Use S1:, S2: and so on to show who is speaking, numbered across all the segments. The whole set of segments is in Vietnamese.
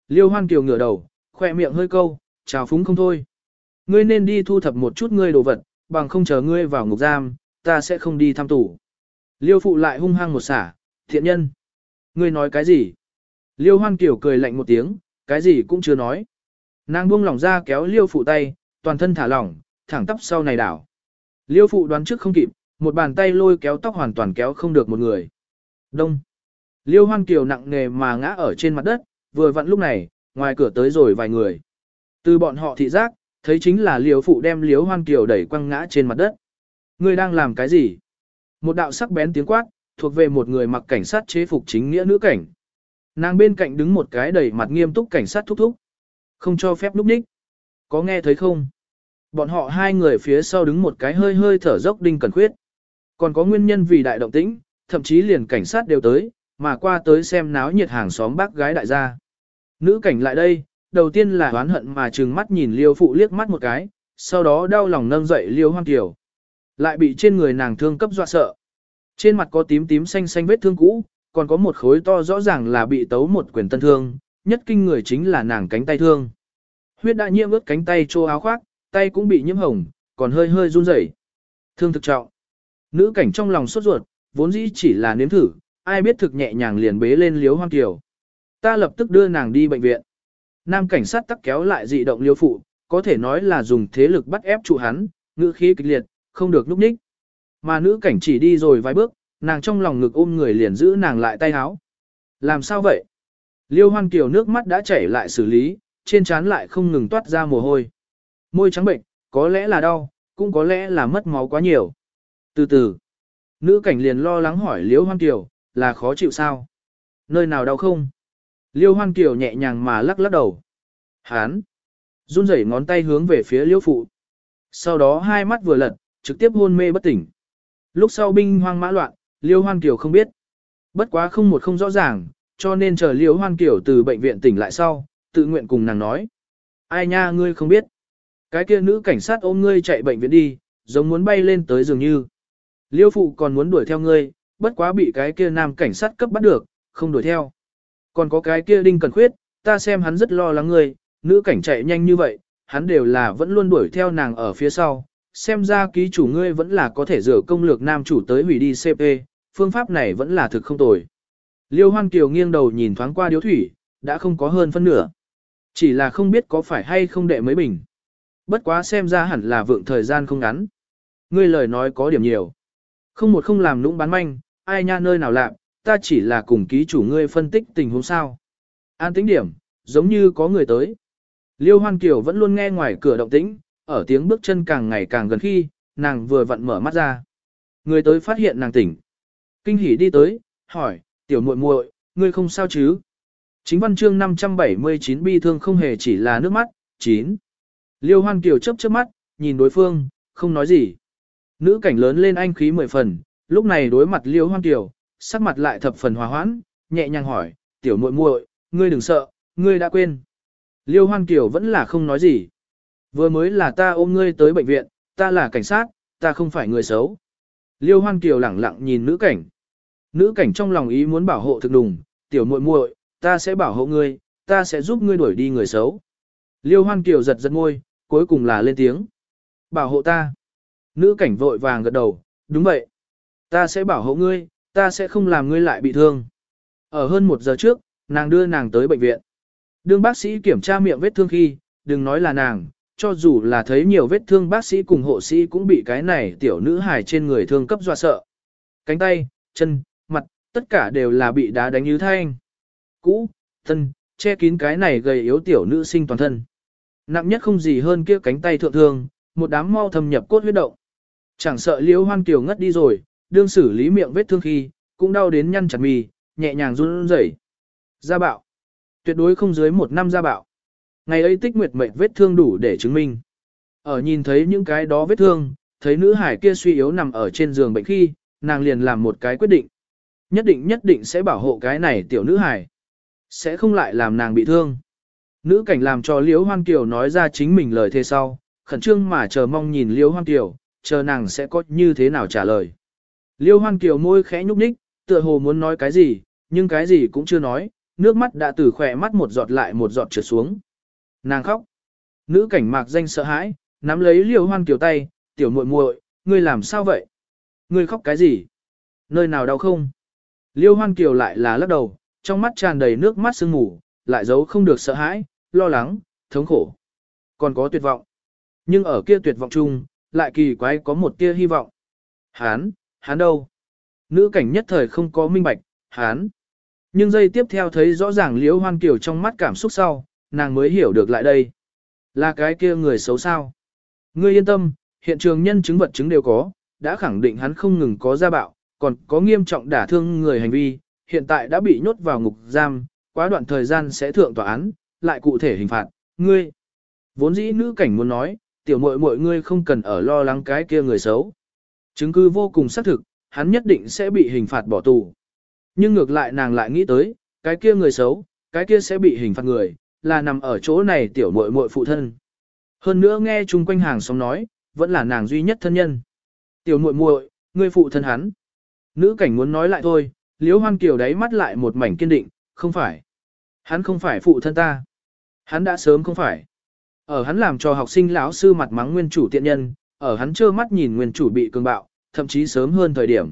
S1: Liêu Hoan Kiều ngửa đầu, khoe miệng hơi câu, chào phúng không thôi. Ngươi nên đi thu thập một chút ngươi đồ vật, bằng không chờ ngươi vào ngục giam, ta sẽ không đi thăm tù. Liêu phụ lại hung hăng một xả, thiện nhân. Ngươi nói cái gì? Liêu Hoan Kiều cười lạnh một tiếng, cái gì cũng chưa nói. Nàng buông lỏng ra kéo Liêu phụ tay, toàn thân thả lỏng, thẳng tắp sau này đảo. Liêu phụ đoán trước không kịp, một bàn tay lôi kéo tóc hoàn toàn kéo không được một người. Đông. Liêu Hoan Kiều nặng nề mà ngã ở trên mặt đất, vừa vặn lúc này, ngoài cửa tới rồi vài người. Từ bọn họ thị giác, thấy chính là Liêu phụ đem Liêu Hoan Kiều đẩy quăng ngã trên mặt đất. Ngươi đang làm cái gì? Một đạo sắc bén tiếng quát, thuộc về một người mặc cảnh sát chế phục chính nghĩa nữ cảnh. Nàng bên cạnh đứng một cái đầy mặt nghiêm túc cảnh sát thúc thúc. Không cho phép núp ních. Có nghe thấy không? Bọn họ hai người phía sau đứng một cái hơi hơi thở dốc Đinh Cẩn Khuyết. Còn có nguyên nhân vì đại động tĩnh, thậm chí liền cảnh sát đều tới, mà qua tới xem náo nhiệt hàng xóm bác gái đại gia. Nữ cảnh lại đây, đầu tiên là oán hận mà trừng mắt nhìn Liêu phụ liếc mắt một cái, sau đó đau lòng nâng dậy Liêu Hoan Kiều. Lại bị trên người nàng thương cấp dọa sợ. Trên mặt có tím tím xanh xanh vết thương cũ, còn có một khối to rõ ràng là bị tấu một quyền tân thương, nhất kinh người chính là nàng cánh tay thương. Huyết đã nhiễm ướt cánh tay trô áo khoác, tay cũng bị nhiễm hồng, còn hơi hơi run rẩy. Thương thực trọng. Nữ cảnh trong lòng sốt ruột, vốn dĩ chỉ là nếm thử, ai biết thực nhẹ nhàng liền bế lên Liêu Hoan Kiều. Ta lập tức đưa nàng đi bệnh viện. Nam cảnh sát tắc kéo lại dị động Liêu phụ, có thể nói là dùng thế lực bắt ép trụ hắn, ngữ khí kịch liệt, không được núp ních. Mà nữ cảnh chỉ đi rồi vài bước, nàng trong lòng ngực ôm người liền giữ nàng lại tay háo. Làm sao vậy? Liêu Hoan Kiều nước mắt đã chảy lại xử lý, trên trán lại không ngừng toát ra mồ hôi. Môi trắng bệnh, có lẽ là đau, cũng có lẽ là mất máu quá nhiều. Từ từ, nữ cảnh liền lo lắng hỏi Liêu Hoan Kiều, là khó chịu sao? Nơi nào đau không? Liêu Hoan Kiều nhẹ nhàng mà lắc lắc đầu. Hán, run rẩy ngón tay hướng về phía Liêu phụ. Sau đó hai mắt vừa lật, trực tiếp hôn mê bất tỉnh. Lúc sau binh hoang mã loạn, Liêu Hoan Kiều không biết. Bất quá không rõ ràng, cho nên chờ Liêu Hoan Kiều từ bệnh viện tỉnh lại sau, tự nguyện cùng nàng nói. Ai nha ngươi không biết. Cái kia nữ cảnh sát ôm ngươi chạy bệnh viện đi, giống muốn bay lên tới dường như. Liêu phụ còn muốn đuổi theo ngươi, bất quá bị cái kia nam cảnh sát cấp bắt được, không đuổi theo. Còn có cái kia Đinh Cẩn Khuyết, ta xem hắn rất lo lắng ngươi, nữ cảnh chạy nhanh như vậy, hắn đều là vẫn luôn đuổi theo nàng ở phía sau. Xem ra ký chủ ngươi vẫn là có thể dựa công lược nam chủ tới hủy đi CP, phương pháp này vẫn là thực không tồi. Liêu Hoan Kiều nghiêng đầu nhìn thoáng qua điếu thủy, đã không có hơn phân nửa. Chỉ là không biết có phải hay không đệ mấy bình. Bất quá xem ra hẳn là vượng thời gian không ngắn. Ngươi lời nói có điểm nhiều. Không làm nũng bán manh, ai nha nơi nào làm, ta chỉ là cùng ký chủ ngươi phân tích tình huống sao. An tĩnh điểm, giống như có người tới. Liêu Hoan Kiều vẫn luôn nghe ngoài cửa động tĩnh, ở tiếng bước chân càng ngày càng gần khi, nàng vừa vặn mở mắt ra. Người tới phát hiện nàng tỉnh. Kinh hỉ đi tới, hỏi, tiểu muội muội, ngươi không sao chứ? Chính văn chương 579 bi thương không hề chỉ là nước mắt, 9. Liêu Hoan Kiều chớp chớp mắt, nhìn đối phương, không nói gì. Nữ cảnh lớn lên anh khí 10 phần, lúc này đối mặt Liêu Hoan Kiều, sắc mặt lại thập phần hòa hoãn, nhẹ nhàng hỏi, tiểu muội muội, ngươi đừng sợ, ngươi đã quên. Liêu Hoan Kiều vẫn là không nói gì. Vừa mới là ta ôm ngươi tới bệnh viện, ta là cảnh sát, ta không phải người xấu. Liêu Hoan Kiều lẳng lặng nhìn nữ cảnh. Nữ cảnh trong lòng ý muốn bảo hộ thực đùng, tiểu muội muội, ta sẽ bảo hộ ngươi, ta sẽ giúp ngươi đuổi đi người xấu. Liêu Hoan Kiều giật giật môi, cuối cùng là lên tiếng. Bảo hộ ta. Nữ cảnh vội vàng gật đầu, đúng vậy. Ta sẽ bảo hộ ngươi, ta sẽ không làm ngươi lại bị thương. Ở hơn 1 giờ trước, nàng đưa nàng tới bệnh viện. Đương bác sĩ kiểm tra miệng vết thương khi, đừng nói là nàng, cho dù là thấy nhiều vết thương bác sĩ cùng hộ sĩ cũng bị cái này tiểu nữ hài trên người thương cấp dọa sợ. Cánh tay, chân, mặt, tất cả đều là bị đá đánh như thanh. Cũ, thân, che kín cái này gầy yếu tiểu nữ sinh toàn thân. Nặng nhất không gì hơn kia cánh tay thượng thương, một đám mau thâm nhập cốt huyết động. Chẳng sợ Liễu Hoan Kiều ngất đi rồi, đương xử lý miệng vết thương khi, cũng đau đến nhăn chặt mì, nhẹ nhàng run rẩy. Gia bạo. Tuyệt đối không dưới 1 năm gia bạo. Ngày ấy Tích Nguyệt mệnh vết thương đủ để chứng minh. Ở nhìn thấy những cái đó vết thương, thấy nữ hải kia suy yếu nằm ở trên giường bệnh khi, nàng liền làm một cái quyết định. Nhất định sẽ bảo hộ cái này tiểu nữ hải. Sẽ không lại làm nàng bị thương. Nữ cảnh làm cho Liễu Hoan Kiều nói ra chính mình lời thề sau, khẩn trương mà chờ mong nhìn Liễu Hoan Kiều, chờ nàng sẽ có như thế nào trả lời. Liễu Hoan Kiều môi khẽ nhúc nhích, tựa hồ muốn nói cái gì, nhưng cái gì cũng chưa nói, nước mắt đã từ khỏe mắt một giọt lại một giọt trượt xuống. Nàng khóc. Nữ cảnh mạc danh sợ hãi, nắm lấy Liêu Hoan Kiều tay, tiểu muội muội, ngươi làm sao vậy? Ngươi khóc cái gì? Nơi nào đau không? Liêu Hoan Kiều lại là lắc đầu, trong mắt tràn đầy nước mắt sương mù, lại giấu không được sợ hãi, lo lắng, thống khổ. Còn có tuyệt vọng. Nhưng ở kia tuyệt vọng chung, lại kỳ quái có một tia hy vọng. Hán đâu? Nữ cảnh nhất thời không có minh bạch, hán. Nhưng giây tiếp theo thấy rõ ràng Liêu Hoan Kiều trong mắt cảm xúc sau, nàng mới hiểu được lại đây. Là cái kia người xấu sao? Ngươi yên tâm, hiện trường nhân chứng vật chứng đều có, đã khẳng định hắn không ngừng có gia bạo, còn có nghiêm trọng đả thương người hành vi, hiện tại đã bị nhốt vào ngục giam, quá đoạn thời gian sẽ thượng tòa án, lại cụ thể hình phạt, ngươi. Vốn dĩ nữ cảnh muốn nói, tiểu muội muội ngươi không cần ở lo lắng cái kia người xấu. Chứng cứ vô cùng xác thực, hắn nhất định sẽ bị hình phạt bỏ tù. Nhưng ngược lại nàng lại nghĩ tới, cái kia người xấu, cái kia sẽ bị hình phạt người, là nằm ở chỗ này tiểu muội muội phụ thân. Hơn nữa nghe chung quanh hàng xóm nói, vẫn là nàng duy nhất thân nhân. Tiểu muội muội, ngươi phụ thân hắn. Nữ cảnh muốn nói lại thôi, Liễu Hoan Kiều đáy mắt lại một mảnh kiên định, không phải. Hắn không phải phụ thân ta. Hắn đã sớm không phải. Ở hắn làm cho học sinh lão sư mặt mắng nguyên chủ tiện nhân, ở hắn trơ mắt nhìn nguyên chủ bị cường bạo, thậm chí sớm hơn thời điểm.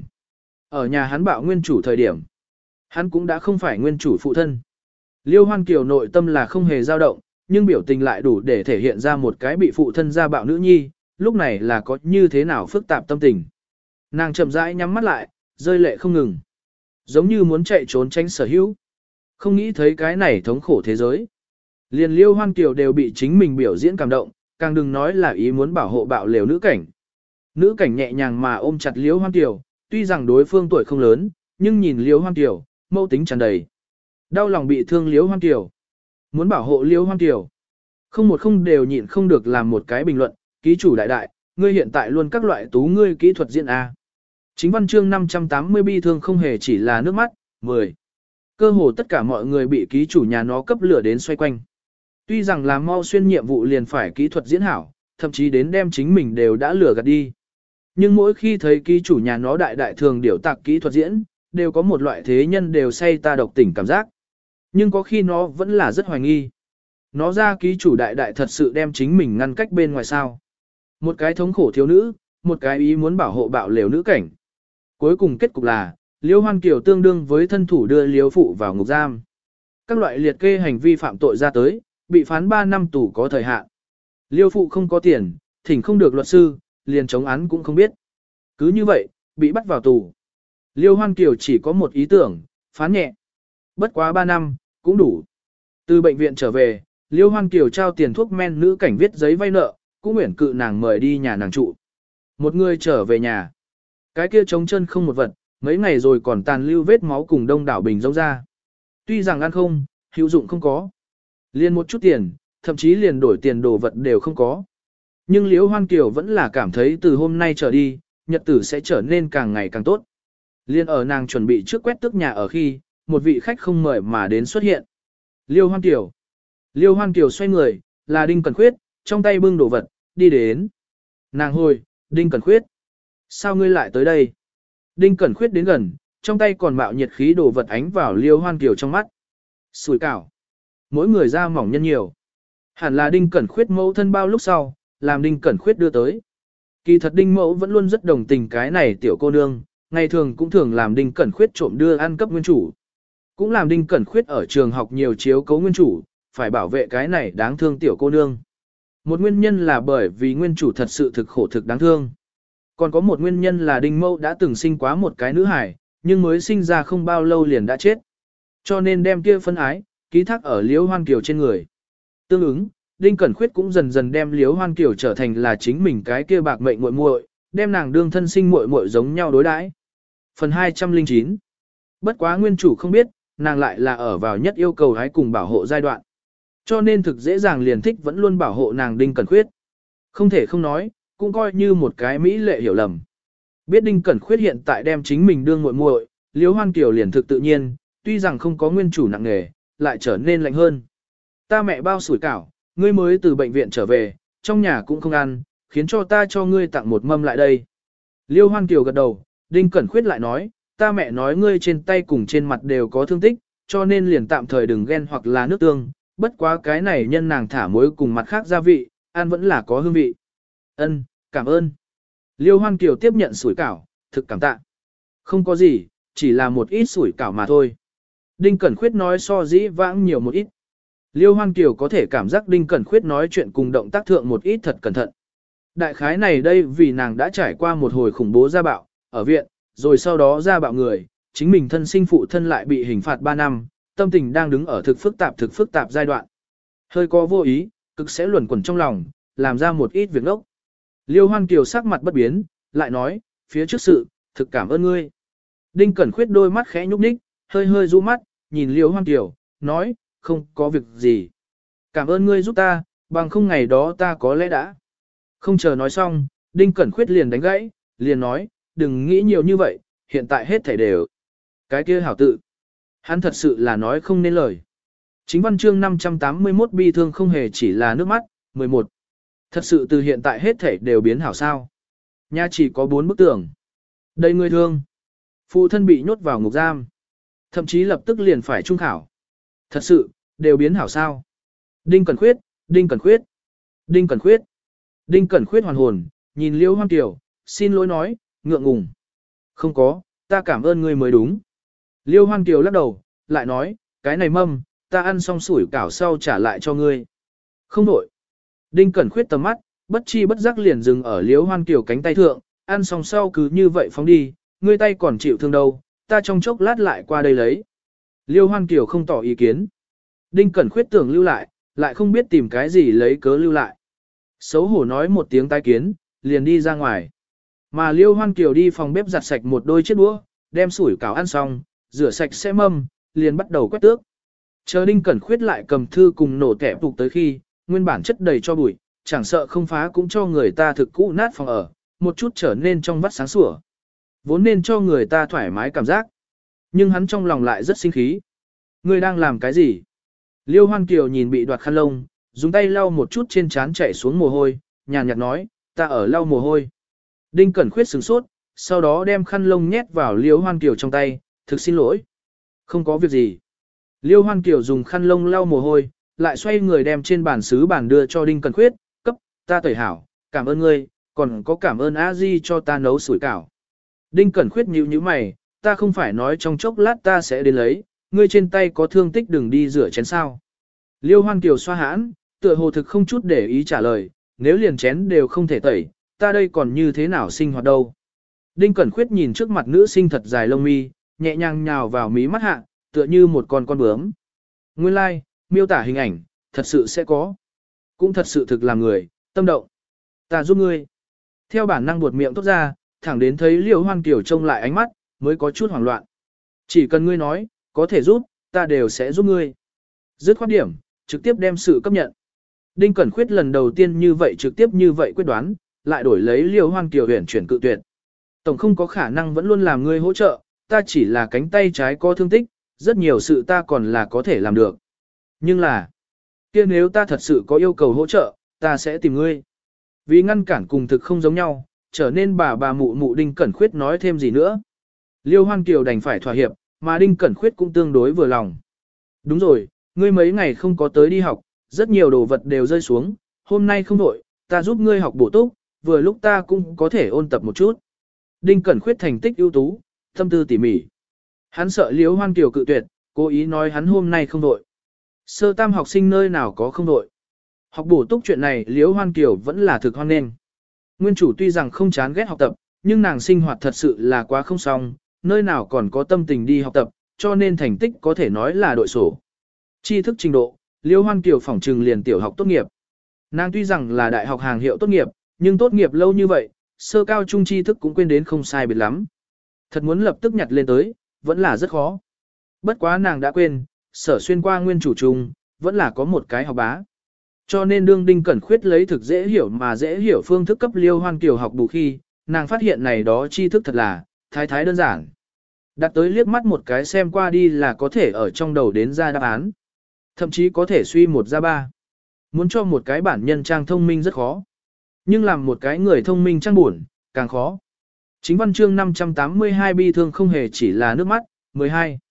S1: Ở nhà hắn bạo nguyên chủ thời điểm, hắn cũng đã không phải nguyên chủ phụ thân. Liêu Hoan Kiều nội tâm là không hề dao động, nhưng biểu tình lại đủ để thể hiện ra một cái bị phụ thân gia bạo nữ nhi, lúc này là có như thế nào phức tạp tâm tình. Nàng chậm rãi nhắm mắt lại, rơi lệ không ngừng. Giống như muốn chạy trốn tránh sở hữu. Không nghĩ thấy cái này thống khổ thế giới. Liền Liêu Hoan Kiều đều bị chính mình biểu diễn cảm động, càng đừng nói là ý muốn bảo hộ bạo lều nữ cảnh. Nữ cảnh nhẹ nhàng mà ôm chặt Liêu Hoan Kiều, tuy rằng đối phương tuổi không lớn, nhưng nhìn Liêu Hoan Kiều, mâu tính tràn đầy. Đau lòng bị thương Liêu Hoan Kiều. Muốn bảo hộ Liêu Hoan Kiều. Không đều nhịn không được làm một cái bình luận, ký chủ đại đại, ngươi hiện tại luôn các loại tú ngươi kỹ thuật diễn A. Chính văn chương 580 bi thương không hề chỉ là nước mắt, 10. Cơ hồ tất cả mọi người bị ký chủ nhà nó cấp lửa đến xoay quanh. Tuy rằng làm mau xuyên nhiệm vụ liền phải kỹ thuật diễn hảo, thậm chí đến đem chính mình đều đã lừa gạt đi. Nhưng mỗi khi thấy ký chủ nhà nó đại đại thường điều tạc kỹ thuật diễn, đều có một loại thế nhân đều say ta độc tỉnh cảm giác. Nhưng có khi nó vẫn là rất hoài nghi. Nó ra ký chủ đại đại thật sự đem chính mình ngăn cách bên ngoài sao. Một cái thống khổ thiếu nữ, một cái ý muốn bảo hộ bạo lều nữ cảnh. Cuối cùng kết cục là, Liêu Hoan Kiều tương đương với thân thủ đưa Liêu Phụ vào ngục giam. Các loại liệt kê hành vi phạm tội ra tới, bị phán 3 năm tù có thời hạn. Liêu Phụ không có tiền, thỉnh không được luật sư, liền chống án cũng không biết. Cứ như vậy, bị bắt vào tù. Liêu Hoan Kiều chỉ có một ý tưởng, phán nhẹ. Bất quá 3 năm, cũng đủ. Từ bệnh viện trở về, Liêu Hoan Kiều trao tiền thuốc men nữ cảnh viết giấy vay nợ, cũng nguyện cự nàng mời đi nhà nàng trụ. Một người trở về nhà. Cái kia trống chân không một vật, mấy ngày rồi còn tàn lưu vết máu cùng đông đảo bình rông ra. Tuy rằng ăn không, hữu dụng không có. Liền một chút tiền, thậm chí liền đổi tiền đồ vật đều không có. Nhưng Liễu Hoan Kiều vẫn là cảm thấy từ hôm nay trở đi, nhật tử sẽ trở nên càng ngày càng tốt. Liên ở nàng chuẩn bị trước quét tước nhà ở khi, một vị khách không mời mà đến xuất hiện. Liêu Hoan Kiều. Liêu Hoan Kiều xoay người, là Đinh Cẩn Khuyết, trong tay bưng đồ vật, đi đến. Nàng hồi, Đinh Cẩn Khuyết. Sao ngươi lại tới đây? Đinh Cẩn Khuyết đến gần, trong tay còn mạo nhiệt khí đồ vật ánh vào Liêu Hoan Kiều trong mắt. Sủi cảo. Mỗi người da mỏng nhân nhiều. Hẳn là Đinh Cẩn Khuyết mẫu thân bao lúc sau, làm Đinh Cẩn Khuyết đưa tới. Kỳ thật Đinh mẫu vẫn luôn rất đồng tình cái này tiểu cô nương, ngày thường cũng thường làm Đinh Cẩn Khuyết trộm đưa ăn cấp nguyên chủ. Cũng làm Đinh Cẩn Khuyết ở trường học nhiều chiếu cố nguyên chủ, phải bảo vệ cái này đáng thương tiểu cô nương. Một nguyên nhân là bởi vì nguyên chủ thật sự thực khổ thực đáng thương. Còn có một nguyên nhân là Đinh mẫu đã từng sinh quá một cái nữ hài, nhưng mới sinh ra không bao lâu liền đã chết. Cho nên đem kia phân ái, ký thác ở Liễu Hoan Kiều trên người. Tương ứng, Đinh Cẩn Khuyết cũng dần dần đem Liễu Hoan Kiều trở thành là chính mình cái kia bạc mệnh muội muội, đem nàng đương thân sinh muội muội giống nhau đối đãi. Phần 209. Bất quá nguyên chủ không biết, nàng lại là ở vào nhất yêu cầu hái cùng bảo hộ giai đoạn. Cho nên thực dễ dàng liền thích vẫn luôn bảo hộ nàng Đinh Cẩn Khuyết. Không thể không nói, cũng coi như một cái mỹ lệ hiểu lầm. Biết Đinh Cẩn Khuyết hiện tại đem chính mình đương muội muội, Liễu Hoan Kiều liền thực tự nhiên, tuy rằng không có nguyên chủ nặng nề, lại trở nên lạnh hơn. Ta mẹ bao sủi cảo, ngươi mới từ bệnh viện trở về, trong nhà cũng không ăn, khiến cho ta cho ngươi tặng một mâm lại đây. Liêu Hoan Kiều gật đầu, Đinh Cẩn Khuyết lại nói, ta mẹ nói ngươi trên tay cùng trên mặt đều có thương tích, cho nên liền tạm thời đừng ghen hoặc là nước tương, bất quá cái này nhân nàng thả muối cùng mặt khác gia vị, ăn vẫn là có hương vị. Ân, cảm ơn. Liêu Hoan Kiều tiếp nhận sủi cảo, thực cảm tạ. Không có gì, chỉ là một ít sủi cảo mà thôi. Đinh Cẩn Khuyết nói so dĩ vãng nhiều một ít. Liêu Hoan Kiều có thể cảm giác Đinh Cẩn Khuyết nói chuyện cùng động tác thượng một ít thật cẩn thận. Đại khái này đây vì nàng đã trải qua một hồi khủng bố gia bạo, ở viện, rồi sau đó gia bạo người, chính mình thân sinh phụ thân lại bị hình phạt 3 năm, tâm tình đang đứng ở thực phức tạp giai đoạn. Hơi có vô ý, cực sẽ luẩn quẩn trong lòng, làm ra một ít việc ốc. Liêu Hoan Kiều sắc mặt bất biến, lại nói, phía trước sự, thực cảm ơn ngươi. Đinh Cẩn Khuyết đôi mắt khẽ nhúc nhích, hơi hơi du mắt, nhìn Liêu Hoan Kiều, nói, không có việc gì. Cảm ơn ngươi giúp ta, bằng không ngày đó ta có lẽ đã. Không chờ nói xong, Đinh Cẩn Khuyết liền đánh gãy, liền nói, đừng nghĩ nhiều như vậy, hiện tại hết thảy đều. Cái kia hảo tự. Hắn thật sự là nói không nên lời. Chính văn chương 581 bi thương không hề chỉ là nước mắt, 11. Thật sự từ hiện tại hết thảy đều biến hảo sao. Nhà chỉ có 4 bức tường. Đây người thương. Phụ thân bị nhốt vào ngục giam. Thậm chí lập tức liền phải trung khảo. Thật sự, đều biến hảo sao. Đinh Cẩn Khuyết, Đinh Cẩn Khuyết, Đinh Cẩn Khuyết. Đinh Cẩn Khuyết hoàn hồn, nhìn Liêu Hoan Kiều, xin lỗi nói, ngượng ngùng. Không có, ta cảm ơn ngươi mới đúng. Liêu Hoan Kiều lắc đầu, lại nói, cái này mâm, ta ăn xong sủi cảo sau trả lại cho ngươi. Không đổi. Đinh Cẩn Khuyết tầm mắt, bất chi bất giác liền dừng ở Liêu Hoan Kiều cánh tay thượng, ăn xong sau cứ như vậy phóng đi, ngươi tay còn chịu thương đâu, ta trong chốc lát lại qua đây lấy. Liêu Hoan Kiều không tỏ ý kiến. Đinh Cẩn Khuyết tưởng lưu lại không biết tìm cái gì lấy cớ lưu lại. Xấu hổ nói một tiếng tai kiến, liền đi ra ngoài. Mà Liêu Hoan Kiều đi phòng bếp giặt sạch một đôi chiếc đũa, đem sủi cảo ăn xong, rửa sạch sẽ mâm, liền bắt đầu quét tước. Chờ Đinh Cẩn Khuyết lại cầm thư cùng nổ tẻ phục tới khi, nguyên bản chất đầy cho bụi, chẳng sợ không phá cũng cho người ta thực cũ nát phòng ở, một chút trở nên trong vắt sáng sủa. Vốn nên cho người ta thoải mái cảm giác. Nhưng hắn trong lòng lại rất sinh khí. Ngươi đang làm cái gì? Liêu Hoan Kiều nhìn bị đoạt khăn lông, dùng tay lau một chút trên trán chảy xuống mồ hôi, nhàn nhạt nói, ta ở lau mồ hôi. Đinh Cẩn Khuyết sửng sốt, sau đó đem khăn lông nhét vào Liêu Hoan Kiều trong tay, thực xin lỗi. Không có việc gì. Liêu Hoan Kiều dùng khăn lông lau mồ hôi, lại xoay người đem trên bàn sứ bàn đưa cho Đinh Cẩn Khuyết, cấp, ta tẩy hảo, cảm ơn ngươi, còn có cảm ơn A Di cho ta nấu sủi cảo. Đinh Cẩn Khuyết nhíu nhíu mày, ta không phải nói trong chốc lát ta sẽ đến lấy, ngươi trên tay có thương tích đừng đi rửa chén sao. Liêu Hoan Kiều xoa hãn, tựa hồ thực không chút để ý trả lời, nếu liền chén đều không thể tẩy, ta đây còn như thế nào sinh hoạt đâu. Đinh Cẩn Khuyết nhìn trước mặt nữ sinh thật dài lông mi, nhẹ nhàng nhào vào mí mắt hạ, tựa như một con bướm. Nguyên lai, like, miêu tả hình ảnh, thật sự sẽ có. Cũng thật sự thực làm người, tâm động. Ta giúp ngươi. Theo bản năng buột miệng tốt ra, thẳng đến thấy Liêu Hoan Kiều trông lại ánh mắt, mới có chút hoảng loạn. Chỉ cần ngươi nói, có thể giúp, ta đều sẽ giúp ngươi. Dứt khoát điểm, trực tiếp đem sự cấp nhận. Đinh Cẩn Khuyết lần đầu tiên như vậy trực tiếp như vậy quyết đoán, lại đổi lấy Liêu Hoan Kiều huyền chuyển cự tuyệt. Tổng không có khả năng vẫn luôn làm ngươi hỗ trợ, ta chỉ là cánh tay trái có thương tích, rất nhiều sự ta còn là có thể làm được. Nhưng là, kia nếu ta thật sự có yêu cầu hỗ trợ, ta sẽ tìm ngươi. Vì ngăn cản cùng thực không giống nhau, trở nên bà mụ mụ Đinh Cẩn Khuyết nói thêm gì nữa. Liêu Hoan Kiều đành phải thỏa hiệp, mà Đinh Cẩn Khuyết cũng tương đối vừa lòng. Đúng rồi, ngươi mấy ngày không có tới đi học, rất nhiều đồ vật đều rơi xuống, hôm nay không đổi, ta giúp ngươi học bổ túc, vừa lúc ta cũng có thể ôn tập một chút. Đinh Cẩn Khuyết thành tích ưu tú, tâm tư tỉ mỉ. Hắn sợ Liêu Hoan Kiều cự tuyệt, cố ý nói hắn hôm nay không đổi. Sơ tam học sinh nơi nào có không đổi. Học bổ túc chuyện này Liêu Hoan Kiều vẫn là thực hoan nghênh. Nguyên chủ tuy rằng không chán ghét học tập, nhưng nàng sinh hoạt thật sự là quá không xong, nơi nào còn có tâm tình đi học tập, cho nên thành tích có thể nói là đội sổ. Tri thức trình độ, Liêu Hoan Kiều phỏng trừng liền tiểu học tốt nghiệp. Nàng tuy rằng là đại học hàng hiệu tốt nghiệp, nhưng tốt nghiệp lâu như vậy, sơ cao trung tri thức cũng quên đến không sai biệt lắm. Thật muốn lập tức nhặt lên tới, vẫn là rất khó. Bất quá nàng đã quên, sở xuyên qua nguyên chủ trùng, vẫn là có một cái học bá. Cho nên đương Đinh Cẩn Khuyết lấy thực dễ hiểu mà dễ hiểu phương thức cấp Liêu Hoan Kiều học bù khi, nàng phát hiện này đó tri thức thật là, thái đơn giản. Đặt tới liếc mắt một cái xem qua đi là có thể ở trong đầu đến ra đáp án. Thậm chí có thể suy 1 ra 3. Muốn cho một cái bản nhân trang thông minh rất khó. Nhưng làm một cái người thông minh trang buồn, càng khó. Chính văn chương 582 bi thương không hề chỉ là nước mắt, 12.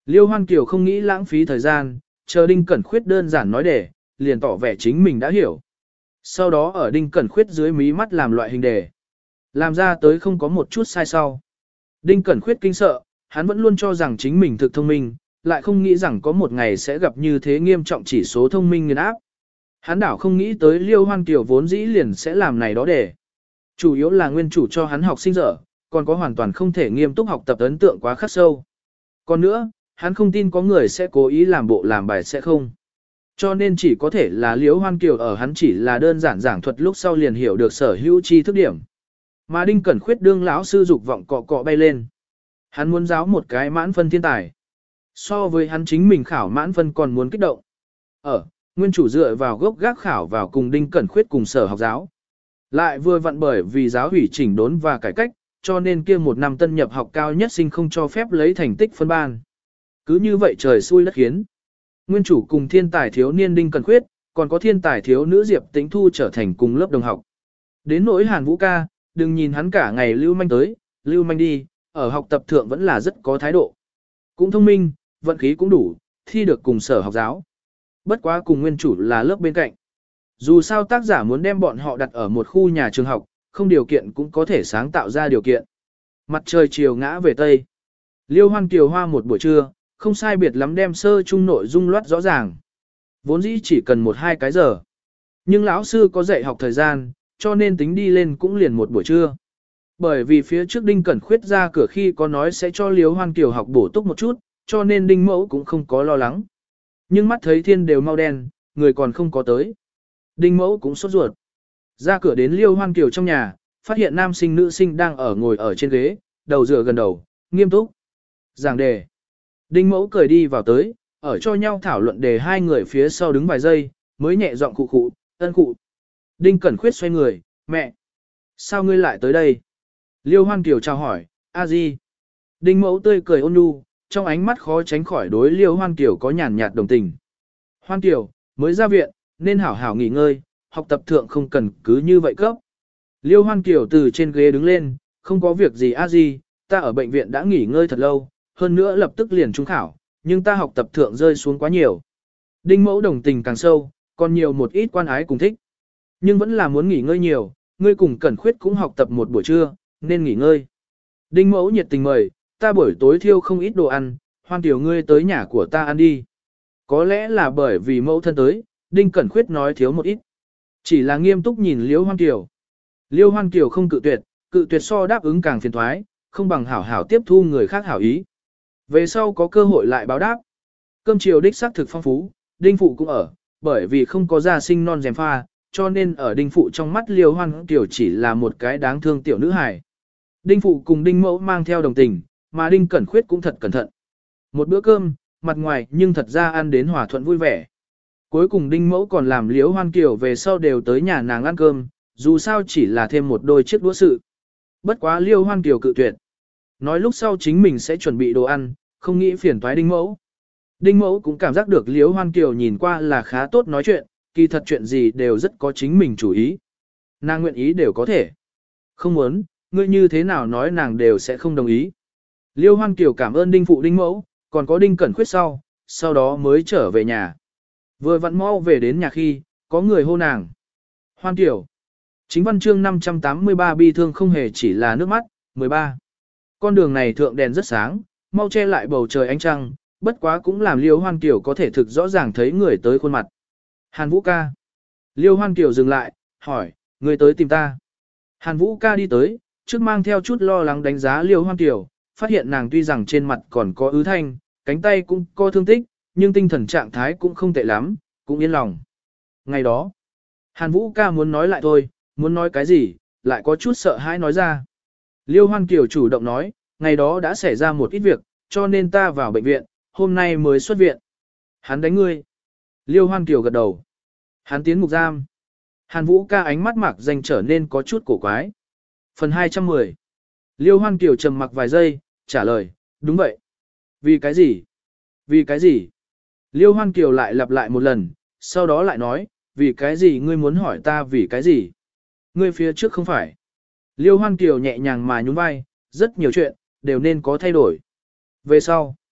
S1: Liêu Hoan Kiều không nghĩ lãng phí thời gian, chờ Đinh Cẩn Khuyết đơn giản nói đề, liền tỏ vẻ chính mình đã hiểu. Sau đó ở Đinh Cẩn Khuyết dưới mí mắt làm loại hình đề. Làm ra tới không có một chút sai sau. Đinh Cẩn Khuyết kinh sợ, hắn vẫn luôn cho rằng chính mình thực thông minh, lại không nghĩ rằng có một ngày sẽ gặp như thế nghiêm trọng chỉ số thông minh nghiền áp. Hắn đảo không nghĩ tới Liêu Hoan Kiều vốn dĩ liền sẽ làm này đó để. Chủ yếu là nguyên chủ cho hắn học sinh dở, còn có hoàn toàn không thể nghiêm túc học tập ấn tượng quá khắc sâu. Còn nữa, hắn không tin có người sẽ cố ý làm bộ làm bài sẽ không. Cho nên chỉ có thể là Liêu Hoan Kiều ở hắn chỉ là đơn giản giảng thuật lúc sau liền hiểu được sở hữu chi thức điểm. Mà Đinh Cẩn Khuyết đương lão sư dục vọng cọ cọ bay lên. Hắn muốn giáo một cái mãn phân thiên tài. So với hắn chính mình khảo mãn phân còn muốn kích động. Nguyên chủ dựa vào gốc gác khảo vào cùng Đinh Cẩn Khuyết cùng sở học giáo. Lại vừa vặn bởi vì giáo hủy chỉnh đốn và cải cách, cho nên kia một năm tân nhập học cao nhất sinh không cho phép lấy thành tích phân ban. Cứ như vậy trời xui đất khiến. Nguyên chủ cùng thiên tài thiếu niên Đinh Cẩn Khuyết, còn có thiên tài thiếu nữ Diệp Tĩnh Thu trở thành cùng lớp đồng học. Đến nỗi Hàn Vũ ca, đừng nhìn hắn cả ngày lưu manh tới, lưu manh đi, ở học tập thượng vẫn là rất có thái độ. Cũng thông minh, vận khí cũng đủ, thi được cùng sở học giáo. Bất quá cùng nguyên chủ là lớp bên cạnh. Dù sao tác giả muốn đem bọn họ đặt ở một khu nhà trường học, không điều kiện cũng có thể sáng tạo ra điều kiện. Mặt trời chiều ngã về Tây. Liêu Hoan Kiều hoa một buổi trưa, không sai biệt lắm đem sơ chung nội dung loát rõ ràng. Vốn dĩ chỉ cần 1-2 cái giờ. Nhưng lão sư có dạy học thời gian, cho nên tính đi lên cũng liền một buổi trưa. Bởi vì phía trước Đinh Cẩn Khuyết ra cửa khi có nói sẽ cho Liêu Hoan Kiều học bổ túc một chút, cho nên Đinh Mẫu cũng không có lo lắng. Nhưng mắt thấy thiên đều mau đen, người còn không có tới. Đinh Mẫu cũng sốt ruột. Ra cửa đến Liêu Hoan Kiều trong nhà, phát hiện nam sinh nữ sinh đang ngồi ở trên ghế, đầu dựa gần đầu, nghiêm túc. Giảng đề. Đinh Mẫu cười đi vào tới, ở cho nhau thảo luận đề hai người phía sau đứng vài giây, mới nhẹ giọng khụ khụ, ân khụ. Đinh Cẩn Khuyết xoay người, mẹ. Sao ngươi lại tới đây? Liêu Hoan Kiều chào hỏi, a di. Đinh Mẫu tươi cười ôn nhu, trong ánh mắt khó tránh khỏi đối Liêu Hoan Kiều có nhàn nhạt đồng tình. Hoan Kiều, mới ra viện, nên hảo hảo nghỉ ngơi, học tập thượng không cần cứ như vậy cấp. Liêu Hoan Kiều từ trên ghế đứng lên, không có việc gì a di, ta ở bệnh viện đã nghỉ ngơi thật lâu, hơn nữa lập tức liền trúng khảo, nhưng ta học tập thượng rơi xuống quá nhiều. Đinh Mẫu đồng tình càng sâu, còn nhiều một ít quan ái cùng thích. Nhưng vẫn là muốn nghỉ ngơi nhiều, ngươi cùng Cẩn Khuyết cũng học tập một buổi trưa, nên nghỉ ngơi. Đinh Mẫu nhiệt tình mời, ta buổi tối thiêu không ít đồ ăn, Hoan Kiều ngươi tới nhà của ta ăn đi. Có lẽ là bởi vì mẫu thân tới, Đinh Cẩn Khuyết nói thiếu một ít. Chỉ là nghiêm túc nhìn Liêu Hoan Kiều. Liêu Hoan Kiều không cự tuyệt so đáp ứng càng phiền thoái, không bằng hảo hảo tiếp thu người khác hảo ý. Về sau có cơ hội lại báo đáp. Cơm chiều đích xác thực phong phú, Đinh Phụ cũng ở, bởi vì không có gia sinh non dèm pha, cho nên ở Đinh Phụ trong mắt Liêu Hoan Kiều chỉ là một cái đáng thương tiểu nữ hài. Đinh Phụ cùng Đinh Mẫu mang theo đồng tình, mà Đinh Cẩn Khuyết cũng thật cẩn thận. Một bữa cơm, mặt ngoài nhưng thật ra ăn đến hòa thuận vui vẻ. Cuối cùng Đinh Mẫu còn làm Liêu Hoan Kiều về sau đều tới nhà nàng ăn cơm, dù sao chỉ là thêm một đôi chiếc đũa sự. Bất quá Liêu Hoan Kiều cự tuyệt. Nói lúc sau chính mình sẽ chuẩn bị đồ ăn, không nghĩ phiền toái Đinh Mẫu. Đinh Mẫu cũng cảm giác được Liêu Hoan Kiều nhìn qua là khá tốt nói chuyện, kỳ thật chuyện gì đều rất có chính mình chủ ý. Nàng nguyện ý đều có thể. Không muốn, ngươi như thế nào nói nàng đều sẽ không đồng ý. Liêu Hoan Kiều cảm ơn Đinh Phụ Đinh Mẫu, còn có Đinh Cẩn Khuyết sau đó mới trở về nhà. Vừa vặn mau về đến nhà khi, có người hô nàng. Hoan Kiều. Chính văn chương 583 bi thương không hề chỉ là nước mắt, 13. Con đường này thượng đèn rất sáng, mau che lại bầu trời ánh trăng, bất quá cũng làm Liêu Hoan Kiều có thể thực rõ ràng thấy người tới khuôn mặt. Hàn Vũ ca. Liêu Hoan Kiều dừng lại, hỏi, người tới tìm ta. Hàn Vũ ca đi tới, trước mang theo chút lo lắng đánh giá Liêu Hoan Kiều, phát hiện nàng tuy rằng trên mặt còn có ứ thanh, cánh tay cũng có thương tích, nhưng tinh thần trạng thái cũng không tệ lắm, cũng yên lòng. Ngày đó, Hàn Vũ ca muốn nói lại thôi, muốn nói cái gì, lại có chút sợ hãi nói ra. Liêu Hoan Kiều chủ động nói, ngày đó đã xảy ra một ít việc, cho nên ta vào bệnh viện, hôm nay mới xuất viện. Hắn đánh ngươi. Liêu Hoan Kiều gật đầu. Hắn tiến ngục giam. Hàn Vũ ca ánh mắt mạc danh trở nên có chút cổ quái. Phần 210. Liêu Hoan Kiều trầm mặc vài giây, trả lời, đúng vậy. Vì cái gì? Vì cái gì? Liêu Hoan Kiều lại lặp lại một lần, sau đó lại nói, vì cái gì ngươi muốn hỏi ta vì cái gì? Ngươi phía trước không phải. Liêu Hoan Kiều nhẹ nhàng mà nhún vai, rất nhiều chuyện, đều nên có thay đổi. Về sau,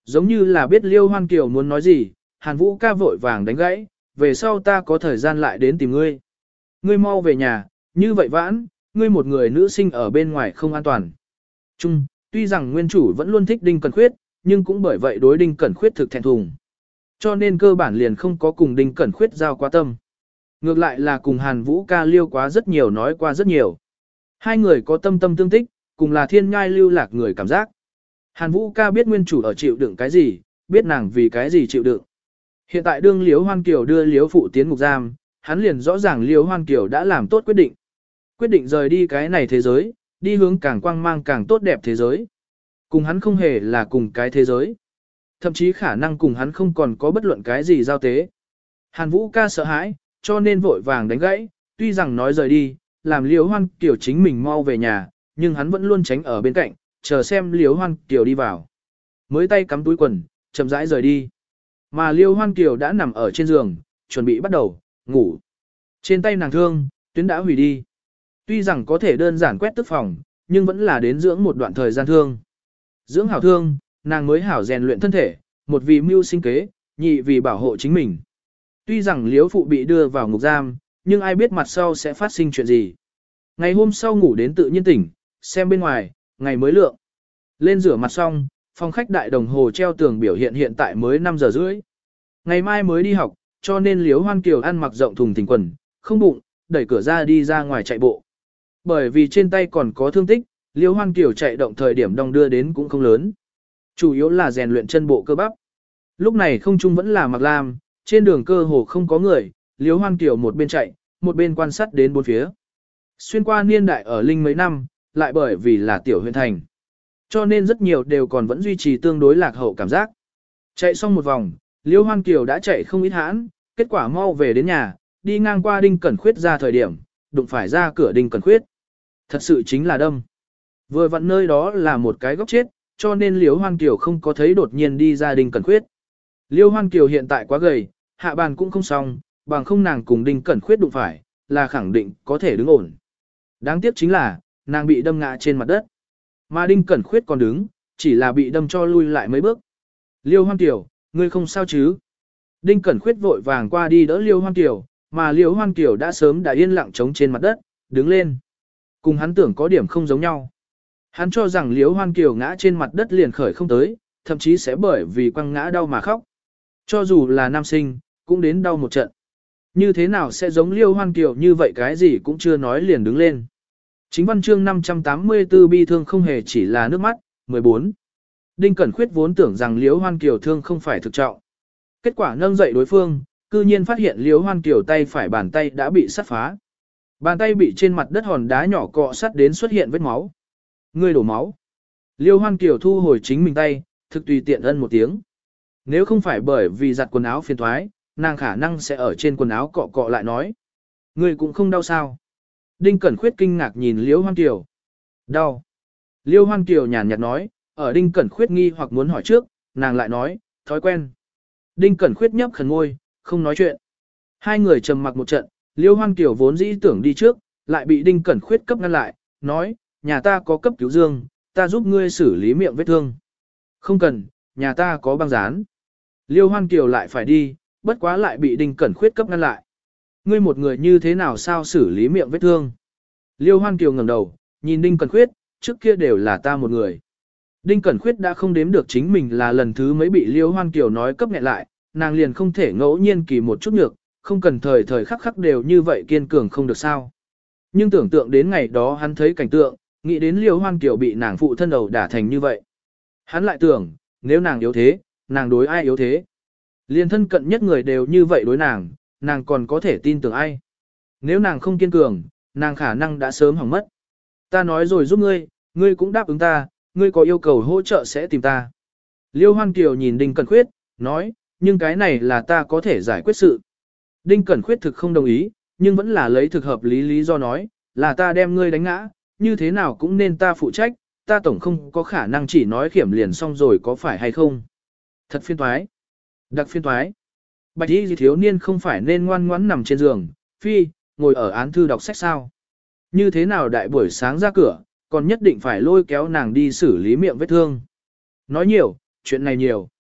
S1: Giống như là biết Liêu Hoan Kiều muốn nói gì, Hàn Vũ ca vội vàng đánh gãy, về sau ta có thời gian lại đến tìm ngươi. Ngươi mau về nhà, như vậy vãn, ngươi một người nữ sinh ở bên ngoài không an toàn. Chung, tuy rằng nguyên chủ vẫn luôn thích Đinh Cẩn Khuyết, nhưng cũng bởi vậy đối Đinh Cẩn Khuyết thực thẹn thùng. Cho nên cơ bản liền không có cùng Đinh Cẩn Khuyết giao quá tâm. Ngược lại là cùng Hàn Vũ ca liêu quá rất nhiều nói qua rất nhiều. Hai người có tâm tâm tương tích, cùng là thiên nhai lưu lạc người cảm giác. Hàn Vũ ca biết nguyên chủ ở chịu đựng cái gì, biết nàng vì cái gì chịu đựng. Hiện tại đương Liễu Hoan Kiều đưa Liễu phụ tiến ngục giam, hắn liền rõ ràng Liễu Hoan Kiều đã làm tốt quyết định. Quyết định rời đi cái này thế giới, đi hướng càng quang mang càng tốt đẹp thế giới. Cùng hắn không hề là cùng cái thế giới. Thậm chí khả năng cùng hắn không còn có bất luận cái gì giao tế. Hàn Vũ ca sợ hãi, cho nên vội vàng đánh gãy, tuy rằng nói rời đi, làm Liễu Hoan Kiều chính mình mau về nhà, nhưng hắn vẫn luôn tránh ở bên cạnh, chờ xem Liễu Hoan Kiều đi vào. Mới tay cắm túi quần, chậm rãi rời đi. Mà Liễu Hoan Kiều đã nằm ở trên giường, chuẩn bị bắt đầu, ngủ. Trên tay nàng thương, tuyến đã hủy đi. Tuy rằng có thể đơn giản quét tức phòng, nhưng vẫn là đến dưỡng một đoạn thời gian thương. Dưỡng hảo thương, nàng mới hảo rèn luyện thân thể, một vì mưu sinh kế, nhị vì bảo hộ chính mình. Tuy rằng Liễu phụ bị đưa vào ngục giam, nhưng ai biết mặt sau sẽ phát sinh chuyện gì. Ngày hôm sau ngủ đến tự nhiên tỉnh, xem bên ngoài, ngày mới lượng. Lên rửa mặt xong, phòng khách đại đồng hồ treo tường biểu hiện tại mới 5 giờ rưỡi. Ngày mai mới đi học, cho nên Liễu Hoan Kiều ăn mặc rộng thùng thình quần, không bụng, đẩy cửa ra đi ra ngoài chạy bộ. Bởi vì trên tay còn có thương tích, Liễu Hoan Kiều chạy động thời điểm đong đưa đến cũng không lớn. Chủ yếu là rèn luyện chân bộ cơ bắp. Lúc này không trung vẫn là mặc lam, trên đường cơ hồ không có người, Liễu Hoan Kiều một bên chạy, một bên quan sát đến bốn phía. Xuyên qua niên đại ở Linh mấy năm, lại bởi vì là tiểu huyện thành. Cho nên rất nhiều đều còn vẫn duy trì tương đối lạc hậu cảm giác. Chạy xong một vòng, Liễu Hoan Kiều đã chạy không ít hãn, kết quả mau về đến nhà, đi ngang qua Đinh Cẩn Khuyết ra thời điểm, đụng phải ra cửa Đinh Cẩn Khuyết. Thật sự chính là đâm. Vừa vặn nơi đó là một cái góc chết, cho nên Liễu Hoan Kiều không có thấy đột nhiên đi ra Đinh Cẩn Khuyết. Liễu Hoan Kiều hiện tại quá gầy, hạ bàn cũng không xong, bằng không nàng cùng Đinh Cẩn Khuyết đụng phải, là khẳng định có thể đứng ổn. Đáng tiếc chính là, nàng bị đâm ngã trên mặt đất. Mà Đinh Cẩn Khuyết còn đứng, chỉ là bị đâm cho lui lại mấy bước. Liễu Hoan Kiều, ngươi không sao chứ? Đinh Cẩn Khuyết vội vàng qua đi đỡ Liễu Hoan Kiều, mà Liễu Hoan Kiều đã sớm đã yên lặng trống trên mặt đất, đứng lên. Cùng hắn tưởng có điểm không giống nhau. Hắn cho rằng Liễu Hoan Kiều ngã trên mặt đất liền khởi không tới, thậm chí sẽ bởi vì quăng ngã đau mà khóc. Cho dù là nam sinh, cũng đến đau một trận. Như thế nào sẽ giống Liễu Hoan Kiều như vậy cái gì cũng chưa nói liền đứng lên. Chính văn chương 584 bi thương không hề chỉ là nước mắt, 14. Đinh Cẩn Khuyết vốn tưởng rằng Liễu Hoan Kiều thương không phải thực trọng. Kết quả nâng dậy đối phương, cư nhiên phát hiện Liễu Hoan Kiều tay phải bàn tay đã bị sắt phá. Bàn tay bị trên mặt đất hòn đá nhỏ cọ sắt đến xuất hiện vết máu. Ngươi đổ máu. Liễu Hoan Kiều thu hồi chính mình tay, thực tùy tiện ân một tiếng. Nếu không phải bởi vì giặt quần áo phiền thoái, nàng khả năng sẽ ở trên quần áo cọ cọ lại nói. Ngươi cũng không đau sao. Đinh Cẩn Khuyết kinh ngạc nhìn Liễu Hoan Kiều. Đau. Liễu Hoan Kiều nhàn nhạt nói, ở Đinh Cẩn Khuyết nghi hoặc muốn hỏi trước, nàng lại nói, thói quen. Đinh Cẩn Khuyết nhấp khẩn ngôi, không nói chuyện. Hai người trầm mặc một trận, Liễu Hoan Kiều vốn dĩ tưởng đi trước, lại bị Đinh Cẩn Khuyết cấp ngăn lại, nói, nhà ta có cấp cứu dương, ta giúp ngươi xử lý miệng vết thương. Không cần, nhà ta có băng dán. Liễu Hoan Kiều lại phải đi, bất quá lại bị Đinh Cẩn Khuyết cấp ngăn lại. Ngươi một người như thế nào sao xử lý miệng vết thương? Liễu Hoan Kiều ngẩng đầu, nhìn Đinh Cẩn Khuyết, trước kia đều là ta một người. Đinh Cẩn Khuyết đã không đếm được chính mình là lần thứ mấy bị Liễu Hoan Kiều nói cấp nghẹn lại, nàng liền không thể ngẫu nhiên kỳ một chút nhược, không cần thời thời khắc khắc đều như vậy kiên cường không được sao. Nhưng tưởng tượng đến ngày đó hắn thấy cảnh tượng, nghĩ đến Liễu Hoan Kiều bị nàng phụ thân đầu đả thành như vậy. Hắn lại tưởng, nếu nàng yếu thế, nàng đối ai yếu thế? Liên thân cận nhất người đều như vậy đối nàng, nàng còn có thể tin tưởng ai? Nếu nàng không kiên cường, nàng khả năng đã sớm hỏng mất. Ta nói rồi giúp ngươi, ngươi cũng đáp ứng ta, ngươi có yêu cầu hỗ trợ sẽ tìm ta. Liễu Hoan Kiều nhìn Đinh Cẩn Khuyết, nói, nhưng cái này là ta có thể giải quyết sự. Đinh Cẩn Khuyết thực không đồng ý, nhưng vẫn là lấy thực hợp lý do nói, là ta đem ngươi đánh ngã, như thế nào cũng nên ta phụ trách, ta tổng không có khả năng chỉ nói khiểm liền xong rồi có phải hay không. Thật phiên toái. Đặc phiên toái. Bạch y thiếu niên không phải nên ngoan ngoãn nằm trên giường, phi, ngồi ở án thư đọc sách sao. Như thế nào đại buổi sáng ra cửa, còn nhất định phải lôi kéo nàng đi xử lý miệng vết thương. Nói nhiều, chuyện này nhiều.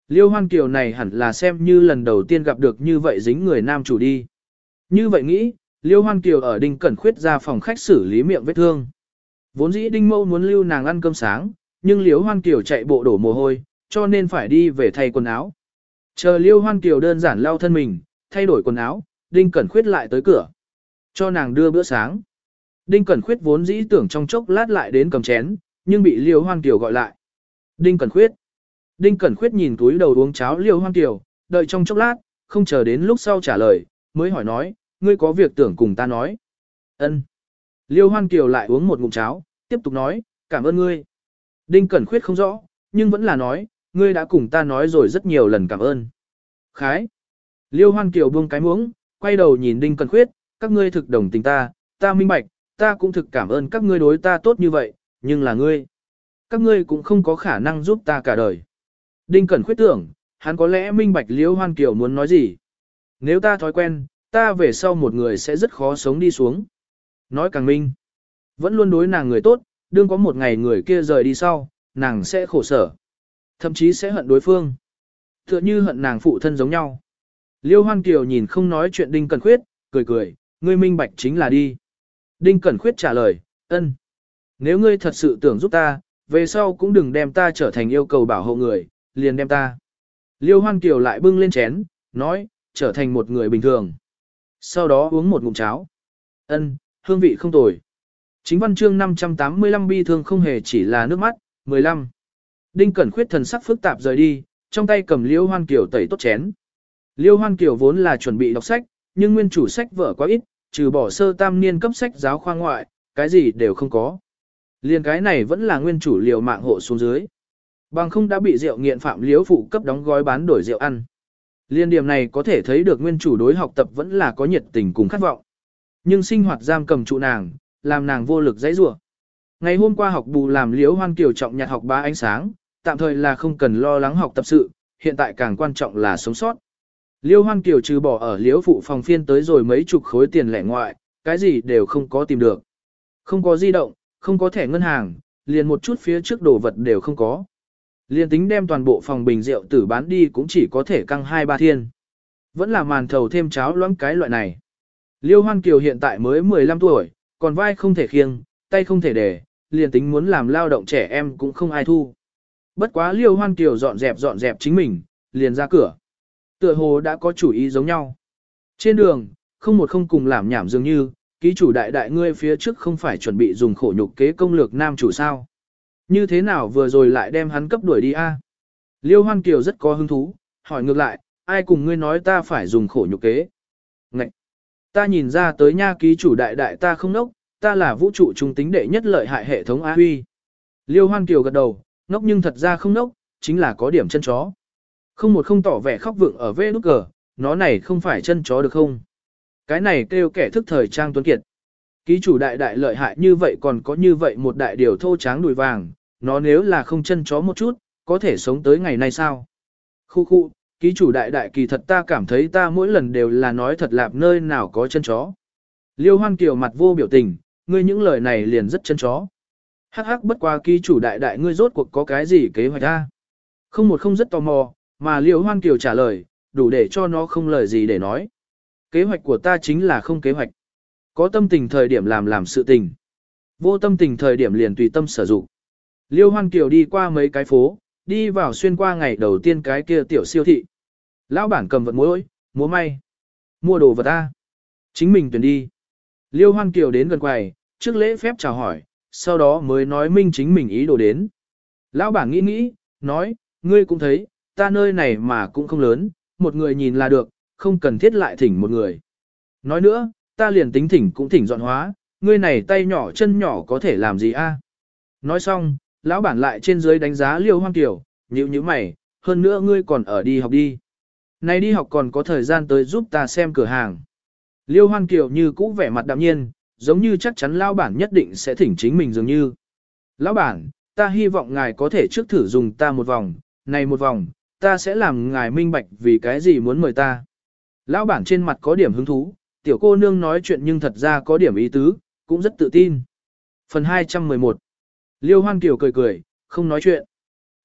S1: Liêu Hoan Kiều này hẳn là xem như lần đầu tiên gặp được như vậy dính người nam chủ đi. Như vậy nghĩ, Liêu Hoan Kiều ở Đinh Cẩn Khuyết ra phòng khách xử lý miệng vết thương. Vốn dĩ Đinh Mâu muốn lưu nàng ăn cơm sáng, nhưng Liêu Hoan Kiều chạy bộ đổ mồ hôi, cho nên phải đi về thay quần áo. Chờ Liêu Hoan Kiều đơn giản lau thân mình, thay đổi quần áo, Đinh Cẩn Khuyết lại tới cửa, cho nàng đưa bữa sáng. Đinh Cẩn Khuyết vốn dĩ tưởng trong chốc lát lại đến cầm chén, nhưng bị Liêu Hoan Kiều gọi lại. Đinh Cẩn Khuyết. Đinh Cẩn Khuyết nhìn túi đầu uống cháo Liêu Hoan Kiều, đợi trong chốc lát, không chờ đến lúc sau trả lời, mới hỏi nói, ngươi có việc tưởng cùng ta nói. Ân. Liêu Hoan Kiều lại uống một ngụm cháo, tiếp tục nói, cảm ơn ngươi. Đinh Cẩn Khuyết không rõ, nhưng vẫn là nói, ngươi đã cùng ta nói rồi rất nhiều lần cảm ơn. Khái. Liêu Hoan Kiều buông cái muỗng, quay đầu nhìn Đinh Cẩn Khuyết, các ngươi thực đồng tình ta minh bạch, ta cũng thực cảm ơn các ngươi đối ta tốt như vậy, nhưng là ngươi. Các ngươi cũng không có khả năng giúp ta cả đời. Đinh Cẩn Khuyết tưởng, hắn có lẽ minh bạch Liêu Hoan Kiều muốn nói gì. Nếu ta thói quen, ta về sau một người sẽ rất khó sống đi xuống. Nói càng minh, vẫn luôn đối nàng người tốt, đương có một ngày người kia rời đi sau, nàng sẽ khổ sở. Thậm chí sẽ hận đối phương. Tựa như hận nàng phụ thân giống nhau. Liêu Hoan Kiều nhìn không nói chuyện Đinh Cẩn Khuyết, cười, ngươi minh bạch chính là đi. Đinh Cẩn Khuyết trả lời, ân. Nếu ngươi thật sự tưởng giúp ta, về sau cũng đừng đem ta trở thành yêu cầu bảo hộ người, liền đem ta. Liêu Hoan Kiều lại bưng lên chén, nói, trở thành một người bình thường. Sau đó uống một ngụm cháo. Ân, hương vị không tồi. Chính văn chương 585 bi thương không hề chỉ là nước mắt, 15. Đinh Cẩn Khuyết thần sắc phức tạp rời đi, trong tay cầm Liêu Hoan Kiều tẩy tốt chén. Liêu Hoan Kiều vốn là chuẩn bị đọc sách, nhưng nguyên chủ sách vở quá ít, trừ bỏ sơ tam niên cấp sách giáo khoa ngoại, cái gì đều không có. Liên cái này vẫn là nguyên chủ liều mạng hộ xuống dưới. Bằng không đã bị rượu nghiện phạm liếu phụ cấp đóng gói bán đổi rượu ăn. Liên điểm này có thể thấy được nguyên chủ đối học tập vẫn là có nhiệt tình cùng khát vọng. Nhưng sinh hoạt giam cầm trụ nàng, làm nàng vô lực dãy rủa. Ngày hôm qua học bù làm Liễu Hoan Kiều trọng nhặt học bá ánh sáng, tạm thời là không cần lo lắng học tập sự, hiện tại càng quan trọng là sống sót. Liễu Hoan Kiều trừ bỏ ở Liễu phụ phòng phiên tới rồi mấy chục khối tiền lẻ ngoại, cái gì đều không có tìm được. Không có di động, không có thẻ ngân hàng, liền một chút phía trước đồ vật đều không có. Liên tính đem toàn bộ phòng bình rượu tử bán đi cũng chỉ có thể căng 2-3 thiên. Vẫn là màn thầu thêm cháo loãng cái loại này. Liêu Hoan Kiều hiện tại mới 15 tuổi, còn vai không thể khiêng, tay không thể để, liền tính muốn làm lao động trẻ em cũng không ai thu. Bất quá Liêu Hoan Kiều dọn dẹp chính mình, liền ra cửa. Tựa hồ đã có chủ ý giống nhau. Trên đường, không cùng làm nhảm dường như, ký chủ đại ngươi phía trước không phải chuẩn bị dùng khổ nhục kế công lược nam chủ sao. Như thế nào vừa rồi lại đem hắn cấp đuổi đi a? Liêu Hoan Kiều rất có hứng thú, hỏi ngược lại, ai cùng ngươi nói ta phải dùng khổ nhục kế? Ngậy! Ta nhìn ra tới nha ký chủ đại ta không nốc, ta là vũ trụ trung tính đệ nhất lợi hại hệ thống A Huy. Liêu Hoan Kiều gật đầu, ngốc nhưng thật ra không nốc, chính là có điểm chân chó. Không tỏ vẻ khóc vượng ở vê nút cờ, nó này không phải chân chó được không? Cái này kêu kẻ thức thời trang tuấn kiệt. Ký chủ đại lợi hại như vậy còn có như vậy một đại điều thô tráng đùi vàng, nó nếu là không chân chó một chút, có thể sống tới ngày nay sao? Khu, ký chủ đại kỳ thật ta cảm thấy ta mỗi lần đều là nói thật lạp nơi nào có chân chó. Liêu Hoan Kiều mặt vô biểu tình, ngươi những lời này liền rất chân chó. Hắc bất qua ký chủ đại ngươi rốt cuộc có cái gì kế hoạch a? Không rất tò mò, mà Liêu Hoan Kiều trả lời, đủ để cho nó không lời gì để nói. Kế hoạch của ta chính là không kế hoạch. Có tâm tình thời điểm làm sự tình. Vô tâm tình thời điểm liền tùy tâm sử dụng. Liêu Hoan Kiều đi qua mấy cái phố, đi vào xuyên qua ngày đầu tiên cái kia tiểu siêu thị. Lão bản cầm vật mối, múa may. Mua đồ vật ta. Chính mình tuyển đi. Liêu Hoan Kiều đến gần quầy, trước lễ phép chào hỏi, sau đó mới nói minh chính mình ý đồ đến. Lão bản nghĩ, nói, ngươi cũng thấy, ta nơi này mà cũng không lớn, một người nhìn là được, không cần thiết lại thỉnh một người. Nói nữa, ta liền tính thỉnh cũng thỉnh dọn hóa, ngươi này tay nhỏ chân nhỏ có thể làm gì a? Nói xong, lão bản lại trên dưới đánh giá Liêu Hoan Kiều, nhíu mày, hơn nữa ngươi còn ở đi học đi. Này đi học còn có thời gian tới giúp ta xem cửa hàng. Liêu Hoan Kiều như cũ vẻ mặt đạm nhiên, giống như chắc chắn lão bản nhất định sẽ thỉnh chính mình dường như. Lão bản, ta hy vọng ngài có thể trước thử dùng ta một vòng, này một vòng, ta sẽ làm ngài minh bạch vì cái gì muốn mời ta. Lão bản trên mặt có điểm hứng thú, tiểu cô nương nói chuyện nhưng thật ra có điểm ý tứ, cũng rất tự tin. Phần 211. Liêu Hoan Kiều cười, không nói chuyện.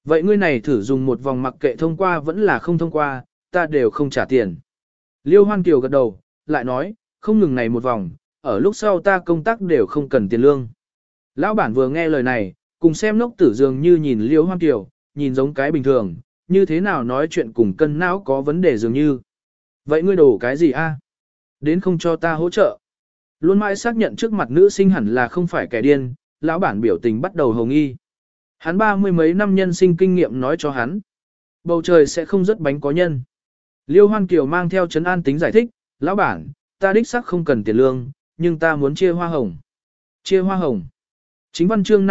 S1: Vậy ngươi này thử dùng một vòng mặc kệ thông qua vẫn là không thông qua, ta đều không trả tiền. Liêu Hoan Kiều gật đầu, lại nói, không ngừng này một vòng, ở lúc sau ta công tác đều không cần tiền lương. Lão bản vừa nghe lời này, cùng xem ngốc tử dường như nhìn Liêu Hoan Kiều, nhìn giống cái bình thường, như thế nào nói chuyện cùng cân não có vấn đề dường như. Vậy ngươi đổ cái gì a? Đến không cho ta hỗ trợ. Luôn mãi xác nhận trước mặt nữ sinh hẳn là không phải kẻ điên, lão bản biểu tình bắt đầu hồng nghi. Hắn 30 mấy năm nhân sinh kinh nghiệm nói cho hắn. Bầu trời sẽ không rớt bánh có nhân. Liêu Hoan Kiều mang theo trấn an tính giải thích, lão bản, ta đích xác không cần tiền lương, nhưng ta muốn chia hoa hồng. Chia hoa hồng. Chính văn chương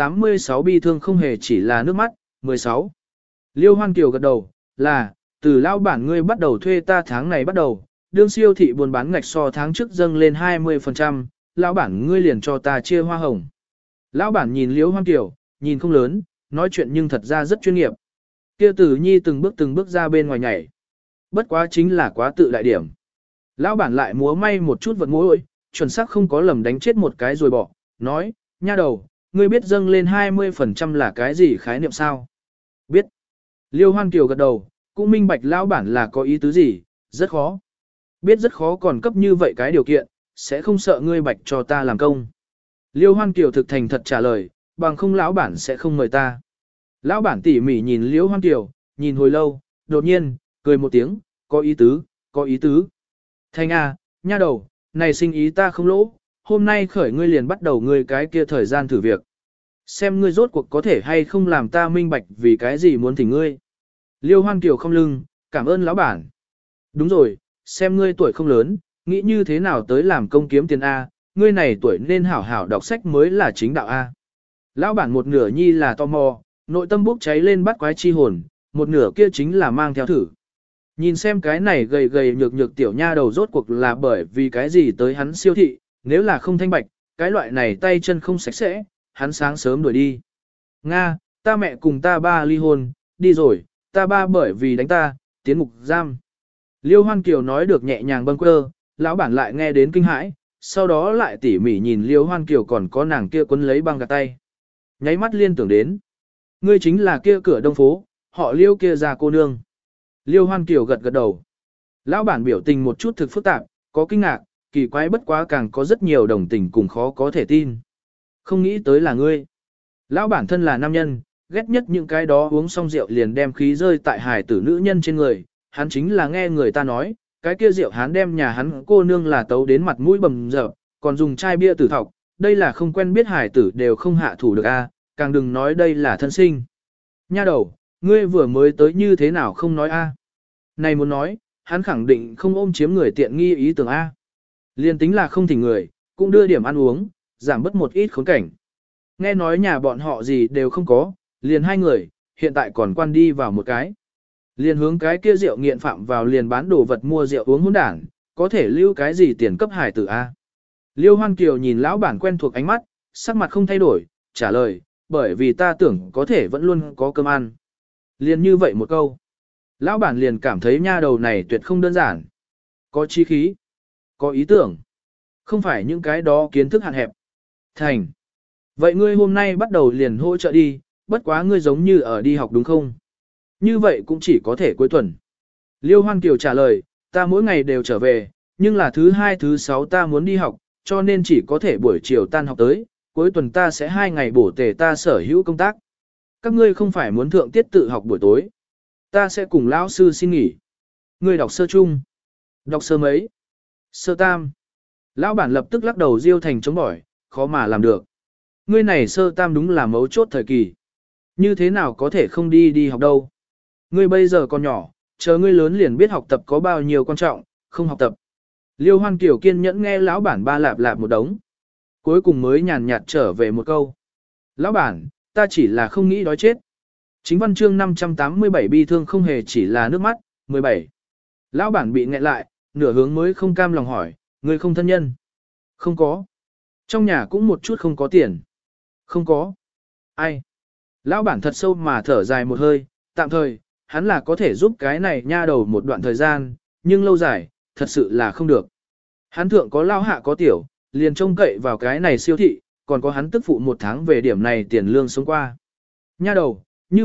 S1: 586 bi thương không hề chỉ là nước mắt, 16. Liêu Hoan Kiều gật đầu, là, từ lão bản ngươi bắt đầu thuê ta tháng này bắt đầu, đương siêu thị buôn bán ngạch so tháng trước dâng lên 20%, lão bản ngươi liền cho ta chia hoa hồng. Lão bản nhìn Liêu Hoan Kiều, nhìn không lớn, nói chuyện nhưng thật ra rất chuyên nghiệp. Kia Tử Nhi từng bước ra bên ngoài nhảy. Bất quá chính là quá tự đại điểm. Lão bản lại múa may một chút vật mối, chuẩn xác không có lầm đánh chết một cái rồi bỏ, nói, nha đầu, ngươi biết dâng lên 20% là cái gì khái niệm sao? Biết. Liêu Hoan Kiều gật đầu, cũng minh bạch lão bản là có ý tứ gì, rất khó. Biết rất khó còn cấp như vậy cái điều kiện, sẽ không sợ ngươi bạch cho ta làm công. Liêu Hoan Kiều thực thành thật trả lời, bằng không lão bản sẽ không mời ta. Lão bản tỉ mỉ nhìn Liêu Hoan Kiều, nhìn hồi lâu, đột nhiên, cười một tiếng, có ý tứ, có ý tứ. Thanh à, nha đầu, này sinh ý ta không lỗ, hôm nay khởi ngươi liền bắt đầu ngươi cái kia thời gian thử việc. Xem ngươi rốt cuộc có thể hay không làm ta minh bạch vì cái gì muốn thỉnh ngươi. Liêu Hoan Kiều không lưng, cảm ơn lão bản. Đúng rồi, xem ngươi tuổi không lớn, nghĩ như thế nào tới làm công kiếm tiền A, ngươi này tuổi nên hảo hảo đọc sách mới là chính đạo A. Lão bản một nửa nhi là tò mò, nội tâm bốc cháy lên bắt quái chi hồn, một nửa kia chính là mang theo thử. Nhìn xem cái này gầy gầy nhược nhược tiểu nha đầu rốt cuộc là bởi vì cái gì tới hắn siêu thị, nếu là không thanh bạch, cái loại này tay chân không sạch sẽ, hắn sáng sớm đuổi đi. Nga, ta mẹ cùng ta ba ly hôn, đi rồi, ta ba bởi vì đánh ta, tiến ngục giam. Liêu Hoan Kiều nói được nhẹ nhàng bâng quơ, lão bản lại nghe đến kinh hãi, sau đó lại tỉ mỉ nhìn Liêu Hoan Kiều còn có nàng kia quấn lấy băng gạt tay. Nháy mắt liên tưởng đến. Ngươi chính là kia cửa đông phố, họ Liêu kia già cô nương. Liêu Hoan Kiều gật gật đầu. Lão bản biểu tình một chút thực phức tạp, có kinh ngạc, kỳ quái bất quá càng có rất nhiều đồng tình cùng khó có thể tin. Không nghĩ tới là ngươi. Lão bản thân là nam nhân, ghét nhất những cái đó uống xong rượu liền đem khí rơi tại hài tử nữ nhân trên người. Hắn chính là nghe người ta nói, cái kia rượu hắn đem nhà hắn cô nương là tấu đến mặt mũi bầm dập, còn dùng chai bia tử thọc, đây là không quen biết hài tử đều không hạ thủ được a, càng đừng nói đây là thân sinh. Nha đầu, ngươi vừa mới tới như thế nào không nói a? Này muốn nói, hắn khẳng định không ôm chiếm người tiện nghi ý tưởng a. Liên tính là không thỉnh người, cũng đưa điểm ăn uống, giảm bớt một ít khốn cảnh. Nghe nói nhà bọn họ gì đều không có, liền hai người, hiện tại còn quan đi vào một cái. Liền hướng cái kia rượu nghiện phạm vào liền bán đồ vật mua rượu uống hỗn đảng, có thể lưu cái gì tiền cấp hải tử a? Liêu Hoan Kiều nhìn lão bản quen thuộc ánh mắt, sắc mặt không thay đổi, trả lời, bởi vì ta tưởng có thể vẫn luôn có cơm ăn. Liền như vậy một câu. Lão bản liền cảm thấy nha đầu này tuyệt không đơn giản. Có chi khí, có ý tưởng. Không phải những cái đó kiến thức hạn hẹp. Thành. Vậy ngươi hôm nay bắt đầu liền hỗ trợ đi, bất quá ngươi giống như ở đi học đúng không? Như vậy cũng chỉ có thể cuối tuần. Liêu Hoan Kiều trả lời, ta mỗi ngày đều trở về, nhưng là thứ hai thứ sáu ta muốn đi học, cho nên chỉ có thể buổi chiều tan học tới, cuối tuần ta sẽ 2 ngày bổ tề ta sở hữu công tác. Các ngươi không phải muốn thượng tiết tự học buổi tối. Ta sẽ cùng lão sư xin nghỉ. Ngươi đọc sơ chung. Đọc sơ mấy? Sơ tam. Lão bản lập tức lắc đầu riêu thành chống bỏi, khó mà làm được. Ngươi này sơ tam đúng là mấu chốt thời kỳ. Như thế nào có thể không đi học đâu. Ngươi bây giờ còn nhỏ, chờ ngươi lớn liền biết học tập có bao nhiêu quan trọng, không học tập. Liêu Hoan Kiều kiên nhẫn nghe lão bản ba lạp lạp một đống. Cuối cùng mới nhàn nhạt trở về một câu. Lão bản, ta chỉ là không nghĩ đói chết. Chính văn chương 587 bi thương không hề chỉ là nước mắt, 17. Lão bản bị nghẹn lại, nửa hướng mới không cam lòng hỏi, ngươi không thân nhân? Không có. Trong nhà cũng một chút không có tiền. Không có. Ai? Lão bản thật sâu mà thở dài một hơi, tạm thời, hắn là có thể giúp cái này nha đầu một đoạn thời gian, nhưng lâu dài, thật sự là không được. Hắn thượng có lao hạ có tiểu, liền trông cậy vào cái này siêu thị, còn có hắn tức phụ một tháng về điểm này tiền lương sống qua. Nha đầu, như vậy,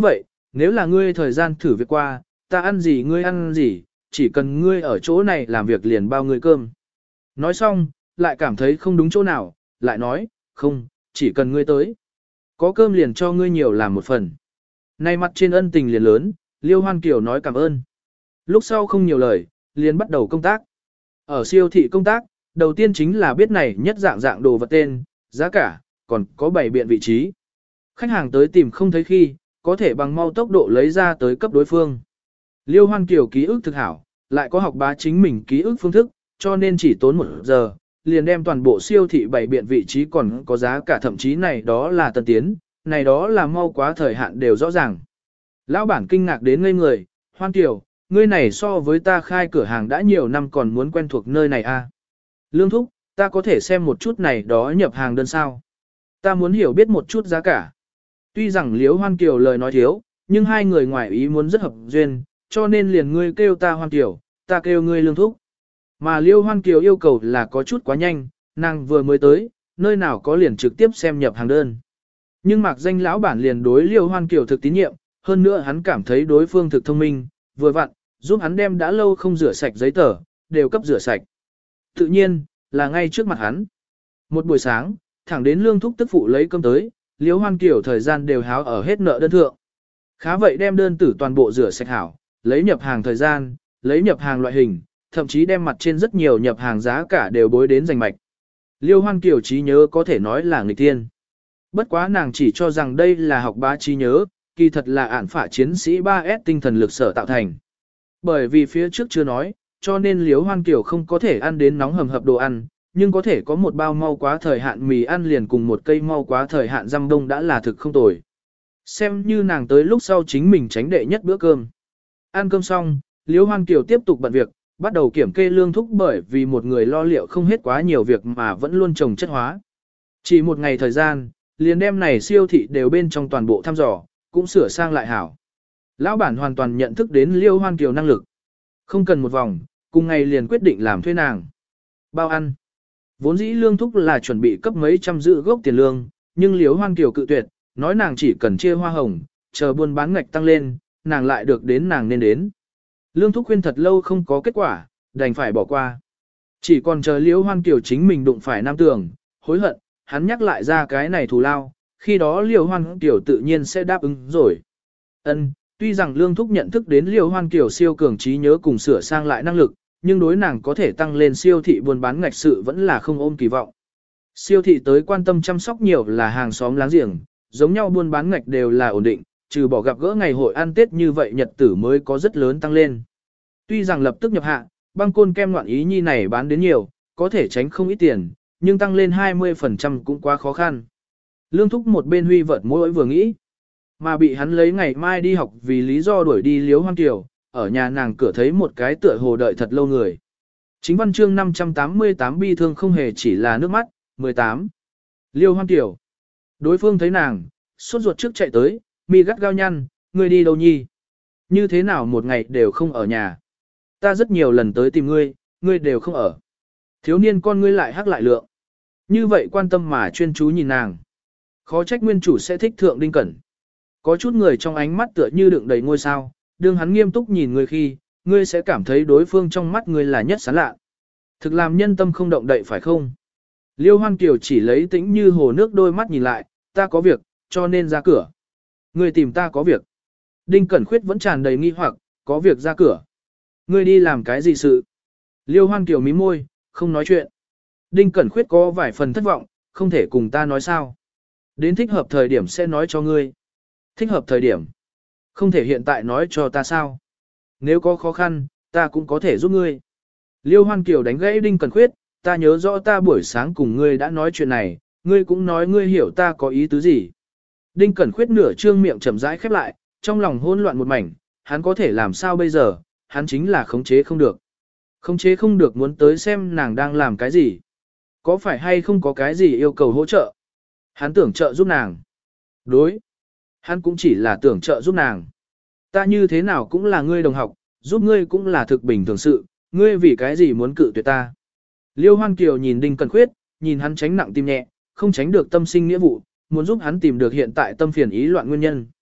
S1: nếu là ngươi thời gian thử việc qua, ta ăn gì ngươi ăn gì, chỉ cần ngươi ở chỗ này làm việc liền bao ngươi cơm. Nói xong, lại cảm thấy không đúng chỗ nào, lại nói, không, chỉ cần ngươi tới. Có cơm liền cho ngươi nhiều làm một phần. Nay mặt trên ân tình liền lớn, Liêu Hoan Kiều nói cảm ơn. Lúc sau không nhiều lời, liền bắt đầu công tác. Ở siêu thị công tác, đầu tiên chính là biết này nhất dạng dạng đồ vật tên, giá cả, còn có bảy biện vị trí. Khách hàng tới tìm không thấy khi, có thể bằng mau tốc độ lấy ra tới cấp đối phương. Liêu Hoan Kiều ký ức thực hảo, lại có học bá chính mình ký ức phương thức, cho nên chỉ tốn 1 giờ, liền đem toàn bộ siêu thị bảy biện vị trí còn có giá cả, thậm chí này đó là tân tiến, này đó là mau quá thời hạn đều rõ ràng. Lão bản kinh ngạc đến ngây người, Hoan Kiều, ngươi này so với ta khai cửa hàng đã nhiều năm còn muốn quen thuộc nơi này à? Lương thúc, ta có thể xem một chút này đó nhập hàng đơn sao? Ta muốn hiểu biết một chút giá cả. Tuy rằng Liễu Hoan Kiều lời nói thiếu, nhưng hai người ngoài ý muốn rất hợp duyên, cho nên liền ngươi kêu ta Hoan Kiều, ta kêu ngươi Lương thúc. Mà Liễu Hoan Kiều yêu cầu là có chút quá nhanh, nàng vừa mới tới, nơi nào có liền trực tiếp xem nhập hàng đơn. Nhưng mạc danh lão bản liền đối Liễu Hoan Kiều thực tín nhiệm, hơn nữa hắn cảm thấy đối phương thực thông minh, vừa vặn, giúp hắn đem đã lâu không rửa sạch giấy tờ, đều cấp rửa sạch. Tự nhiên, là ngay trước mặt hắn. Một buổi sáng, thẳng đến Lương thúc tức phụ lấy cơm tới, Liễu Hoan Kiều thời gian đều háo ở hết nợ đơn thượng. Khá vậy đem đơn tử toàn bộ rửa sạch hảo, lấy nhập hàng thời gian, lấy nhập hàng loại hình, thậm chí đem mặt trên rất nhiều nhập hàng giá cả đều bối đến rành mạch. Liêu Hoan Kiều trí nhớ có thể nói là nghịch tiên. Bất quá nàng chỉ cho rằng đây là học bá trí nhớ, kỳ thật là ản phả chiến sĩ 3S tinh thần lực sở tạo thành. Bởi vì phía trước chưa nói, cho nên Liêu Hoan Kiều không có thể ăn đến nóng hầm hập đồ ăn, nhưng có thể có một bao mau quá thời hạn mì ăn liền cùng một cây mau quá thời hạn răm đông đã là thực không tồi. Xem như nàng tới lúc sau chính mình tránh đệ nhất bữa cơm. Ăn cơm xong, Liêu Hoan Kiều tiếp tục bận việc, bắt đầu kiểm kê lương thúc bởi vì một người lo liệu không hết quá nhiều việc mà vẫn luôn trồng chất hóa. Chỉ một ngày thời gian, liền đem này siêu thị đều bên trong toàn bộ thăm dò, cũng sửa sang lại hảo. Lão bản hoàn toàn nhận thức đến Liêu Hoan Kiều năng lực. Không cần một vòng, cùng ngày liền quyết định làm thuê nàng. Bao ăn. Vốn dĩ lương thúc là chuẩn bị cấp mấy trăm dự gốc tiền lương, nhưng Liêu Hoan Kiều cự tuyệt, nói nàng chỉ cần chia hoa hồng, chờ buôn bán ngạch tăng lên, nàng lại được đến nàng nên đến. Lương thúc khuyên thật lâu không có kết quả, đành phải bỏ qua. Chỉ còn chờ Liễu Hoan Kiều chính mình đụng phải nam tường, hối hận, hắn nhắc lại ra cái này thù lao, khi đó Liễu Hoan Kiều tự nhiên sẽ đáp ứng rồi. Tuy rằng lương thúc nhận thức đến Liễu Hoan Kiều siêu cường trí nhớ cùng sửa sang lại năng lực, nhưng đối nàng có thể tăng lên siêu thị buôn bán ngạch sự vẫn là không ôm kỳ vọng. Siêu thị tới quan tâm chăm sóc nhiều là hàng xóm láng giềng, giống nhau buôn bán ngạch đều là ổn định, trừ bỏ gặp gỡ ngày hội ăn Tết như vậy nhật tử mới có rất lớn tăng lên. Tuy rằng lập tức nhập hạ, băng côn kem ngoạn ý nhi này bán đến nhiều, có thể tránh không ít tiền, nhưng tăng lên 20% cũng quá khó khăn. Lương thúc một bên huy vợt mỗi vừa nghĩ, mà bị hắn lấy ngày mai đi học vì lý do đuổi đi Liễu Hoan Kiều, ở nhà nàng cửa thấy một cái tựa hồ đợi thật lâu người. Chính văn chương 588 bi thương không hề chỉ là nước mắt, 18. Liễu Hoan Kiều. Đối phương thấy nàng, sốt ruột trước chạy tới, mi gắt gao nhăn, ngươi đi đâu nhi? Như thế nào một ngày đều không ở nhà? Ta rất nhiều lần tới tìm ngươi, ngươi đều không ở. Thiếu niên con ngươi lại hắc lại lượng. Như vậy quan tâm mà chuyên chú nhìn nàng. Khó trách nguyên chủ sẽ thích thượng Đinh Cẩn. Có chút người trong ánh mắt tựa như đựng đầy ngôi sao, đương hắn nghiêm túc nhìn ngươi khi, ngươi sẽ cảm thấy đối phương trong mắt ngươi là nhất sán lạ. Thực làm nhân tâm không động đậy phải không? Liêu Hoan Kiều chỉ lấy tĩnh như hồ nước đôi mắt nhìn lại, ta có việc, cho nên ra cửa. Ngươi tìm ta có việc. Đinh Cẩn Khuyết vẫn tràn đầy nghi hoặc, có việc ra cửa. Ngươi đi làm cái gì sự? Liêu Hoan Kiều mím môi, không nói chuyện. Đinh Cẩn Khuyết có vài phần thất vọng, không thể cùng ta nói sao. Đến thích hợp thời điểm sẽ nói cho ngươi. Thích hợp thời điểm. Không thể hiện tại nói cho ta sao. Nếu có khó khăn, ta cũng có thể giúp ngươi. Liêu Hoan Kiều đánh gãy Đinh Cẩn Khuyết, ta nhớ rõ ta buổi sáng cùng ngươi đã nói chuyện này, ngươi cũng nói ngươi hiểu ta có ý tứ gì. Đinh Cẩn Khuyết nửa trương miệng chậm rãi khép lại, trong lòng hỗn loạn một mảnh, hắn có thể làm sao bây giờ, hắn chính là khống chế không được. Khống chế không được muốn tới xem nàng đang làm cái gì. Có phải hay không có cái gì yêu cầu hỗ trợ. Hắn tưởng trợ giúp nàng. Đối. Hắn cũng chỉ là tưởng trợ giúp nàng. Ta như thế nào cũng là ngươi đồng học, giúp ngươi cũng là thực bình thường sự, ngươi vì cái gì muốn cự tuyệt ta. Liêu Hoan Kiều nhìn Đinh Cẩn Khuyết, nhìn hắn tránh nặng tim nhẹ, không tránh được tâm sinh nghĩa vụ, muốn giúp hắn tìm được hiện tại tâm phiền ý loạn nguyên nhân.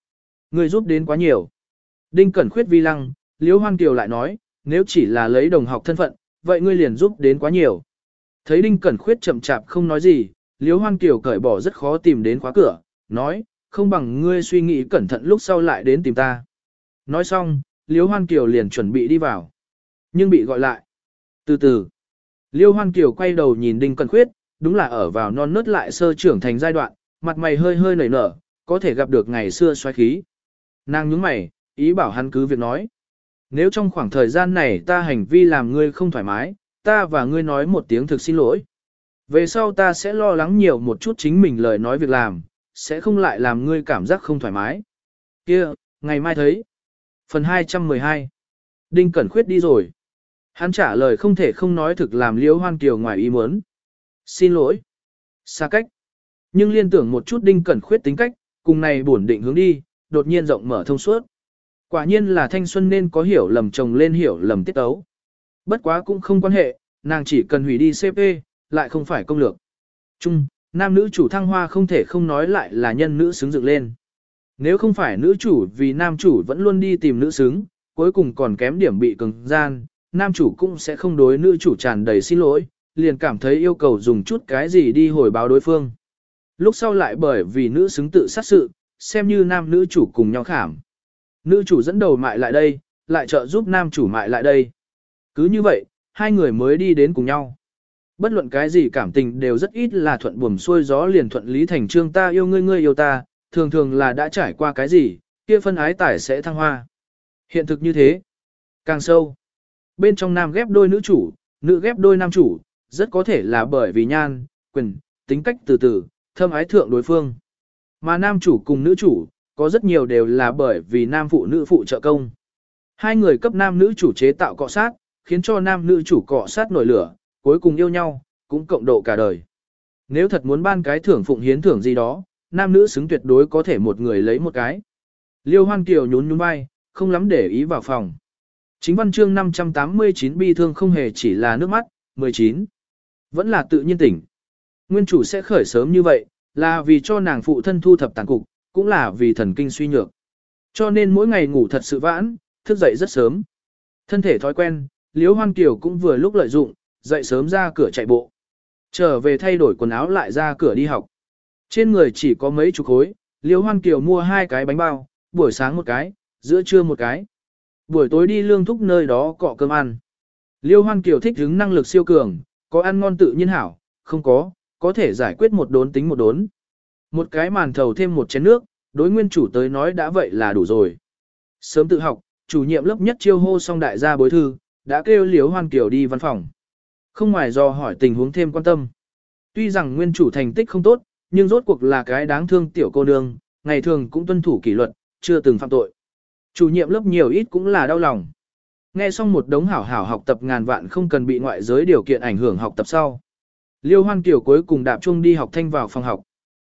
S1: Ngươi giúp đến quá nhiều. Đinh Cẩn Khuyết vi lăng, Liễu Hoan Kiều lại nói, nếu chỉ là lấy đồng học thân phận, vậy ngươi liền giúp đến quá nhiều. Thấy Đinh Cẩn Khuyết chậm chạp không nói gì, Liễu Hoan Kiều cởi bỏ rất khó tìm đến khóa cửa, nói, không bằng ngươi suy nghĩ cẩn thận lúc sau lại đến tìm ta. Nói xong, Liễu Hoan Kiều liền chuẩn bị đi vào, nhưng bị gọi lại. Từ từ, Liễu Hoan Kiều quay đầu nhìn Đinh Cẩn Khuyết, đúng là ở vào non nớt lại sơ trưởng thành giai đoạn, mặt mày hơi hơi nảy nở, có thể gặp được ngày xưa xoáy khí. Nàng nhướng mày, ý bảo hắn cứ việc nói. Nếu trong khoảng thời gian này ta hành vi làm ngươi không thoải mái, ta và ngươi nói một tiếng thực xin lỗi. Về sau ta sẽ lo lắng nhiều một chút chính mình lời nói việc làm, sẽ không lại làm ngươi cảm giác không thoải mái. Kia, ngày mai thấy. Phần 212. Đinh Cẩn Khuyết đi rồi. Hắn trả lời không thể không nói thực làm Liễu Hoan Kiều ngoài ý muốn. Xin lỗi. Xa cách. Nhưng liên tưởng một chút Đinh Cẩn Khuyết tính cách, cùng này bổn định hướng đi, đột nhiên rộng mở thông suốt. Quả nhiên là thanh xuân nên có hiểu lầm chồng lên hiểu lầm tiết ấu. Bất quá cũng không quan hệ, nàng chỉ cần hủy đi CP, lại không phải công lược. Chung, nam nữ chủ thăng hoa không thể không nói lại là nhân nữ xứng dựng lên. Nếu không phải nữ chủ vì nam chủ vẫn luôn đi tìm nữ xứng, cuối cùng còn kém điểm bị cứng gian, nam chủ cũng sẽ không đối nữ chủ tràn đầy xin lỗi, liền cảm thấy yêu cầu dùng chút cái gì đi hồi báo đối phương. Lúc sau lại bởi vì nữ xứng tự sát sự, xem như nam nữ chủ cùng nhau khảm. Nữ chủ dẫn đầu mại lại đây, lại trợ giúp nam chủ mại lại đây. Cứ như vậy, hai người mới đi đến cùng nhau. Bất luận cái gì cảm tình đều rất ít là thuận buồm xuôi gió liền thuận lý thành trương ta yêu ngươi ngươi yêu ta, thường thường là đã trải qua cái gì, kia phân ái tải sẽ thăng hoa. Hiện thực như thế, càng sâu. Bên trong nam ghép đôi nữ chủ, nữ ghép đôi nam chủ, rất có thể là bởi vì nhan, quyền, tính cách từ từ, thâm ái thượng đối phương. Mà nam chủ cùng nữ chủ, có rất nhiều đều là bởi vì nam phụ nữ phụ trợ công. Hai người cấp nam nữ chủ chế tạo cọ sát, khiến cho nam nữ chủ cọ sát nổi lửa, cuối cùng yêu nhau, cũng cộng độ cả đời. Nếu thật muốn ban cái thưởng phụng hiến thưởng gì đó, nam nữ xứng tuyệt đối có thể một người lấy một cái. Liêu Hoan Kiều nhún nhún vai, không lắm để ý vào phòng. Chính văn chương 589 bi thương không hề chỉ là nước mắt, 19. Vẫn là tự nhiên tỉnh. Nguyên chủ sẽ khởi sớm như vậy, là vì cho nàng phụ thân thu thập tàn cục, cũng là vì thần kinh suy nhược. Cho nên mỗi ngày ngủ thật sự vãn, thức dậy rất sớm. Thân thể thói quen, Liễu Hoan Kiều cũng vừa lúc lợi dụng, dậy sớm ra cửa chạy bộ. Trở về thay đổi quần áo lại ra cửa đi học. Trên người chỉ có mấy chục khối, Liễu Hoan Kiều mua 2 cái bánh bao, buổi sáng một cái, giữa trưa một cái. Buổi tối đi lương thúc nơi đó cọ cơm ăn. Liễu Hoan Kiều thích hứng năng lực siêu cường, có ăn ngon tự nhiên hảo, không có thể giải quyết một đốn tính một đốn. Một cái màn thầu thêm một chén nước, đối nguyên chủ tới nói đã vậy là đủ rồi. Sớm tự học, chủ nhiệm lớp nhất chiêu hô xong đại gia bối thư, đã kêu Liễu Hoan Kiều đi văn phòng. Không ngoài do hỏi tình huống thêm quan tâm. Tuy rằng nguyên chủ thành tích không tốt, nhưng rốt cuộc là cái đáng thương tiểu cô nương, ngày thường cũng tuân thủ kỷ luật, chưa từng phạm tội. Chủ nhiệm lớp nhiều ít cũng là đau lòng. Nghe xong một đống hảo hảo học tập ngàn vạn không cần bị ngoại giới điều kiện ảnh hưởng học tập sau. Liêu Hoan Kiều cuối cùng đạp chung đi học thanh vào phòng học.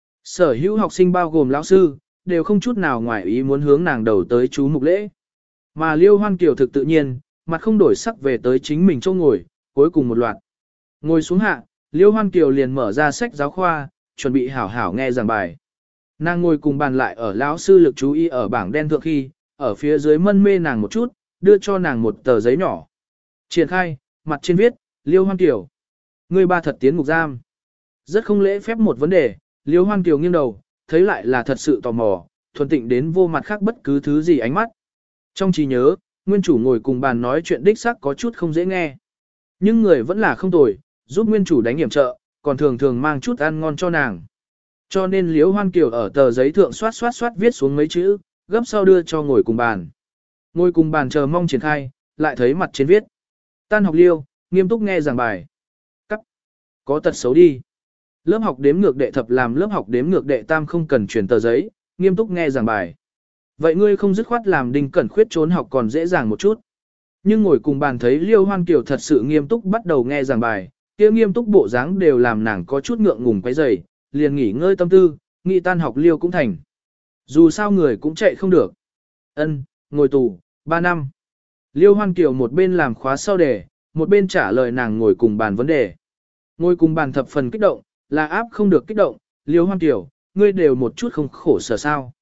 S1: Sở hữu học sinh bao gồm lão sư, đều không chút nào ngoài ý muốn hướng nàng đầu tới chú mục lễ. Mà Liêu Hoan Kiều thực tự nhiên, mặt không đổi sắc về tới chính mình chỗ ngồi, cuối cùng một loạt. Ngồi xuống hạ, Liêu Hoan Kiều liền mở ra sách giáo khoa, chuẩn bị hảo hảo nghe giảng bài. Nàng ngồi cùng bàn lại ở lão sư lực chú ý ở bảng đen thượng khi, ở phía dưới mân mê nàng một chút, đưa cho nàng một tờ giấy nhỏ. Triển khai, mặt trên viết, Liêu Hoan Kiều. Ngươi ba thật tiến ngục giam. Rất không lễ phép một vấn đề, Liêu Hoan Kiều nghiêng đầu, thấy lại là thật sự tò mò, thuần tịnh đến vô mặt khác bất cứ thứ gì ánh mắt. Trong trí nhớ, nguyên chủ ngồi cùng bàn nói chuyện đích xác có chút không dễ nghe. Nhưng người vẫn là không tồi, giúp nguyên chủ đánh hiểm trợ, còn thường thường mang chút ăn ngon cho nàng. Cho nên Liễu Hoan Kiều ở tờ giấy thượng xoát viết xuống mấy chữ, gấp sau đưa cho ngồi cùng bàn. Ngồi cùng bàn chờ mong triển khai, lại thấy mặt trên viết. Tan học Liêu, nghiêm túc nghe giảng bài. Cắt. Có tật xấu đi. Lớp học đếm ngược đệ thập làm lớp học đếm ngược đệ tam không cần truyền tờ giấy, nghiêm túc nghe giảng bài. Vậy ngươi không dứt khoát làm Đinh Cẩn Khuyết trốn học còn dễ dàng một chút. Nhưng ngồi cùng bàn thấy Liêu Hoan Kiều thật sự nghiêm túc bắt đầu nghe giảng bài, kia nghiêm túc bộ dáng đều làm nàng có chút ngượng ngùng quấy rầy, liền nghỉ ngơi tâm tư, nghĩ tan học Liêu cũng thành. Dù sao người cũng chạy không được. Ân, ngồi tù, 3 năm. Liêu Hoan Kiều một bên làm khóa sau đề, một bên trả lời nàng ngồi cùng bàn vấn đề. Ngồi cùng bàn thập phần kích động, là áp không được kích động, Liêu Hoan Kiều, ngươi đều một chút không khổ sở sao.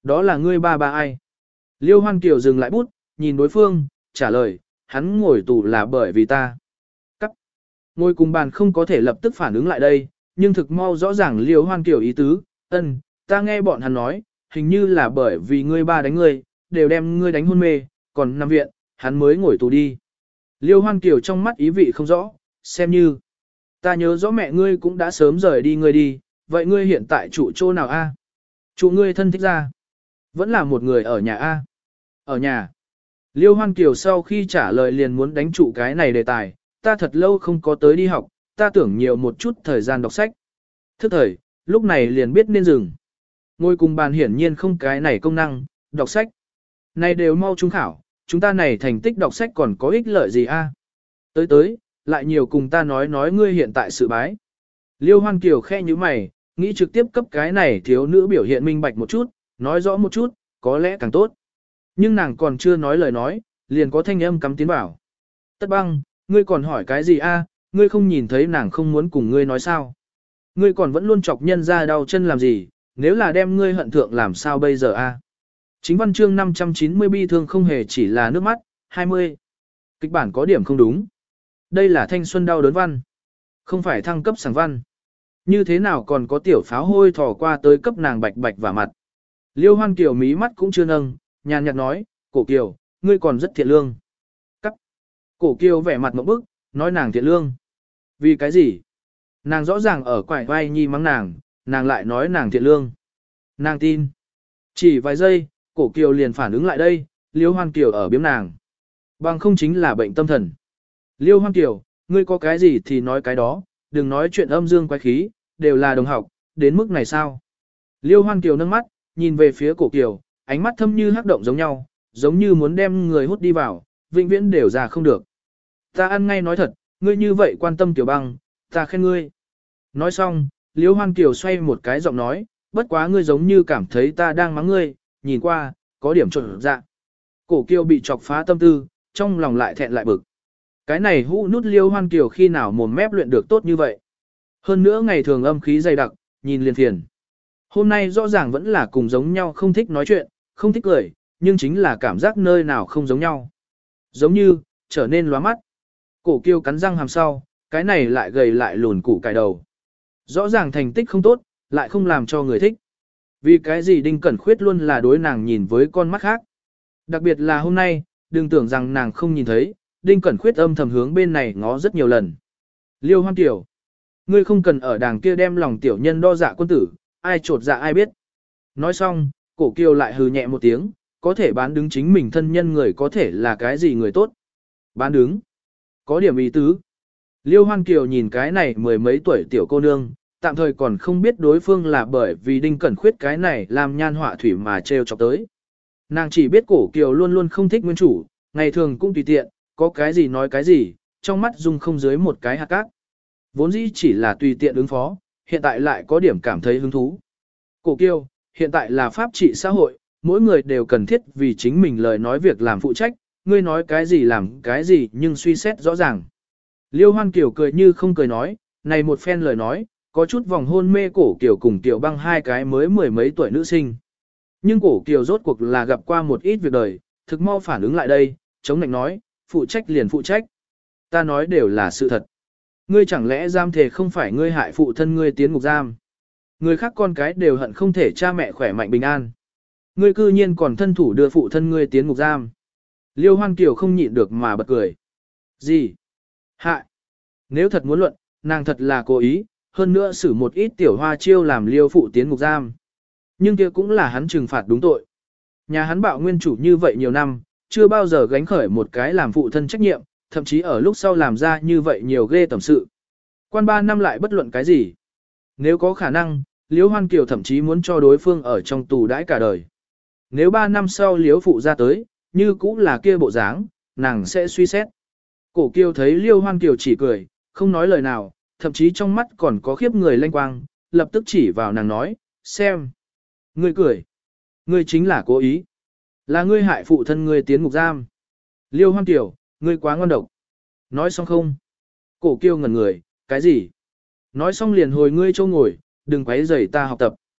S1: Đó là ngươi ba ai? Liêu Hoan Kiều dừng lại bút, nhìn đối phương, trả lời, hắn ngồi tù là bởi vì ta. Cắt. Ngồi cùng bàn không có thể lập tức phản ứng lại đây, nhưng thực mau rõ ràng Liêu Hoan Kiều ý tứ, ta nghe bọn hắn nói, hình như là bởi vì ngươi ba đánh ngươi, đều đem ngươi đánh hôn mê, còn nằm viện, hắn mới ngồi tù đi. Liêu Hoan Kiều trong mắt ý vị không rõ, xem như, ta nhớ rõ mẹ ngươi cũng đã sớm rời đi ngươi đi, vậy ngươi hiện tại trụ chỗ nào a? Trụ ngươi thân thích ra. Vẫn là một người ở nhà a. Ở nhà. Liêu Hoan Kiều sau khi trả lời liền muốn đánh trụ cái này đề tài, ta thật lâu không có tới đi học, ta tưởng nhiều một chút thời gian đọc sách. Thức thời, lúc này liền biết nên dừng. Ngồi cùng bàn hiển nhiên không cái này công năng, đọc sách. Này đều mau trung khảo, chúng ta này thành tích đọc sách còn có ích lợi gì a? Tới, lại nhiều cùng ta nói ngươi hiện tại sự bái. Liêu Hoan Kiều khe như mày, nghĩ trực tiếp cấp cái này thiếu nữ biểu hiện minh bạch một chút, nói rõ một chút, có lẽ càng tốt. Nhưng nàng còn chưa nói lời nói, liền có thanh âm cắm tiến bảo. Tất Băng, ngươi còn hỏi cái gì a? Ngươi không nhìn thấy nàng không muốn cùng ngươi nói sao? Ngươi còn vẫn luôn chọc nhân ra đau chân làm gì, nếu là đem ngươi hận thượng làm sao bây giờ a? Chính văn chương 590 bi thương không hề chỉ là nước mắt, 20. Kịch bản có điểm không đúng. Đây là thanh xuân đau đớn văn, không phải thăng cấp sảng văn. Như thế nào còn có tiểu pháo hôi thò qua tới cấp nàng bạch bạch vào mặt. Liêu Hoan Kiều mí mắt cũng chưa nâng, nhàn nhạt nói, Cổ Kiều, ngươi còn rất thiện lương. Cắt. Cổ Kiều vẻ mặt ngộp bức, nói nàng thiện lương. Vì cái gì? Nàng rõ ràng ở quải vai nhi mắng nàng lại nói nàng thiện lương. Nàng tin. Chỉ vài giây, Cổ Kiều liền phản ứng lại đây, Liêu Hoan Kiều ở biếm nàng. Bằng không chính là bệnh tâm thần. Liêu Hoan Kiều, ngươi có cái gì thì nói cái đó, đừng nói chuyện âm dương quái khí, đều là đồng học, đến mức này sao? Liêu Hoan Kiều nâng mắt, nhìn về phía Cổ Kiều, ánh mắt thâm như hắc động giống nhau, giống như muốn đem người hút đi vào, vĩnh viễn đều ra không được. Ta ăn ngay nói thật, ngươi như vậy quan tâm Tiểu Băng, ta khen ngươi. Nói xong, Liêu Hoan Kiều xoay một cái giọng nói, bất quá ngươi giống như cảm thấy ta đang mắng ngươi, nhìn qua, có điểm trộn dạ. Cổ Kiều bị chọc phá tâm tư, trong lòng lại thẹn lại bực. Cái này hũ nút Liêu Hoan Kiều khi nào mồm mép luyện được tốt như vậy. Hơn nữa ngày thường âm khí dày đặc, nhìn liền phiền. Hôm nay rõ ràng vẫn là cùng giống nhau, không thích nói chuyện, không thích cười, nhưng chính là cảm giác nơi nào không giống nhau. Giống như, trở nên lóa mắt. Cổ Kiều cắn răng hàm sau, cái này lại gầy lại lùn củ cải đầu. Rõ ràng thành tích không tốt, lại không làm cho người thích. Vì cái gì Đinh Cẩn Khuyết luôn là đối nàng nhìn với con mắt khác. Đặc biệt là hôm nay, đừng tưởng rằng nàng không nhìn thấy, Đinh Cẩn Khuyết âm thầm hướng bên này ngó rất nhiều lần. Liêu Hoan Kiều, ngươi không cần ở đàng kia đem lòng tiểu nhân đo dạ quân tử, ai trột dạ ai biết. Nói xong, Cổ Kiều lại hừ nhẹ một tiếng, có thể bán đứng chính mình thân nhân người có thể là cái gì người tốt. Bán đứng. Có điểm ý tứ. Liêu Hoan Kiều nhìn cái này mười mấy tuổi tiểu cô nương, tạm thời còn không biết đối phương là bởi vì Đinh Cẩn Khuyết cái này làm nhan họa thủy mà trêu chọc tới. Nàng chỉ biết Cổ Kiều luôn luôn không thích nguyên chủ, ngày thường cũng tùy tiện, có cái gì nói cái gì, trong mắt dung không dưới một cái hạt cát. Vốn dĩ chỉ là tùy tiện ứng phó, hiện tại lại có điểm cảm thấy hứng thú. Cổ Kiều, hiện tại là pháp trị xã hội, mỗi người đều cần thiết vì chính mình lời nói việc làm phụ trách, ngươi nói cái gì làm cái gì nhưng suy xét rõ ràng. Liêu Hoan Kiều cười như không cười nói, này một phen lời nói, có chút vòng hôn mê Cổ Kiều cùng Tiểu Băng hai cái mới mười mấy tuổi nữ sinh. Nhưng Cổ Kiều rốt cuộc là gặp qua một ít việc đời, thực mau phản ứng lại đây, chống nạnh nói, phụ trách liền phụ trách. Ta nói đều là sự thật. Ngươi chẳng lẽ giam thề không phải ngươi hại phụ thân ngươi tiến ngục giam. Người khác con cái đều hận không thể cha mẹ khỏe mạnh bình an. Ngươi cư nhiên còn thân thủ đưa phụ thân ngươi tiến ngục giam. Liêu Hoan Kiều không nhịn được mà bật cười. Gì? Hại? Nếu thật muốn luận, nàng thật là cố ý, hơn nữa xử một ít tiểu hoa chiêu làm Liêu phụ tiến ngục giam. Nhưng kia cũng là hắn trừng phạt đúng tội. Nhà hắn bạo nguyên chủ như vậy nhiều năm, chưa bao giờ gánh khởi một cái làm phụ thân trách nhiệm, thậm chí ở lúc sau làm ra như vậy nhiều ghê tầm sự. Quan 3 năm lại bất luận cái gì. Nếu có khả năng, Liễu Hoan Kiều thậm chí muốn cho đối phương ở trong tù đãi cả đời. Nếu 3 năm sau Liễu phụ ra tới, như cũng là kia bộ dáng, nàng sẽ suy xét. Cổ Kiều thấy Liễu Hoan Kiều chỉ cười, không nói lời nào, thậm chí trong mắt còn có khiếp người lanh quang, lập tức chỉ vào nàng nói, xem. Ngươi cười. Ngươi chính là cố ý. Là ngươi hại phụ thân ngươi tiến ngục giam. Liêu Hoan Kiều, ngươi quá ngon độc. Nói xong không? Cổ Kiều ngẩn người, cái gì? Nói xong liền hồi ngươi châu ngồi, đừng quấy rầy ta học tập.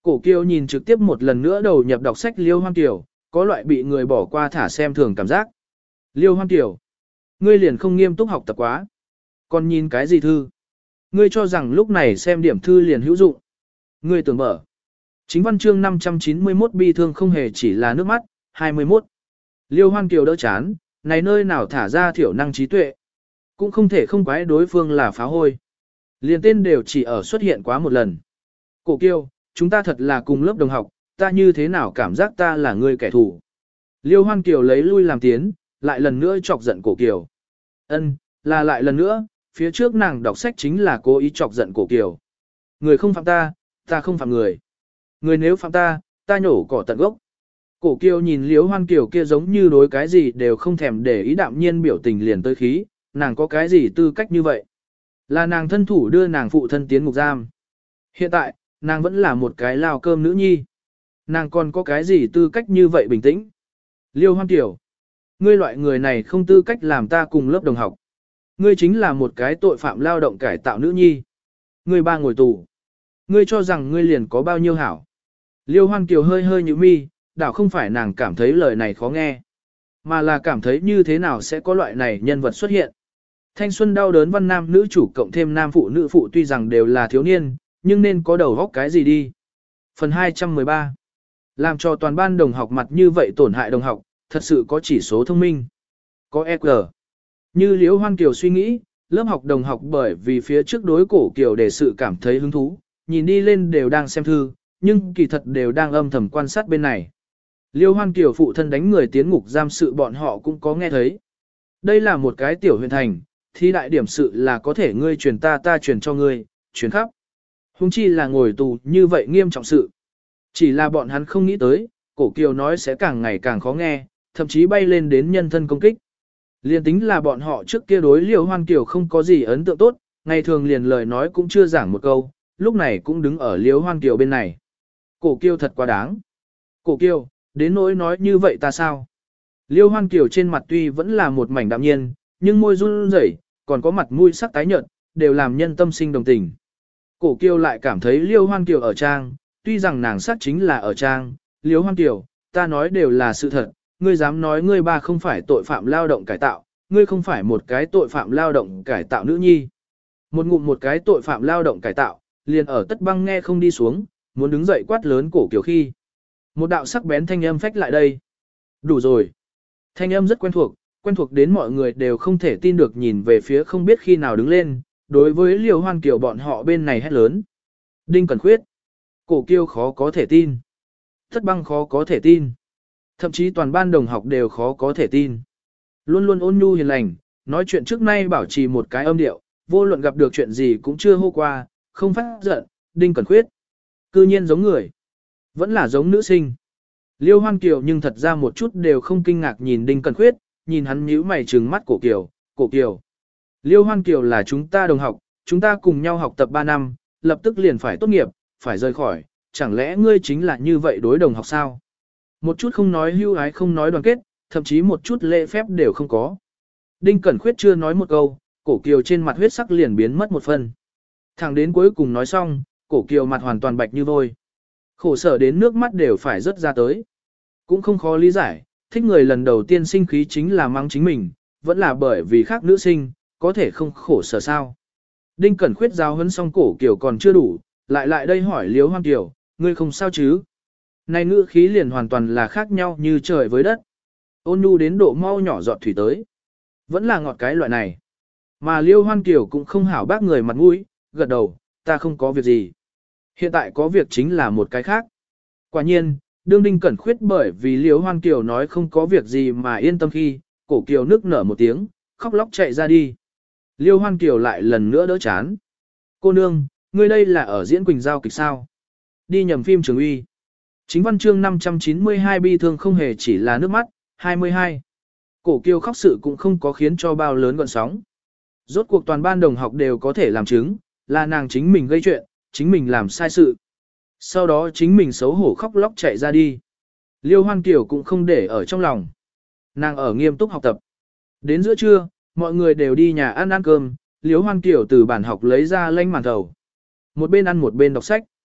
S1: Cổ Kiều nhìn trực tiếp một lần nữa đầu nhập đọc sách Liêu Hoan Kiều, có loại bị người bỏ qua thả xem thường cảm giác. Liêu Hoan Kiều, ngươi liền không nghiêm túc học tập quá. Còn nhìn cái gì thư? Ngươi cho rằng lúc này xem điểm thư liền hữu dụng. Ngươi tưởng mở. Chính văn chương 591 bi thương không hề chỉ là nước mắt, 21. Liêu Hoan Kiều đỡ chán, này nơi nào thả ra thiểu năng trí tuệ. Cũng không thể không quái đối phương là phá hôi. Liền tên đều chỉ ở xuất hiện quá một lần. Cổ Kiều, chúng ta thật là cùng lớp đồng học, ta như thế nào cảm giác ta là người kẻ thù. Liêu Hoan Kiều lấy lui làm tiến, lại lần nữa chọc giận Cổ Kiều. Là lại lần nữa, phía trước nàng đọc sách chính là cố ý chọc giận Cổ Kiều. Người không phạm ta, ta không phạm người. Người nếu phạm ta, ta nhổ cỏ tận gốc. Cổ Kiều nhìn Liêu Hoan Kiều kia giống như đối cái gì đều không thèm để ý đạm nhiên biểu tình liền tới khí, nàng có cái gì tư cách như vậy. Là nàng thân thủ đưa nàng phụ thân tiến ngục giam. Hiện tại, nàng vẫn là một cái lao cơm nữ nhi. Nàng còn có cái gì tư cách như vậy bình tĩnh. Liêu Hoan Kiều, ngươi loại người này không tư cách làm ta cùng lớp đồng học. Ngươi chính là một cái tội phạm lao động cải tạo nữ nhi. Ngươi ba ngồi tù. Ngươi cho rằng ngươi liền có bao nhiêu hảo. Liêu Hoan Kiều hơi hơi nhíu mi, đảo không phải nàng cảm thấy lời này khó nghe, mà là cảm thấy như thế nào sẽ có loại này nhân vật xuất hiện. Thanh xuân đau đớn văn nam nữ chủ cộng thêm nam phụ nữ phụ tuy rằng đều là thiếu niên, nhưng nên có đầu góc cái gì đi. Phần 213. Làm cho toàn ban đồng học mặt như vậy tổn hại đồng học, thật sự có chỉ số thông minh. Có EQ. Như Liễu Hoan Kiều suy nghĩ, lớp học đồng học bởi vì phía trước đối Cổ Kiều để sự cảm thấy hứng thú, nhìn đi lên đều đang xem thư, nhưng kỳ thật đều đang âm thầm quan sát bên này. Liêu Hoan Kiều phụ thân đánh người tiến ngục giam sự bọn họ cũng có nghe thấy. Đây là một cái tiểu huyện thành, thi đại điểm sự là có thể ngươi truyền ta truyền cho ngươi, truyền khắp. Hùng chi là ngồi tù như vậy nghiêm trọng sự. Chỉ là bọn hắn không nghĩ tới, Cổ Kiều nói sẽ càng ngày càng khó nghe, thậm chí bay lên đến nhân thân công kích. Liên tính là bọn họ trước kia đối Liêu Hoan Kiều không có gì ấn tượng tốt, ngày thường liền lời nói cũng chưa giảng một câu, lúc này cũng đứng ở Liêu Hoan Kiều bên này. Cổ Kiều thật quá đáng. Cổ Kiều, đến nỗi nói như vậy ta sao? Liêu Hoan Kiều trên mặt tuy vẫn là một mảnh đạm nhiên, nhưng môi run rẩy, còn có mặt mũi sắc tái nhợt, đều làm nhân tâm sinh đồng tình. Cổ Kiều lại cảm thấy Liêu Hoan Kiều ở trang, tuy rằng nàng sắc chính là ở trang, Liêu Hoan Kiều, ta nói đều là sự thật, ngươi dám nói ngươi ba không phải tội phạm lao động cải tạo, ngươi không phải một cái tội phạm lao động cải tạo nữ nhi. Một ngụm một cái tội phạm lao động cải tạo, liền ở Tất Băng nghe không đi xuống, muốn đứng dậy quát lớn Cổ Kiều khi. Một đạo sắc bén thanh âm phách lại đây. Đủ rồi. Thanh âm rất quen thuộc đến mọi người đều không thể tin được nhìn về phía không biết khi nào đứng lên, đối với Liêu Hoan Kiều bọn họ bên này hét lớn. Đinh Cẩn Khuyết. Cổ Kiều khó có thể tin. Tất Băng khó có thể tin. Thậm chí toàn ban đồng học đều khó có thể tin. Luôn luôn ôn nhu hiền lành, nói chuyện trước nay bảo trì một cái âm điệu, vô luận gặp được chuyện gì cũng chưa hô qua, không phát giận, Đinh Cẩn Khuyết. Cư nhiên giống người. Vẫn là giống nữ sinh. Liêu Hoan Kiều nhưng thật ra một chút đều không kinh ngạc nhìn Đinh Cẩn Khuyết, nhìn hắn nhíu mày trừng mắt Cổ Kiều, Cổ Kiều. Liêu Hoan Kiều là chúng ta đồng học, chúng ta cùng nhau học tập 3 năm, lập tức liền phải tốt nghiệp, phải rời khỏi, chẳng lẽ ngươi chính là như vậy đối đồng học sao? Một chút không nói hưu ái không nói đoàn kết, thậm chí một chút lễ phép đều không có. Đinh Cẩn Khuyết chưa nói một câu, Cổ Kiều trên mặt huyết sắc liền biến mất một phần. Thẳng đến cuối cùng nói xong, Cổ Kiều mặt hoàn toàn bạch như vôi. Khổ sở đến nước mắt đều phải rớt ra tới. Cũng không khó lý giải, thích người lần đầu tiên sinh khí chính là mắng chính mình, vẫn là bởi vì khác nữ sinh, có thể không khổ sở sao. Đinh Cẩn Khuyết giáo huấn xong Cổ Kiều còn chưa đủ, lại đây hỏi Liêu Hoan Kiều, ngươi không sao chứ? Này ngữ khí liền hoàn toàn là khác nhau như trời với đất. Ôn nhu đến độ mau nhỏ giọt thủy tới. Vẫn là ngọt cái loại này. Mà Liêu Hoan Kiều cũng không hảo bác người mặt mũi, gật đầu, ta không có việc gì. Hiện tại có việc chính là một cái khác. Quả nhiên, đương Đinh Cẩn Khuyết bởi vì Liêu Hoan Kiều nói không có việc gì mà yên tâm khi, Cổ Kiều nức nở một tiếng, khóc lóc chạy ra đi. Liêu Hoan Kiều lại lần nữa đỡ chán. Cô nương, ngươi đây là ở diễn Quỳnh Giao kịch sao? Đi nhầm phim Trường Uy. Chính văn chương 592 bi thương không hề chỉ là nước mắt, 22. Cổ Kiều khóc sự cũng không có khiến cho bao lớn gọn sóng. Rốt cuộc toàn ban đồng học đều có thể làm chứng, là nàng chính mình gây chuyện, chính mình làm sai sự. Sau đó chính mình xấu hổ khóc lóc chạy ra đi. Liêu Hoan Kiều cũng không để ở trong lòng. Nàng ở nghiêm túc học tập. Đến giữa trưa, mọi người đều đi nhà ăn cơm, Liêu Hoan Kiều từ bàn học lấy ra lanh màn thầu. Một bên ăn một bên đọc sách.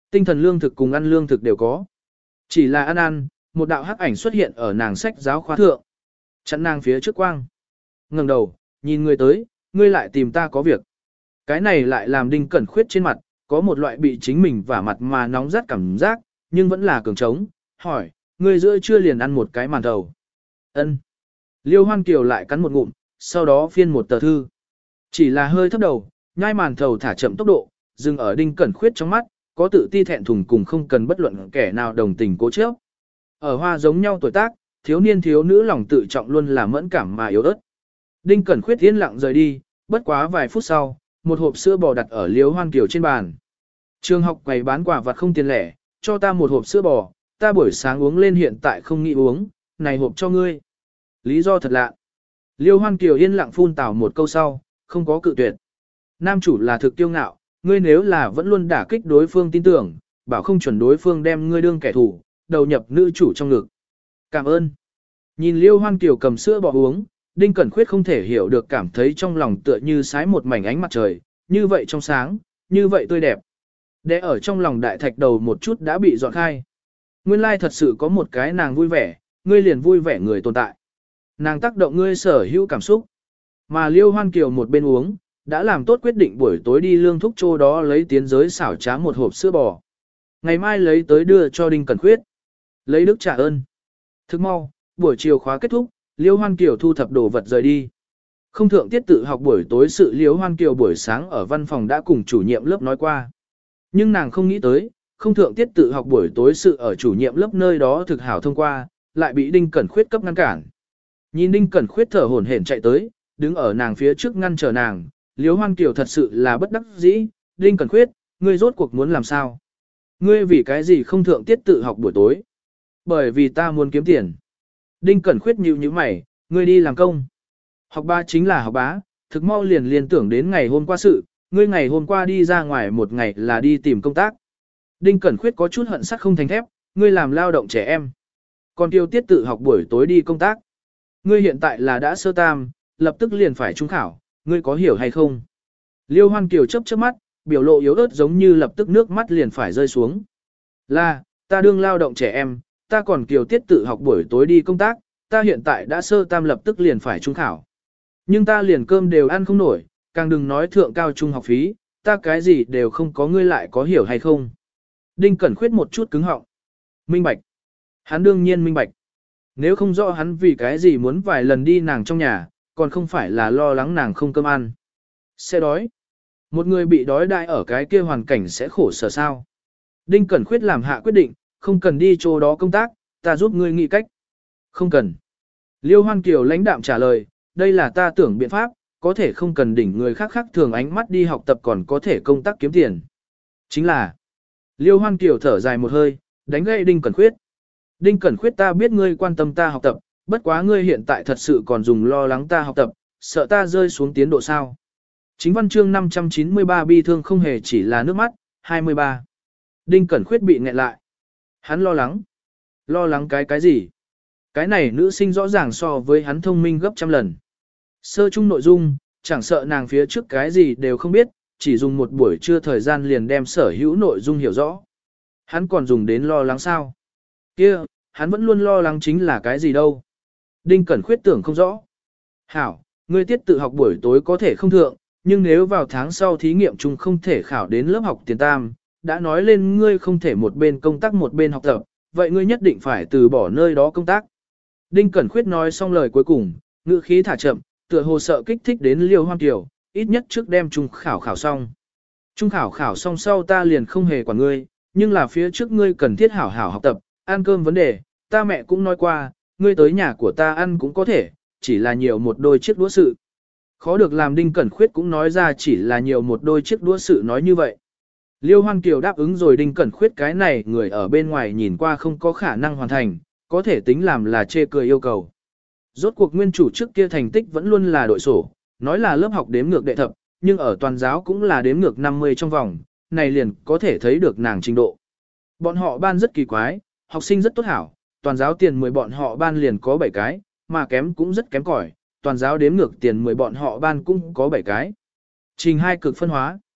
S1: Tinh thần lương thực cùng ăn lương thực đều có. Chỉ là ăn, một đạo hắc ảnh xuất hiện ở nàng sách giáo khoa thượng. Chặn nàng phía trước quang. Ngẩng đầu, nhìn người tới, ngươi lại tìm ta có việc. Cái này lại làm Đinh Cẩn Khuyết trên mặt, có một loại bị chính mình vả mặt mà nóng rát cảm giác, nhưng vẫn là cường trống. Hỏi, ngươi giữa chưa liền ăn một cái màn thầu. Ân. Liêu Hoan Kiều lại cắn một ngụm, sau đó phiên một tờ thư. Chỉ là hơi thấp đầu, nhai màn thầu thả chậm tốc độ, dừng ở Đinh Cẩn Khuyết trong mắt, có tự ti thẹn thùng cùng không cần bất luận kẻ nào đồng tình cố chấp. Ở hoa giống nhau tuổi tác, thiếu niên thiếu nữ lòng tự trọng luôn là mẫn cảm mà yếu ớt. Đinh Cẩn Khuyết yên lặng rời đi, bất quá vài phút sau, một hộp sữa bò đặt ở Liêu Hoan Kiều trên bàn. Trường học quầy bán quả vặt không tiền lẻ, cho ta một hộp sữa bò, ta buổi sáng uống lên hiện tại không nghĩ uống, này hộp cho ngươi. Lý do thật lạ. Liêu Hoan Kiều yên lặng phun tảo một câu sau, không có cự tuyệt. Nam chủ là thực tiêu ngạo, ngươi nếu là vẫn luôn đả kích đối phương tin tưởng, bảo không chuẩn đối phương đem ngươi đương kẻ thù, đầu nhập nữ chủ trong ngực. Cảm ơn. Nhìn Liêu Hoan Kiều cầm sữa bò uống, Đinh Cẩn Khuyết không thể hiểu được cảm thấy trong lòng tựa như sái một mảnh ánh mặt trời, như vậy trong sáng, như vậy tươi đẹp. Để ở trong lòng đại thạch đầu một chút đã bị dọn khai. Nguyên lai thật sự có một cái nàng vui vẻ, ngươi liền vui vẻ người tồn tại. Nàng tác động ngươi sở hữu cảm xúc. Mà Liêu Hoan Kiều một bên uống, đã làm tốt quyết định buổi tối đi lương thúc châu đó lấy tiến giới xảo trá một hộp sữa bò. Ngày mai lấy tới đưa cho Đinh Cẩn Khuyết. Lấy đức trả ơn. Thức mau, buổi chiều khóa kết thúc, Liêu Hoan Kiều thu thập đồ vật rời đi. Không thượng tiết tự học buổi tối sự Liêu Hoan Kiều buổi sáng ở văn phòng đã cùng chủ nhiệm lớp nói qua. Nhưng nàng không nghĩ tới, không thượng tiết tự học buổi tối sự ở chủ nhiệm lớp nơi đó thực hảo thông qua, lại bị Đinh Cẩn Khuyết cấp ngăn cản. Nhìn Đinh Cẩn Khuyết thở hổn hển chạy tới, đứng ở nàng phía trước ngăn trở nàng, Liêu Hoan Kiều thật sự là bất đắc dĩ, Đinh Cẩn Khuyết, ngươi rốt cuộc muốn làm sao? Ngươi vì cái gì không thượng tiết tự học buổi tối? Bởi vì ta muốn kiếm tiền. Đinh Cẩn Khuyết nhíu nhíu mày, ngươi đi làm công. Học bá chính là học bá, thực mau liền liên tưởng đến ngày hôm qua sự, ngươi ngày hôm qua đi ra ngoài một ngày là đi tìm công tác. Đinh Cẩn Khuyết có chút hận sắt không thành thép, ngươi làm lao động trẻ em. Còn Kiều tiết tự học buổi tối đi công tác. Ngươi hiện tại là đã sơ tam, lập tức liền phải trúng khảo, ngươi có hiểu hay không? Liêu Hoan Kiều chớp chớp mắt, biểu lộ yếu ớt giống như lập tức nước mắt liền phải rơi xuống. Là, ta đương lao động trẻ em, ta còn Kiều tiết tự học buổi tối đi công tác, ta hiện tại đã sơ tam lập tức liền phải trúng khảo. Nhưng ta liền cơm đều ăn không nổi, càng đừng nói thượng cao trung học phí, ta cái gì đều không có, ngươi lại có hiểu hay không? Đinh Cẩn Khuyết một chút cứng họng. Minh bạch. Hắn đương nhiên minh bạch. Nếu không rõ hắn vì cái gì muốn vài lần đi nàng trong nhà, còn không phải là lo lắng nàng không cơm ăn. Sẽ đói. Một người bị đói đại ở cái kia hoàn cảnh sẽ khổ sở sao. Đinh Cẩn Khuyết làm hạ quyết định, không cần đi chỗ đó công tác, ta giúp ngươi nghĩ cách. Không cần. Liêu Hoan Kiều lãnh đạm trả lời, đây là ta tưởng biện pháp, có thể không cần đỉnh người khác khác thường ánh mắt đi học tập còn có thể công tác kiếm tiền. Chính là, Liêu Hoan Kiều thở dài một hơi, đánh gậy Đinh Cẩn Khuyết. Đinh Cẩn Khuyết, ta biết ngươi quan tâm ta học tập, bất quá ngươi hiện tại thật sự còn dùng lo lắng ta học tập, sợ ta rơi xuống tiến độ sao. Chính văn chương 593 bi thương không hề chỉ là nước mắt, 23. Đinh Cẩn Khuyết bị nghẹn lại. Hắn lo lắng. Lo lắng cái gì? Cái này nữ sinh rõ ràng so với hắn thông minh gấp trăm lần. Sơ chung nội dung, chẳng sợ nàng phía trước cái gì đều không biết, chỉ dùng một buổi trưa thời gian liền đem sở hữu nội dung hiểu rõ. Hắn còn dùng đến lo lắng sao? Kia, hắn vẫn luôn lo lắng chính là cái gì đâu. Đinh Cẩn Khuyết tưởng không rõ. Hảo, ngươi tiết tự học buổi tối có thể không thượng, nhưng nếu vào tháng sau thí nghiệm chung không thể khảo đến lớp học tiền tam, đã nói lên ngươi không thể một bên công tác một bên học tập, vậy ngươi nhất định phải từ bỏ nơi đó công tác. Đinh Cẩn Khuyết nói xong lời cuối cùng, ngữ khí thả chậm, tựa hồ sợ kích thích đến Liêu Hoan Kiều, ít nhất trước đem trung khảo khảo xong. Trung khảo khảo xong sau ta liền không hề quản ngươi, nhưng là phía trước ngươi cần thiết hảo hảo học tập, ăn cơm vấn đề, ta mẹ cũng nói qua, ngươi tới nhà của ta ăn cũng có thể, chỉ là nhiều một đôi chiếc đũa sự. Khó được làm Đinh Cẩn Khuyết cũng nói ra chỉ là nhiều một đôi chiếc đũa sự nói như vậy. Liêu Hoan Kiều đáp ứng rồi. Đinh Cẩn Khuyết cái này người ở bên ngoài nhìn qua không có khả năng hoàn thành, có thể tính làm là chê cười yêu cầu. Rốt cuộc nguyên chủ trước kia thành tích vẫn luôn là đội sổ, nói là lớp học đếm ngược đệ thập, nhưng ở toàn giáo cũng là đếm ngược 50 trong vòng, này liền có thể thấy được nàng trình độ. Bọn họ ban rất kỳ quái, học sinh rất tốt hảo, toàn giáo tiền 10 bọn họ ban liền có 7 cái, mà kém cũng rất kém cỏi, toàn giáo đếm ngược tiền 10 bọn họ ban cũng có 7 cái. Trình hai cực phân hóa.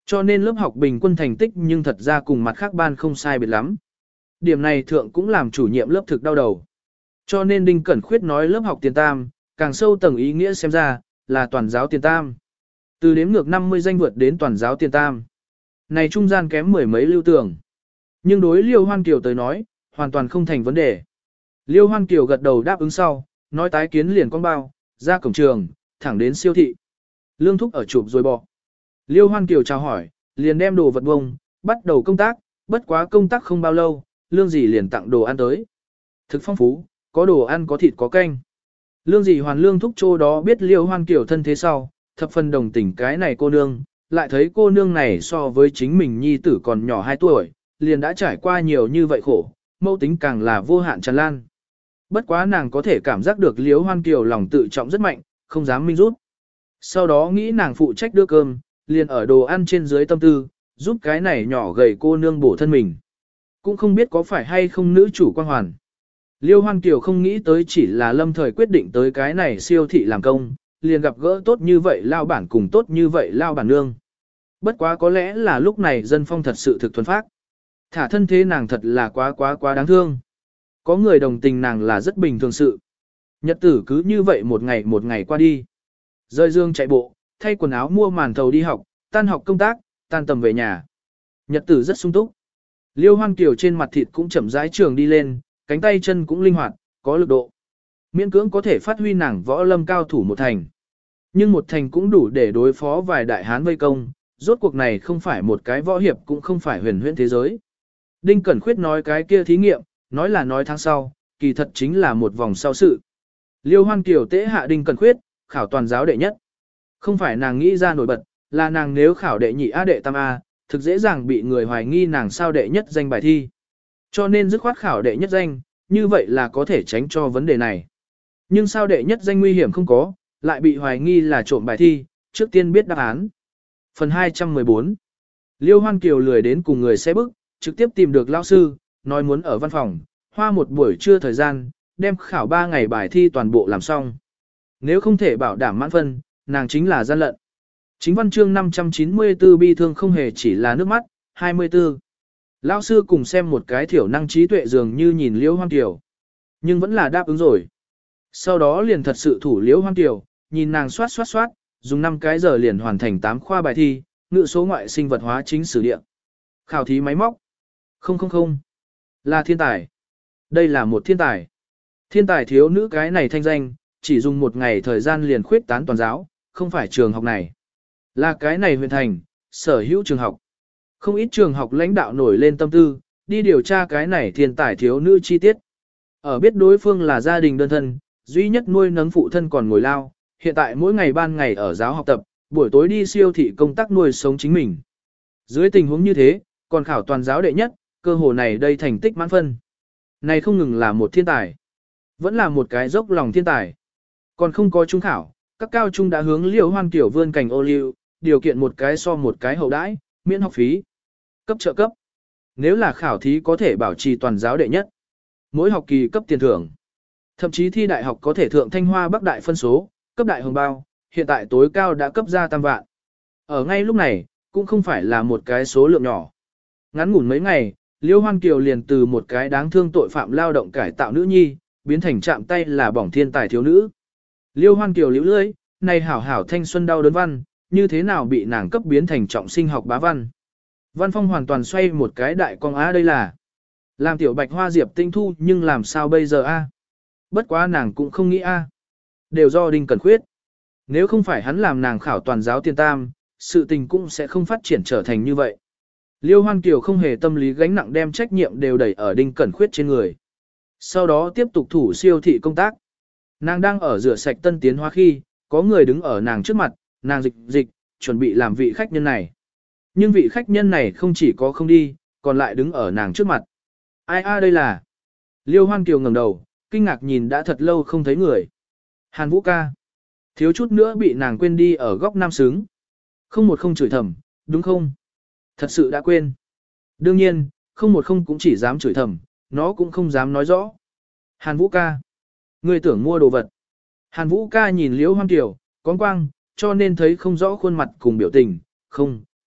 S1: Cho nên lớp học bình quân thành tích nhưng thật ra cùng mặt khác ban không sai biệt lắm. Điểm này thượng cũng làm chủ nhiệm lớp thực đau đầu. Cho nên Đinh Cẩn Khuyết nói lớp học tiền tam, càng sâu tầng ý nghĩa xem ra, là toàn giáo tiền tam. Từ đếm ngược 50 danh vượt đến toàn giáo tiền tam. Này trung gian kém mười mấy lưu tưởng. Nhưng đối Liêu Hoan Kiều tới nói, hoàn toàn không thành vấn đề. Liêu Hoan Kiều gật đầu đáp ứng sau, nói tái kiến liền con bao, ra cổng trường, thẳng đến siêu thị. Lương Thúc ở chụp rồi bỏ. Liêu Hoan Kiều chào hỏi, liền đem đồ vật bông, bắt đầu công tác, bất quá công tác không bao lâu, Lương Dì liền tặng đồ ăn tới. Thực phong phú, có đồ ăn có thịt có canh. Lương Dì hoàn Lương Thúc chỗ đó biết Liêu Hoan Kiều thân thế sau, thập phần đồng tình cái này cô nương, lại thấy cô nương này so với chính mình nhi tử còn nhỏ 2 tuổi, liền đã trải qua nhiều như vậy khổ, mẫu tính càng là vô hạn tràn lan. Bất quá nàng có thể cảm giác được Liêu Hoan Kiều lòng tự trọng rất mạnh, không dám minh rút. Sau đó nghĩ nàng phụ trách đưa cơm, liền ở đồ ăn trên dưới tâm tư, giúp cái này nhỏ gầy cô nương bổ thân mình. Cũng không biết có phải hay không nữ chủ quan hoàn. Liêu Hoan Kiều không nghĩ tới chỉ là lâm thời quyết định tới cái này siêu thị làm công, liền gặp gỡ tốt như vậy lao bản cùng tốt như vậy lao bản nương. Bất quá có lẽ là lúc này dân phong thật sự thực thuần phác. Thả thân thế nàng thật là quá đáng thương. Có người đồng tình nàng là rất bình thường sự. Nhật tử cứ như vậy một ngày qua đi. Rời giường chạy bộ, thay quần áo mua màn thầu đi học, tan học công tác, tan tầm về nhà. Nhật tử rất sung túc. Liêu Hoan Kiều trên mặt thịt cũng chậm rãi trường đi lên, cánh tay chân cũng linh hoạt, có lực độ. Miễn cưỡng có thể phát huy nàng võ lâm cao thủ một thành. Nhưng một thành cũng đủ để đối phó vài đại hán vây công, rốt cuộc này không phải một cái võ hiệp cũng không phải huyền huyễn thế giới. Đinh Cẩn Khuyết nói cái kia thí nghiệm, nói là nói tháng sau, kỳ thật chính là một vòng sau sự. Liêu Hoan Kiều tế hạ Đinh Cẩn Khuyết, khảo toàn giáo đệ nhất. Không phải nàng nghĩ ra nổi bật, là nàng nếu khảo đệ nhị A đệ tam A, thực dễ dàng bị người hoài nghi nàng sao đệ nhất danh bài thi. Cho nên dứt khoát khảo đệ nhất danh, như vậy là có thể tránh cho vấn đề này. Nhưng sao đệ nhất danh nguy hiểm không có, lại bị hoài nghi là trộm bài thi, trước tiên biết đáp án. Phần 214 Liêu Hoan Kiều lười đến cùng người xe bức, trực tiếp tìm được lao sư, nói muốn ở văn phòng, hoa một buổi trưa thời gian, đem khảo 3 ngày bài thi toàn bộ làm xong. Nếu không thể bảo đảm mãn phân, nàng chính là gian lận. Chính văn chương 594 bi thương không hề chỉ là nước mắt, 24. Lão sư cùng xem một cái thiểu năng trí tuệ dường như nhìn Liễu Hoan Kiều. Nhưng vẫn là đáp ứng rồi. Sau đó liền thật sự thủ Liễu Hoan Kiều, nhìn nàng soát, dùng 5 cái giờ liền hoàn thành 8 khoa bài thi, ngữ số ngoại sinh vật hóa chính sử địa. Khảo thí máy móc. Không. Là thiên tài. Đây là một thiên tài. Thiên tài thiếu nữ cái này thanh danh, chỉ dùng một ngày thời gian liền khuyết tán toàn giáo, không phải trường học này. Là cái này huyện thành, sở hữu trường học. Không ít trường học lãnh đạo nổi lên tâm tư, đi điều tra cái này thiên tài thiếu nữ chi tiết. Ở biết đối phương là gia đình đơn thân, duy nhất nuôi nấng phụ thân còn ngồi lao, hiện tại mỗi ngày ban ngày ở giáo học tập, buổi tối đi siêu thị công tác nuôi sống chính mình. Dưới tình huống như thế, còn khảo toàn giáo đệ nhất, cơ hồ này đây thành tích mãn phân. Này không ngừng là một thiên tài, vẫn là một cái dốc lòng thiên tài. Còn không có trung khảo, các cao trung đã hướng Liễu Hoan Kiều vươn cành ô liu, điều kiện một cái so một cái hậu đãi, miễn học phí, cấp trợ cấp. Nếu là khảo thí có thể bảo trì toàn giáo đệ nhất, mỗi học kỳ cấp tiền thưởng. Thậm chí thi đại học có thể thượng Thanh Hoa Bắc đại phân số, cấp đại hồng bao, hiện tại tối cao đã cấp ra tam vạn. Ở ngay lúc này, cũng không phải là một cái số lượng nhỏ. Ngắn ngủn mấy ngày, Liễu Hoan Kiều liền từ một cái đáng thương tội phạm lao động cải tạo nữ nhi, biến thành chạm tay là bỏng thiên tài thiếu nữ. Liêu Hoan Kiều liễu lưỡi, này hảo hảo thanh xuân đau đớn văn, như thế nào bị nàng cấp biến thành trọng sinh học bá văn. Văn phong hoàn toàn xoay một cái đại con á đây là. Làm tiểu bạch hoa diệp tinh thu nhưng làm sao bây giờ a? Bất quá nàng cũng không nghĩ a. Đều do Đinh Cẩn Khuyết. Nếu không phải hắn làm nàng khảo toàn giáo tiền tam, sự tình cũng sẽ không phát triển trở thành như vậy. Liêu Hoan Kiều không hề tâm lý gánh nặng đem trách nhiệm đều đẩy ở Đinh Cẩn Khuyết trên người. Sau đó tiếp tục thủ siêu thị công tác. Nàng đang ở rửa sạch tân tiến hóa khi, có người đứng ở nàng trước mặt, nàng dịch, chuẩn bị làm vị khách nhân này. Nhưng vị khách nhân này không chỉ có không đi, còn lại đứng ở nàng trước mặt. Ai đây là? Liêu Hoan Kiều ngẩng đầu, kinh ngạc nhìn đã thật lâu không thấy người. Hàn Vũ ca. Thiếu chút nữa bị nàng quên đi ở góc nam xứng. Không chửi thầm, đúng không? Thật sự đã quên. Đương nhiên, không cũng chỉ dám chửi thầm, nó cũng không dám nói rõ. Hàn Vũ ca. Ngươi tưởng mua đồ vật. Hàn Vũ ca nhìn Liễu Hoan Kiều, con quang, cho nên thấy không rõ khuôn mặt cùng biểu tình, không,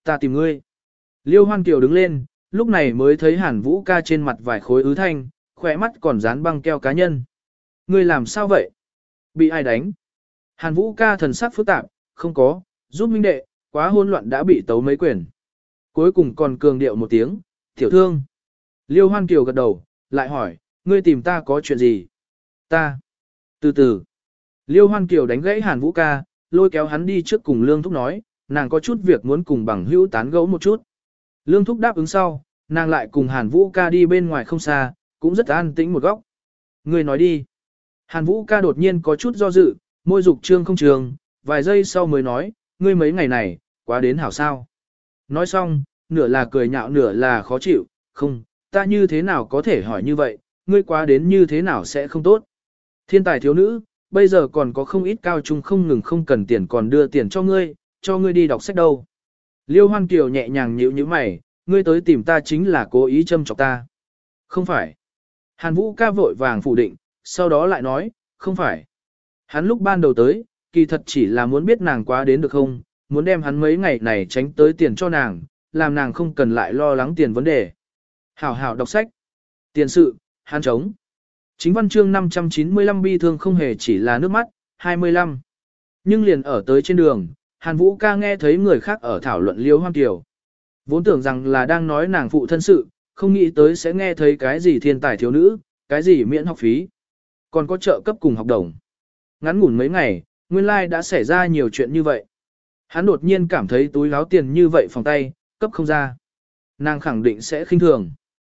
S1: ta tìm ngươi. Liêu Hoan Kiều đứng lên, lúc này mới thấy Hàn Vũ ca trên mặt vài khối ứ thanh, khỏe mắt còn dán băng keo cá nhân. Ngươi làm sao vậy? Bị ai đánh? Hàn Vũ ca thần sắc phức tạp, không có, giúp minh đệ, quá hỗn loạn đã bị tấu mấy quyền. Cuối cùng còn cường điệu một tiếng, tiểu thương. Liêu Hoan Kiều gật đầu, lại hỏi, ngươi tìm ta có chuyện gì? Ta. Từ từ. Liêu Hoan Kiều đánh gãy Hàn Vũ ca, lôi kéo hắn đi trước cùng Lương Thúc nói, nàng có chút việc muốn cùng bằng hữu tán gẫu một chút. Lương Thúc đáp ứng sau, nàng lại cùng Hàn Vũ ca đi bên ngoài không xa, cũng rất an tĩnh một góc. Ngươi nói đi. Hàn Vũ ca đột nhiên có chút do dự, môi dục trương không trường, vài giây sau mới nói, ngươi mấy ngày này, quá đến hảo sao. Nói xong, nửa là cười nhạo nửa là khó chịu, không, ta như thế nào có thể hỏi như vậy, ngươi quá đến như thế nào sẽ không tốt. Thiên tài thiếu nữ, bây giờ còn có không ít cao trung không ngừng không cần tiền còn đưa tiền cho ngươi đi đọc sách đâu. Liêu Hoan Kiều nhẹ nhàng nhíu nhíu mày, ngươi tới tìm ta chính là cố ý châm chọc ta. Không phải. Hàn Vũ ca vội vàng phủ định, sau đó lại nói, không phải. Hắn lúc ban đầu tới, kỳ thật chỉ là muốn biết nàng quá đến được không, muốn đem hắn mấy ngày này tránh tới tiền cho nàng, làm nàng không cần lại lo lắng tiền vấn đề. Hảo hảo đọc sách. Tiền sự, hắn chống. Chính văn chương 595 bi thương không hề chỉ là nước mắt, 25. Nhưng liền ở tới trên đường, Hàn Vũ ca nghe thấy người khác ở thảo luận Liêu Hoan Kiều. Vốn tưởng rằng là đang nói nàng phụ thân sự, không nghĩ tới sẽ nghe thấy cái gì thiên tài thiếu nữ, cái gì miễn học phí. Còn có trợ cấp cùng học đồng. Ngắn ngủn mấy ngày, nguyên lai đã xảy ra nhiều chuyện như vậy. Hắn đột nhiên cảm thấy túi láo tiền như vậy phòng tay, cấp không ra. Nàng khẳng định sẽ khinh thường.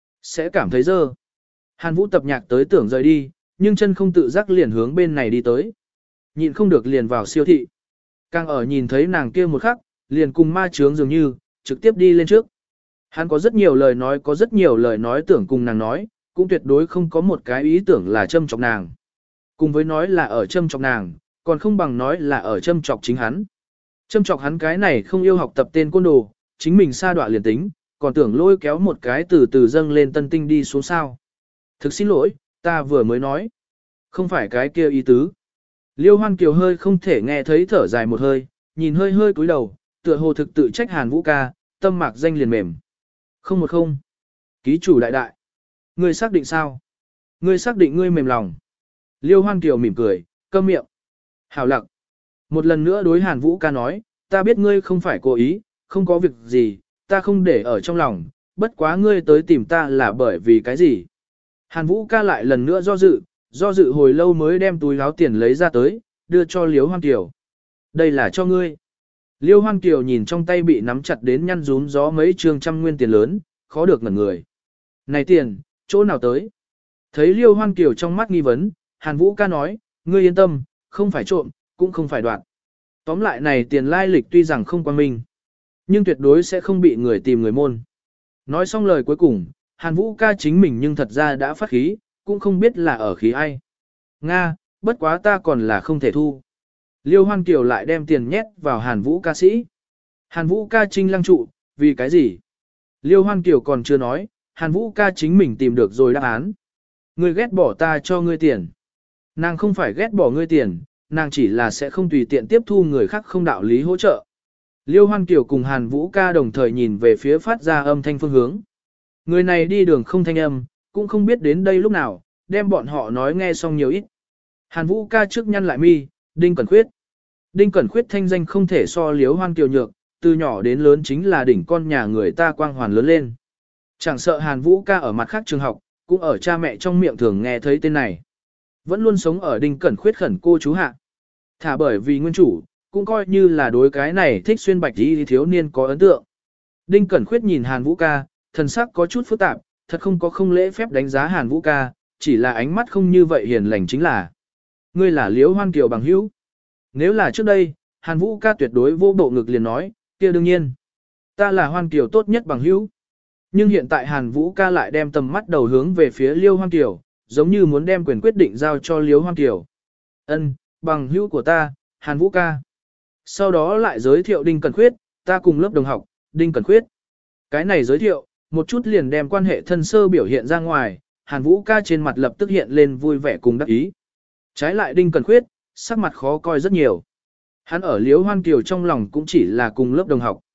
S1: Sẽ cảm thấy dơ. Hàn Vũ tập nhạc tới tưởng rời đi, nhưng chân không tự giác liền hướng bên này đi tới. Nhịn không được liền vào siêu thị. Càng ở nhìn thấy nàng kia một khắc, liền cùng ma chướng dường như, trực tiếp đi lên trước. Hắn có rất nhiều lời nói tưởng cùng nàng nói, cũng tuyệt đối không có một cái ý tưởng là châm chọc nàng. Cùng với nói là ở châm chọc nàng, còn không bằng nói là ở châm chọc chính hắn. Châm chọc hắn cái này không yêu học tập tên côn đồ, chính mình sa đọa liền tính, còn tưởng lôi kéo một cái từ từ dâng lên tân tinh đi xuống sao. Thực xin lỗi, ta vừa mới nói. Không phải cái kia ý tứ. Liêu Hoan Kiều hơi không thể nghe thấy thở dài một hơi, nhìn hơi hơi cúi đầu, tựa hồ thực tự trách Hàn Vũ ca, tâm mạc danh liền mềm. 010. Ký chủ đại đại. Ngươi xác định sao? Ngươi xác định ngươi mềm lòng. Liêu Hoan Kiều mỉm cười, câm miệng. Hảo lặc. Một lần nữa đối Hàn Vũ ca nói, ta biết ngươi không phải cố ý, không có việc gì, ta không để ở trong lòng, bất quá ngươi tới tìm ta là bởi vì cái gì. Hàn Vũ ca lại lần nữa do dự hồi lâu mới đem túi áo tiền lấy ra tới, đưa cho Liêu Hoan Kiều. Đây là cho ngươi. Liêu Hoan Kiều nhìn trong tay bị nắm chặt đến nhăn rúm gió mấy trương trăm nguyên tiền lớn, khó được ngẩn người. Này tiền, chỗ nào tới? Thấy Liêu Hoan Kiều trong mắt nghi vấn, Hàn Vũ ca nói, ngươi yên tâm, không phải trộm, cũng không phải đoạt. Tóm lại này tiền lai lịch tuy rằng không quan minh, nhưng tuyệt đối sẽ không bị người tìm người môn. Nói xong lời cuối cùng, Hàn Vũ ca chính mình nhưng thật ra đã phát khí, cũng không biết là ở khí ai. Nga, bất quá ta còn là không thể thu. Liêu Hoan Kiều lại đem tiền nhét vào Hàn Vũ ca sĩ. Hàn Vũ ca trinh lăng trụ, vì cái gì? Liêu Hoan Kiều còn chưa nói, Hàn Vũ ca chính mình tìm được rồi đáp án. Ngươi ghét bỏ ta cho ngươi tiền. Nàng không phải ghét bỏ ngươi tiền, nàng chỉ là sẽ không tùy tiện tiếp thu người khác không đạo lý hỗ trợ. Liêu Hoan Kiều cùng Hàn Vũ ca đồng thời nhìn về phía phát ra âm thanh phương hướng. Người này đi đường không thanh âm, cũng không biết đến đây lúc nào, đem bọn họ nói nghe xong nhiều ít. Hàn Vũ ca trước nhăn lại mi, Đinh Cẩn Khuyết. Đinh Cẩn Khuyết thanh danh không thể so Liêu Hoan Kiều nhược, từ nhỏ đến lớn chính là đỉnh con nhà người ta quang hoàn lớn lên. Chẳng sợ Hàn Vũ ca ở mặt khác trường học, cũng ở cha mẹ trong miệng thường nghe thấy tên này. Vẫn luôn sống ở Đinh Cẩn Khuyết khẩn cô chú hạ. Thả bởi vì nguyên chủ, cũng coi như là đối cái này thích xuyên bạch đi thiếu niên có ấn tượng. Đinh Cẩn Khuyết nhìn Hàn Vũ ca, thần sắc có chút phức tạp, thật không có không lễ phép đánh giá Hàn Vũ ca, chỉ là ánh mắt không như vậy hiền lành chính là. Ngươi là Liễu Hoan Kiều bằng hữu. Nếu là trước đây, Hàn Vũ ca tuyệt đối vô bộ ngực liền nói, kia đương nhiên. Ta là Hoan Kiều tốt nhất bằng hữu. Nhưng hiện tại Hàn Vũ ca lại đem tầm mắt đầu hướng về phía Liêu Hoan Kiều, giống như muốn đem quyền quyết định giao cho Liêu Hoan Kiều. Ân, bằng hữu của ta, Hàn Vũ ca. Sau đó lại giới thiệu Đinh Cẩn Khuyết, ta cùng lớp đồng học, Đinh Cẩn Khuyết. Cái này giới thiệu, một chút liền đem quan hệ thân sơ biểu hiện ra ngoài, Hàn Vũ ca trên mặt lập tức hiện lên vui vẻ cùng đắc ý. Trái lại Đinh Cẩn Khuyết, sắc mặt khó coi rất nhiều. Hắn ở Liêu Hoan Kiều trong lòng cũng chỉ là cùng lớp đồng học.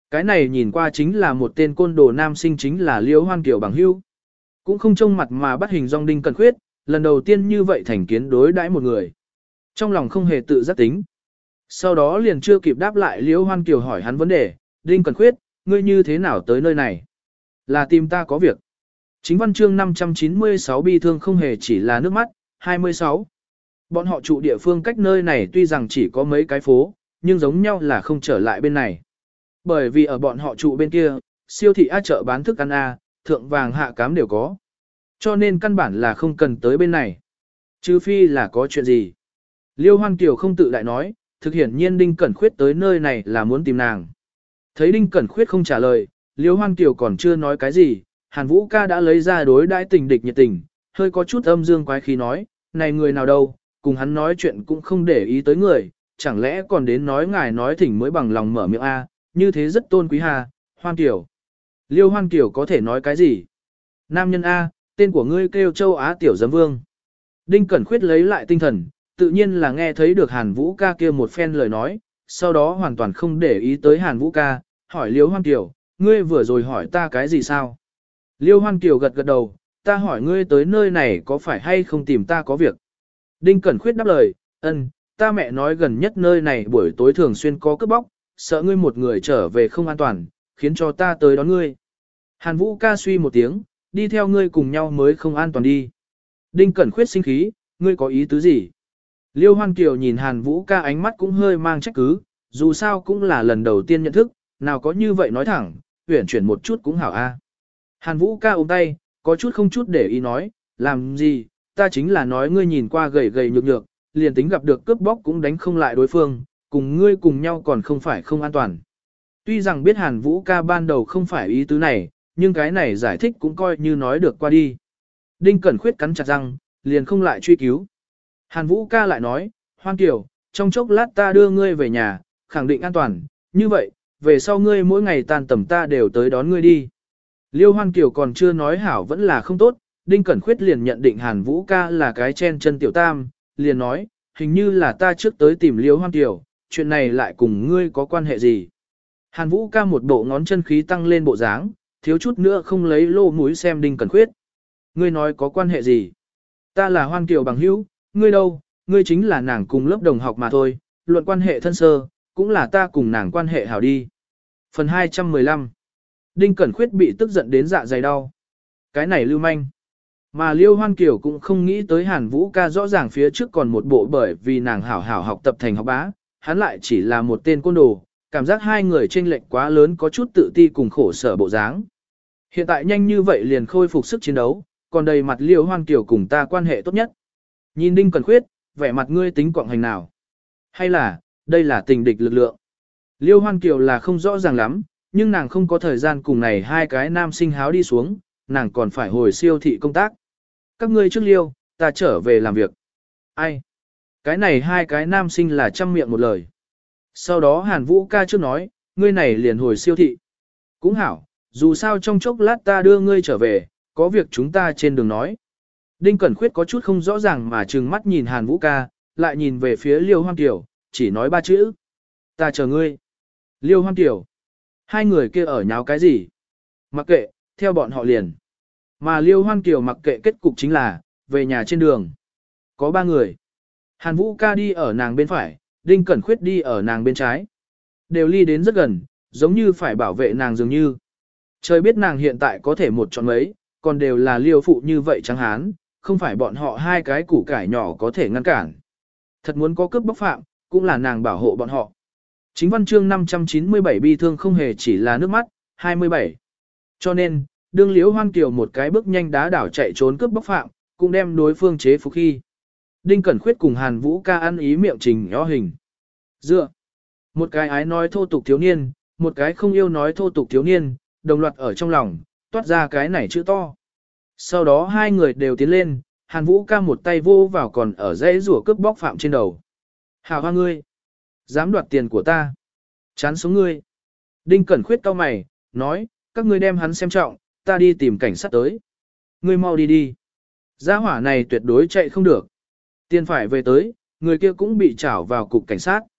S1: Cái này nhìn qua chính là một tên côn đồ nam sinh, chính là Liễu Hoan Kiều bằng hữu. Cũng không trông mặt mà bắt hình dong Đinh Cẩn Khuyết, lần đầu tiên như vậy thành kiến đối đãi một người. Trong lòng không hề tự giác tính. Sau đó liền chưa kịp đáp lại Liễu Hoan Kiều hỏi hắn vấn đề, Đinh Cẩn Khuyết, ngươi như thế nào tới nơi này? Là tìm ta có việc. Chính văn chương 596 bi thương không hề chỉ là nước mắt, 26. Bọn họ trụ địa phương cách nơi này tuy rằng chỉ có mấy cái phố, nhưng giống nhau là không trở lại bên này. Bởi vì ở bọn họ trụ bên kia, siêu thị A chợ bán thức ăn A, thượng vàng hạ cám đều có. Cho nên căn bản là không cần tới bên này. Trừ phi là có chuyện gì. Liêu Hoan Kiều không tự đại nói, thực hiển nhiên Đinh Cẩn Khuyết tới nơi này là muốn tìm nàng. Thấy Đinh Cẩn Khuyết không trả lời, Liêu Hoan Kiều còn chưa nói cái gì, Hàn Vũ ca đã lấy ra đối đãi tình địch nhiệt tình, hơi có chút âm dương quái khí nói, này người nào đâu, cùng hắn nói chuyện cũng không để ý tới người, chẳng lẽ còn đến nói ngài nói thỉnh mới bằng lòng mở miệng A, như thế rất tôn quý hà, Hoan Kiều. Liêu Hoan Kiều có thể nói cái gì? Nam nhân A, tên của ngươi kêu Châu Á Tiểu Giấm Vương. Đinh Cẩn Khuyết lấy lại tinh thần, tự nhiên là nghe thấy được Hàn Vũ ca kia một phen lời nói, sau đó hoàn toàn không để ý tới Hàn Vũ ca, hỏi Liêu Hoan Kiều, ngươi vừa rồi hỏi ta cái gì sao? Liêu Hoan Kiều gật gật đầu, ta hỏi ngươi tới nơi này có phải hay không tìm ta có việc? Đinh Cẩn Khuyết đáp lời, ta mẹ nói gần nhất nơi này buổi tối thường xuyên có cướp bóc, sợ ngươi một người trở về không an toàn, khiến cho ta tới đón ngươi. Hàn Vũ ca suy một tiếng, đi theo ngươi cùng nhau mới không an toàn đi. Đinh Cẩn Khuyết sinh khí, ngươi có ý tứ gì? Liêu Hoan Kiều nhìn Hàn Vũ ca ánh mắt cũng hơi mang trách cứ, dù sao cũng là lần đầu tiên nhận thức, nào có như vậy nói thẳng, uyển chuyển một chút cũng hảo a. Hàn Vũ ca ôm tay, có chút không chút để ý nói, làm gì, ta chính là nói ngươi nhìn qua gầy gầy nhược nhược, liền tính gặp được cướp bóc cũng đánh không lại đối phương, cùng ngươi cùng nhau còn không phải không an toàn. Tuy rằng biết Hàn Vũ ca ban đầu không phải ý tứ này, nhưng cái này giải thích cũng coi như nói được qua đi. Đinh Cẩn Khuyết cắn chặt răng, liền không lại truy cứu. Hàn Vũ ca lại nói, Hoan Kiều, trong chốc lát ta đưa ngươi về nhà, khẳng định an toàn, như vậy, về sau ngươi mỗi ngày tan tầm ta đều tới đón ngươi đi. Liêu Hoan Kiều còn chưa nói hảo vẫn là không tốt, Đinh Cẩn Khuyết liền nhận định Hàn Vũ ca là cái chen chân tiểu tam, liền nói, hình như là ta trước tới tìm Liêu Hoan Kiều, chuyện này lại cùng ngươi có quan hệ gì. Hàn Vũ ca một bộ ngón chân khí tăng lên bộ dáng, thiếu chút nữa không lấy lô mũi xem Đinh Cẩn Khuyết. Ngươi nói có quan hệ gì? Ta là Hoan Kiều bằng hữu, ngươi đâu, ngươi chính là nàng cùng lớp đồng học mà thôi, luận quan hệ thân sơ, cũng là ta cùng nàng quan hệ hảo đi. Phần 215. Đinh Cẩn Khuyết bị tức giận đến dạ dày đau. Cái này lưu manh. Mà Liêu Hoan Kiều cũng không nghĩ tới Hàn Vũ ca rõ ràng phía trước còn một bộ bởi vì nàng hảo hảo học tập thành học bá, hắn lại chỉ là một tên côn đồ, cảm giác hai người chênh lệch quá lớn có chút tự ti cùng khổ sở bộ dáng. Hiện tại nhanh như vậy liền khôi phục sức chiến đấu, còn đầy mặt Liêu Hoan Kiều cùng ta quan hệ tốt nhất. Nhìn Đinh Cẩn Khuyết, vẻ mặt ngươi tính quọng hành nào? Hay là, đây là tình địch lực lượng? Liêu Hoan Kiều là không rõ ràng lắm, nhưng nàng không có thời gian cùng này hai cái nam sinh háo đi xuống, nàng còn phải hồi siêu thị công tác. Các ngươi trước Liêu, ta trở về làm việc. Ai? Cái này hai cái nam sinh là trăm miệng một lời. Sau đó Hàn Vũ ca trước nói, ngươi này liền hồi siêu thị. Cũng hảo, dù sao trong chốc lát ta đưa ngươi trở về, có việc chúng ta trên đường nói. Đinh Cẩn Khuyết có chút không rõ ràng mà trừng mắt nhìn Hàn Vũ ca, lại nhìn về phía Liêu Hoan Kiều, chỉ nói ba chữ. Ta chờ ngươi. Liêu Hoan Kiều. Hai người kia ở nháo cái gì? Mặc kệ, theo bọn họ liền. Mà Liêu Hoan Kiều mặc kệ kết cục chính là, về nhà trên đường. Có ba người. Hàn Vũ ca đi ở nàng bên phải, Đinh Cẩn Khuyết đi ở nàng bên trái. Đều ly đến rất gần, giống như phải bảo vệ nàng dường như. Trời biết nàng hiện tại có thể một chọn mấy, còn đều là Liêu phụ như vậy trắng hán, không phải bọn họ hai cái củ cải nhỏ có thể ngăn cản. Thật muốn có cướp bóc phạm, cũng là nàng bảo hộ bọn họ. Chính văn chương 597 bi thương không hề chỉ là nước mắt, 27. Cho nên, đương Liễu Hoan Kiều một cái bước nhanh đá đảo chạy trốn cướp bóc phạm, cũng đem đối phương chế phục khi. Đinh Cẩn Khuyết cùng Hàn Vũ ca ăn ý miệng trình nhỏ hình. Dựa. Một cái ái nói thô tục thiếu niên, một cái không yêu nói thô tục thiếu niên, đồng loạt ở trong lòng, toát ra cái này chữ to. Sau đó hai người đều tiến lên, Hàn Vũ ca một tay vô vào còn ở dãy rủa cướp bóc phạm trên đầu. Hào hoa ngươi. Dám đoạt tiền của ta. Chán sống ngươi. Đinh Cẩn Khuyết cau mày, nói, các ngươi đem hắn xem trọng, ta đi tìm cảnh sát tới. Ngươi mau đi đi. Gia hỏa này tuyệt đối chạy không được. Tiền phải về tới, người kia cũng bị trảo vào cục cảnh sát.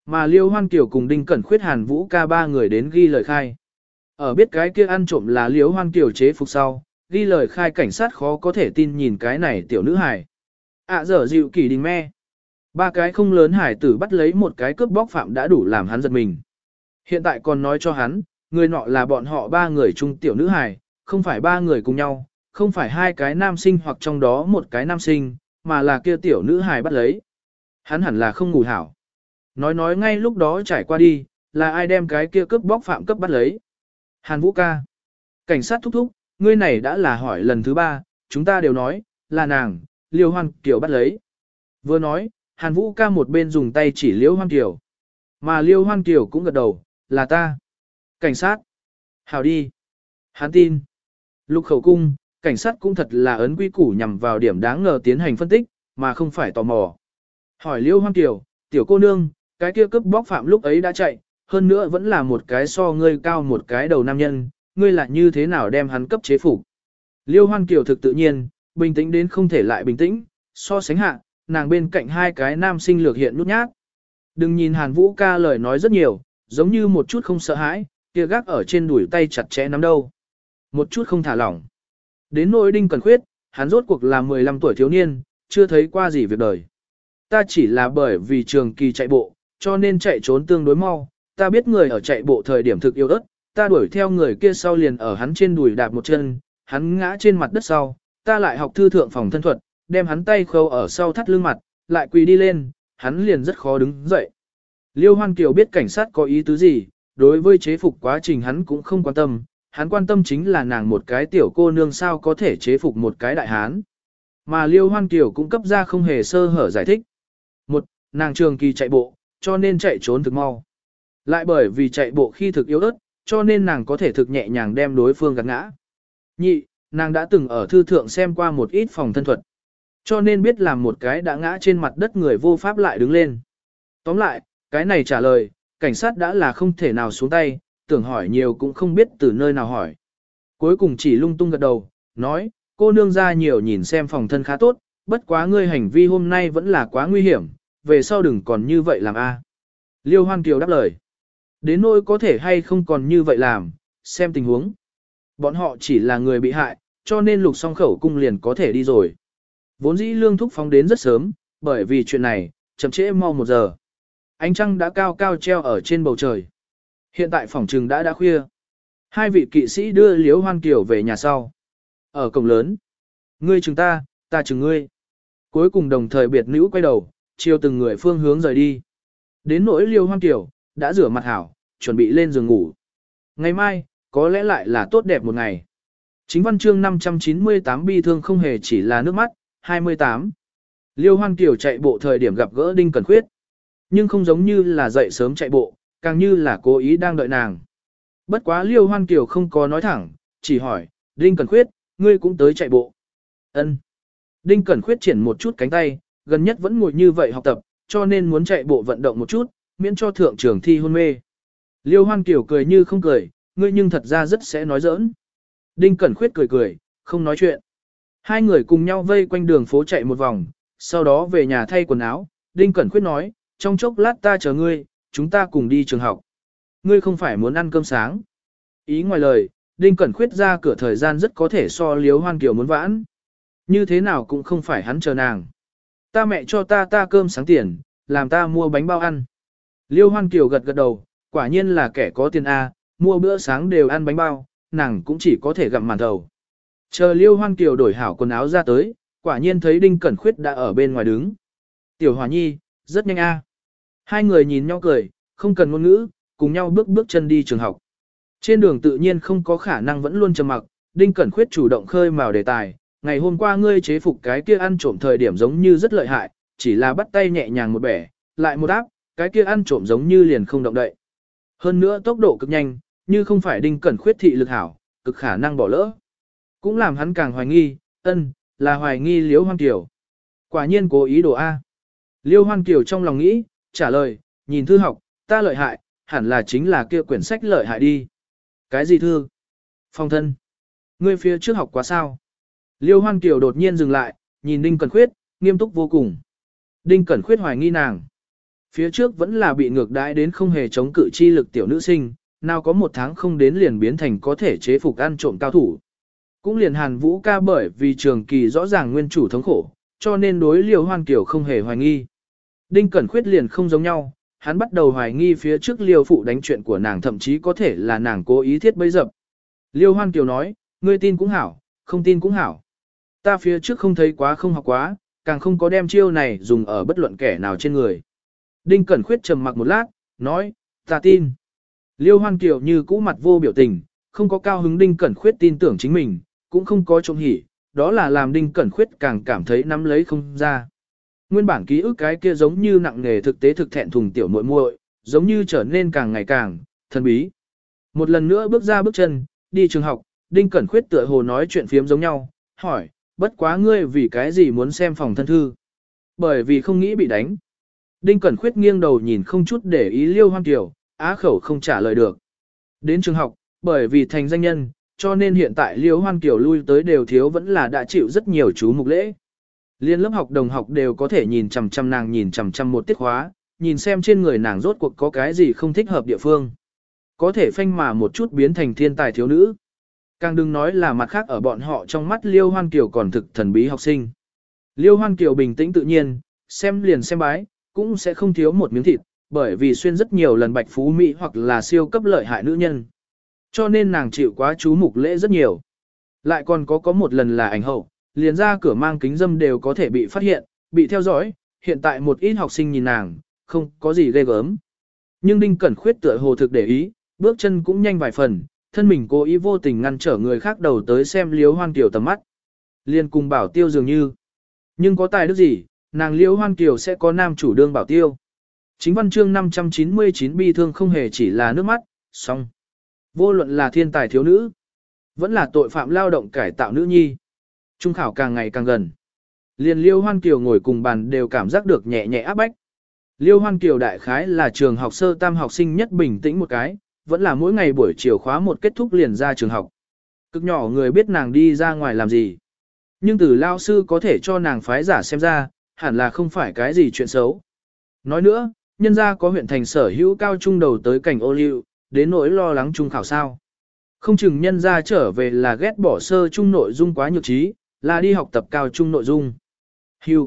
S1: Mà Liêu Hoan Kiều cùng Đinh Cẩn Khuyết Hàn Vũ ca ba người đến ghi lời khai. Ở biết cái kia ăn trộm là Liêu Hoan Kiều chế phục sau, ghi lời khai cảnh sát khó có thể tin nhìn cái này tiểu nữ hài. Dở dịu kỳ đình me. Ba cái không lớn hải tử bắt lấy một cái cướp bóc phạm đã đủ làm hắn giật mình. Hiện tại còn nói cho hắn, người nọ là bọn họ ba người chung tiểu nữ hài, không phải ba người cùng nhau, không phải hai cái nam sinh hoặc trong đó một cái nam sinh, mà là kia tiểu nữ hài bắt lấy. Hắn hẳn là không ngủ hảo. Nói ngay lúc đó trải qua đi, là ai đem cái kia cướp bóc phạm cấp bắt lấy. Hàn Vũ ca. Cảnh sát thúc thúc, ngươi này đã là hỏi lần thứ 3, chúng ta đều nói, là nàng, Liêu Hoan Kiều bắt lấy. Vừa nói, Hàn Vũ ca một bên dùng tay chỉ Liêu Hoan Kiều. Mà Liêu Hoan Kiều cũng gật đầu, là ta. Cảnh sát. Hào đi. Hắn tin. Lục khẩu cung, cảnh sát cũng thật là ấn quy củ nhằm vào điểm đáng ngờ tiến hành phân tích, mà không phải tò mò. Hỏi Liêu Hoan Kiều, tiểu cô nương, cái kia cướp bóc phạm lúc ấy đã chạy, hơn nữa vẫn là một cái so ngươi cao một cái đầu nam nhân, ngươi là như thế nào đem hắn cấp chế phục? Liêu Hoan Kiều thực tự nhiên, bình tĩnh đến không thể lại bình tĩnh, so sánh hạ, nàng bên cạnh hai cái nam sinh lược hiện nhút nhát. Đừng nhìn Hàn Vũ ca lời nói rất nhiều, giống như một chút không sợ hãi, kia gác ở trên đùi tay chặt chẽ nắm đâu. Một chút không thả lỏng. Đến nỗi Đinh Cẩn Khuyết, hắn rốt cuộc là 15 tuổi thiếu niên, chưa thấy qua gì việc đời. Ta chỉ là bởi vì trường kỳ chạy bộ, cho nên chạy trốn tương đối mau, ta biết người ở chạy bộ thời điểm thực yêu ớt, ta đuổi theo người kia sau liền ở hắn trên đùi đạp một chân, hắn ngã trên mặt đất sau, ta lại học thư thượng phòng thân thuật, đem hắn tay khâu ở sau thắt lưng mặt, lại quỳ đi lên, hắn liền rất khó đứng dậy. Liêu Hoan Kiều biết cảnh sát có ý tứ gì, đối với chế phục quá trình hắn cũng không quan tâm, hắn quan tâm chính là nàng một cái tiểu cô nương sao có thể chế phục một cái đại hán. Mà Liêu Hoan Kiều cũng cấp ra không hề sơ hở giải thích. Một, nàng trường kỳ chạy bộ, cho nên chạy trốn thực mau. Lại bởi vì chạy bộ khi thực yếu ớt, cho nên nàng có thể thực nhẹ nhàng đem đối phương gạt ngã. Nhị, nàng đã từng ở thư thượng xem qua một ít phòng thân thuật, cho nên biết làm một cái đã ngã trên mặt đất người vô pháp lại đứng lên. Tóm lại, cái này trả lời, cảnh sát đã là không thể nào xuống tay, tưởng hỏi nhiều cũng không biết từ nơi nào hỏi. Cuối cùng chỉ lung tung gật đầu, nói, cô nương ra nhiều nhìn xem phòng thân khá tốt, bất quá ngươi hành vi hôm nay vẫn là quá nguy hiểm, về sau đừng còn như vậy làm a. Liêu Hoan Kiều đáp lời. Đến nỗi có thể hay không còn như vậy làm, xem tình huống. Bọn họ chỉ là người bị hại, cho nên lục song khẩu cung liền có thể đi rồi. Vốn dĩ lương thúc phóng đến rất sớm, bởi vì chuyện này, chậm trễ mau 1 giờ. Ánh trăng đã cao cao treo ở trên bầu trời. Hiện tại phòng trừng đã khuya. Hai vị kỵ sĩ đưa Liêu Hoan Kiều về nhà sau. Ở cổng lớn. Ngươi chừng ta chừng ngươi. Cuối cùng đồng thời biệt nữ quay đầu, chiều từng người phương hướng rời đi. Đến nỗi Liêu Hoan Kiều, đã rửa mặt hảo, chuẩn bị lên giường ngủ. Ngày mai, có lẽ lại là tốt đẹp một ngày. Chính văn chương 598 bi thương không hề chỉ là nước mắt, 28. Liêu Hoan Kiều chạy bộ thời điểm gặp gỡ Đinh Cẩn Khuyết. Nhưng không giống như là dậy sớm chạy bộ, càng như là cố ý đang đợi nàng. Bất quá Liêu Hoan Kiều không có nói thẳng, chỉ hỏi, Đinh Cẩn Khuyết, ngươi cũng tới chạy bộ. Ân. Đinh Cẩn Khuyết triển một chút cánh tay, gần nhất vẫn ngồi như vậy học tập, cho nên muốn chạy bộ vận động một chút, miễn cho thượng trưởng thi hôn mê. Liêu Hoan Kiều cười như không cười, ngươi nhưng thật ra rất sẽ nói giỡn. Đinh Cẩn Khuyết cười, không nói chuyện. Hai người cùng nhau vây quanh đường phố chạy một vòng, sau đó về nhà thay quần áo. Đinh Cẩn Khuyết nói, trong chốc lát ta chờ ngươi, chúng ta cùng đi trường học. Ngươi không phải muốn ăn cơm sáng. Ý ngoài lời, Đinh Cẩn Khuyết ra cửa thời gian rất có thể so Liêu Hoan Kiều muốn vãn. Như thế nào cũng không phải hắn chờ nàng. Ta mẹ cho ta cơm sáng tiền, làm ta mua bánh bao ăn. Liêu Hoan Kiều gật đầu, quả nhiên là kẻ có tiền A, mua bữa sáng đều ăn bánh bao, nàng cũng chỉ có thể gặm màn thầu. Chờ Liêu Hoan Kiều đổi hảo quần áo ra tới, quả nhiên thấy Đinh Cẩn Khuyết đã ở bên ngoài đứng. Tiểu Hòa Nhi, rất nhanh A. Hai người nhìn nhau cười, không cần ngôn ngữ, cùng nhau bước chân đi trường học. Trên đường tự nhiên không có khả năng vẫn luôn trầm mặc, Đinh Cẩn Khuyết chủ động khơi mào đề tài. Ngày hôm qua ngươi chế phục cái kia ăn trộm thời điểm giống như rất lợi hại, chỉ là bắt tay nhẹ nhàng một bẻ, lại một áp, cái kia ăn trộm giống như liền không động đậy. Hơn nữa tốc độ cực nhanh, như không phải Đinh Cẩn Khuyết thị lực hảo, cực khả năng bỏ lỡ. Cũng làm hắn càng hoài nghi, là hoài nghi Liêu Hoan Kiều. Quả nhiên cố ý đồ A. Liêu Hoan Kiều trong lòng nghĩ, trả lời, nhìn thư học, ta lợi hại, hẳn là chính là kia quyển sách lợi hại đi. Cái gì thư? Phong thân. Ngươi phía trước học quá sao? Liêu Hoan Kiều đột nhiên dừng lại, nhìn Đinh Cẩn Khuyết, nghiêm túc vô cùng. Đinh Cẩn Khuyết hoài nghi nàng. Phía trước vẫn là bị ngược đãi đến không hề chống cự chi lực tiểu nữ sinh, nào có một tháng không đến liền biến thành có thể chế phục ăn trộm cao thủ. Cũng liền Hàn Vũ ca bởi vì trường kỳ rõ ràng nguyên chủ thống khổ, cho nên đối Liêu Hoan Kiều không hề hoài nghi. Đinh Cẩn Khuyết liền không giống nhau, hắn bắt đầu hoài nghi phía trước Liêu phụ đánh chuyện của nàng thậm chí có thể là nàng cố ý thiết bấy dập. Liêu Hoan Kiều nói, ngươi tin cũng hảo, không tin cũng hảo. Ta phía trước không thấy quá không học quá, càng không có đem chiêu này dùng ở bất luận kẻ nào trên người. Đinh Cẩn Khuyết trầm mặc một lát, nói, ta tin. Liêu Hoan Kiều như cũ mặt vô biểu tình, không có cao hứng Đinh Cẩn Khuyết tin tưởng chính mình, cũng không có trông hỉ, đó là làm Đinh Cẩn Khuyết càng cảm thấy nắm lấy không ra. Nguyên bản ký ức cái kia giống như nặng nghề thực tế thực thẹn thùng tiểu muội muội, giống như trở nên càng ngày càng thần bí. Một lần nữa bước ra bước chân, đi trường học, Đinh Cẩn Khuyết tựa hồ nói chuyện phiếm giống nhau, hỏi, bất quá ngươi vì cái gì muốn xem phòng thân thư? Bởi vì không nghĩ bị đánh. Đinh Cẩn Khuyết nghiêng đầu nhìn không chút để ý Liêu Hoan Kiều, á khẩu không trả lời được. Đến trường học, bởi vì thành danh nhân, cho nên hiện tại Liêu Hoan Kiều lui tới đều thiếu vẫn là đã chịu rất nhiều chú mục lễ. Liên lớp học đồng học đều có thể nhìn chằm chằm nàng nhìn chằm chằm một tiết khóa, nhìn xem trên người nàng rốt cuộc có cái gì không thích hợp địa phương. Có thể phanh mà một chút biến thành thiên tài thiếu nữ. Càng đừng nói là mặt khác ở bọn họ trong mắt Liêu Hoan Kiều còn thực thần bí học sinh. Liêu Hoan Kiều bình tĩnh tự nhiên, xem liền xem bái, cũng sẽ không thiếu một miếng thịt, bởi vì xuyên rất nhiều lần bạch phú mỹ hoặc là siêu cấp lợi hại nữ nhân. Cho nên nàng chịu quá chú mục lễ rất nhiều. Lại còn có một lần là ảnh hậu, liền ra cửa mang kính dâm đều có thể bị phát hiện, bị theo dõi, hiện tại một ít học sinh nhìn nàng, không có gì ghê gớm. Nhưng Đinh Cẩn Khuyết tựa hồ thực để ý, bước chân cũng nhanh vài phần, thân mình cố ý vô tình ngăn trở người khác đầu tới xem Liêu Hoan Kiều tầm mắt. Liên cùng bảo tiêu dường như. Nhưng có tài đức gì, nàng Liêu Hoan Kiều sẽ có nam chủ đương bảo tiêu. Chính văn chương 599 bi thương không hề chỉ là nước mắt, song. Vô luận là thiên tài thiếu nữ, vẫn là tội phạm lao động cải tạo nữ nhi. Trung khảo càng ngày càng gần. Liền Liêu Hoan Kiều ngồi cùng bàn đều cảm giác được nhẹ nhẹ áp bách. Liêu Hoan Kiều đại khái là trường học sơ tam học sinh nhất bình tĩnh một cái, vẫn là mỗi ngày buổi chiều khóa một kết thúc liền ra trường học. Cực nhỏ người biết nàng đi ra ngoài làm gì. Nhưng từ lao sư có thể cho nàng phái giả xem ra, hẳn là không phải cái gì chuyện xấu. Nói nữa, nhân gia có huyện thành sở hữu cao trung đầu tới cảnh ô liu, đến nỗi lo lắng trung khảo sao. Không chừng nhân gia trở về là ghét bỏ sơ trung nội dung quá nhược trí, là đi học tập cao trung nội dung. Hưu.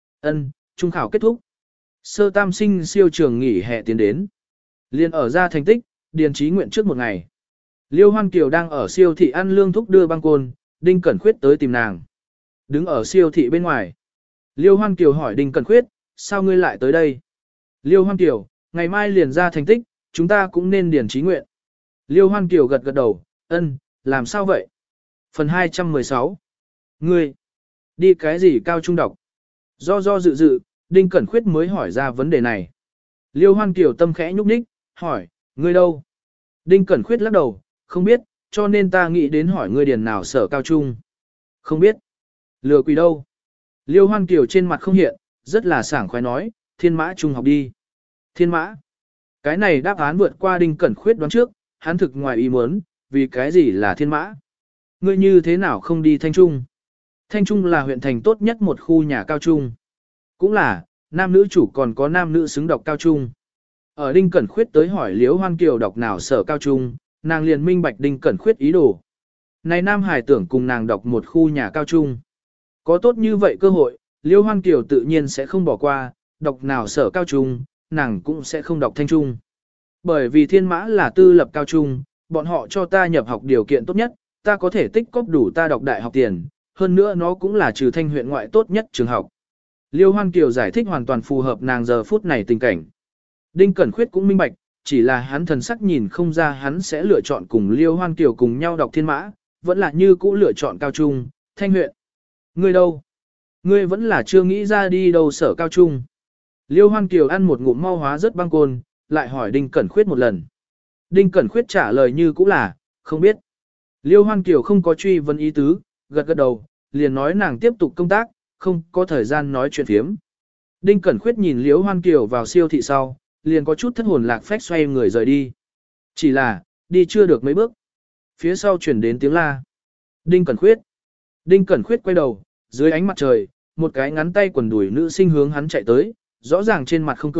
S1: Trung khảo kết thúc. Sơ tam sinh siêu trường nghỉ hè tiến đến. Liên ở ra thành tích, điền trí nguyện trước một ngày. Liêu Hoan Kiều đang ở siêu thị ăn lương thúc đưa băng côn, Đinh Cẩn Khuyết tới tìm nàng. Đứng ở siêu thị bên ngoài. Liêu Hoan Kiều hỏi Đinh Cẩn Khuyết, sao ngươi lại tới đây? Liêu Hoan Kiều, ngày mai liền ra thành tích, chúng ta cũng nên điền trí nguyện. Liêu Hoan Kiều gật gật đầu, làm sao vậy? Phần 216. Ngươi, đi cái gì cao trung đọc? Do dự, Đinh Cẩn Khuyết mới hỏi ra vấn đề này. Liêu Hoan Kiều tâm khẽ nhúc nhích, hỏi, ngươi đâu? Đinh Cẩn Khuyết lắc đầu, không biết, cho nên ta nghĩ đến hỏi ngươi điền nào sở cao trung. Không biết. Lừa quỷ đâu? Liêu Hoan Kiều trên mặt không hiện, rất là sảng khoái nói, Thiên Mã trung học đi. Thiên Mã. Cái này đáp án vượt qua Đinh Cẩn Khuyết đoán trước, hắn thực ngoài ý muốn, vì cái gì là Thiên Mã? Ngươi như thế nào không đi Thanh Trung? Thanh Trung là huyện thành tốt nhất một khu nhà cao trung. Cũng là, nam nữ chủ còn có nam nữ xứng đọc cao trung. Ở Đinh Cẩn Khuyết tới hỏi Liễu Hoan Kiều đọc nào sở cao trung, nàng liền minh bạch Đinh Cẩn Khuyết ý đồ. Này nam hải tưởng cùng nàng đọc một khu nhà cao trung. Có tốt như vậy cơ hội, Liễu Hoan Kiều tự nhiên sẽ không bỏ qua, đọc nào sở cao trung, nàng cũng sẽ không đọc Thanh Trung. Bởi vì Thiên Mã là tư lập cao trung, bọn họ cho ta nhập học điều kiện tốt nhất, ta có thể tích cóp đủ ta đọc đại học tiền, hơn nữa nó cũng là trừ Thanh huyện ngoại tốt nhất trường học. Liêu Hoan Kiều giải thích hoàn toàn phù hợp nàng giờ phút này tình cảnh. Đinh Cẩn Khuyết cũng minh bạch, chỉ là hắn thần sắc nhìn không ra hắn sẽ lựa chọn cùng Liêu Hoan Kiều cùng nhau đọc Thiên Mã, vẫn là như cũ lựa chọn cao trung, Thanh huyện. Ngươi đâu? Ngươi vẫn là chưa nghĩ ra đi đâu sở cao trung. Liêu Hoan Kiều ăn một ngụm mau hóa rất băng côn, lại hỏi Đinh Cẩn Khuyết một lần. Đinh Cẩn Khuyết trả lời như cũ là, không biết. Liêu Hoan Kiều không có truy vấn ý tứ, gật gật đầu, liền nói nàng tiếp tục công tác, không có thời gian nói chuyện phiếm. Đinh Cẩn Khuyết nhìn Liêu Hoan Kiều vào siêu thị sau, liền có chút thất hồn lạc phách xoay người rời đi. Chỉ là, đi chưa được mấy bước. Phía sau chuyển đến tiếng la. Đinh Cẩn Khuyết. Đinh Cẩn Khuyết quay đầu, dưới ánh mặt trời, một cái ngắn tay quần đùi nữ sinh hướng hắn chạy tới, rõ ràng trên mặt không cười,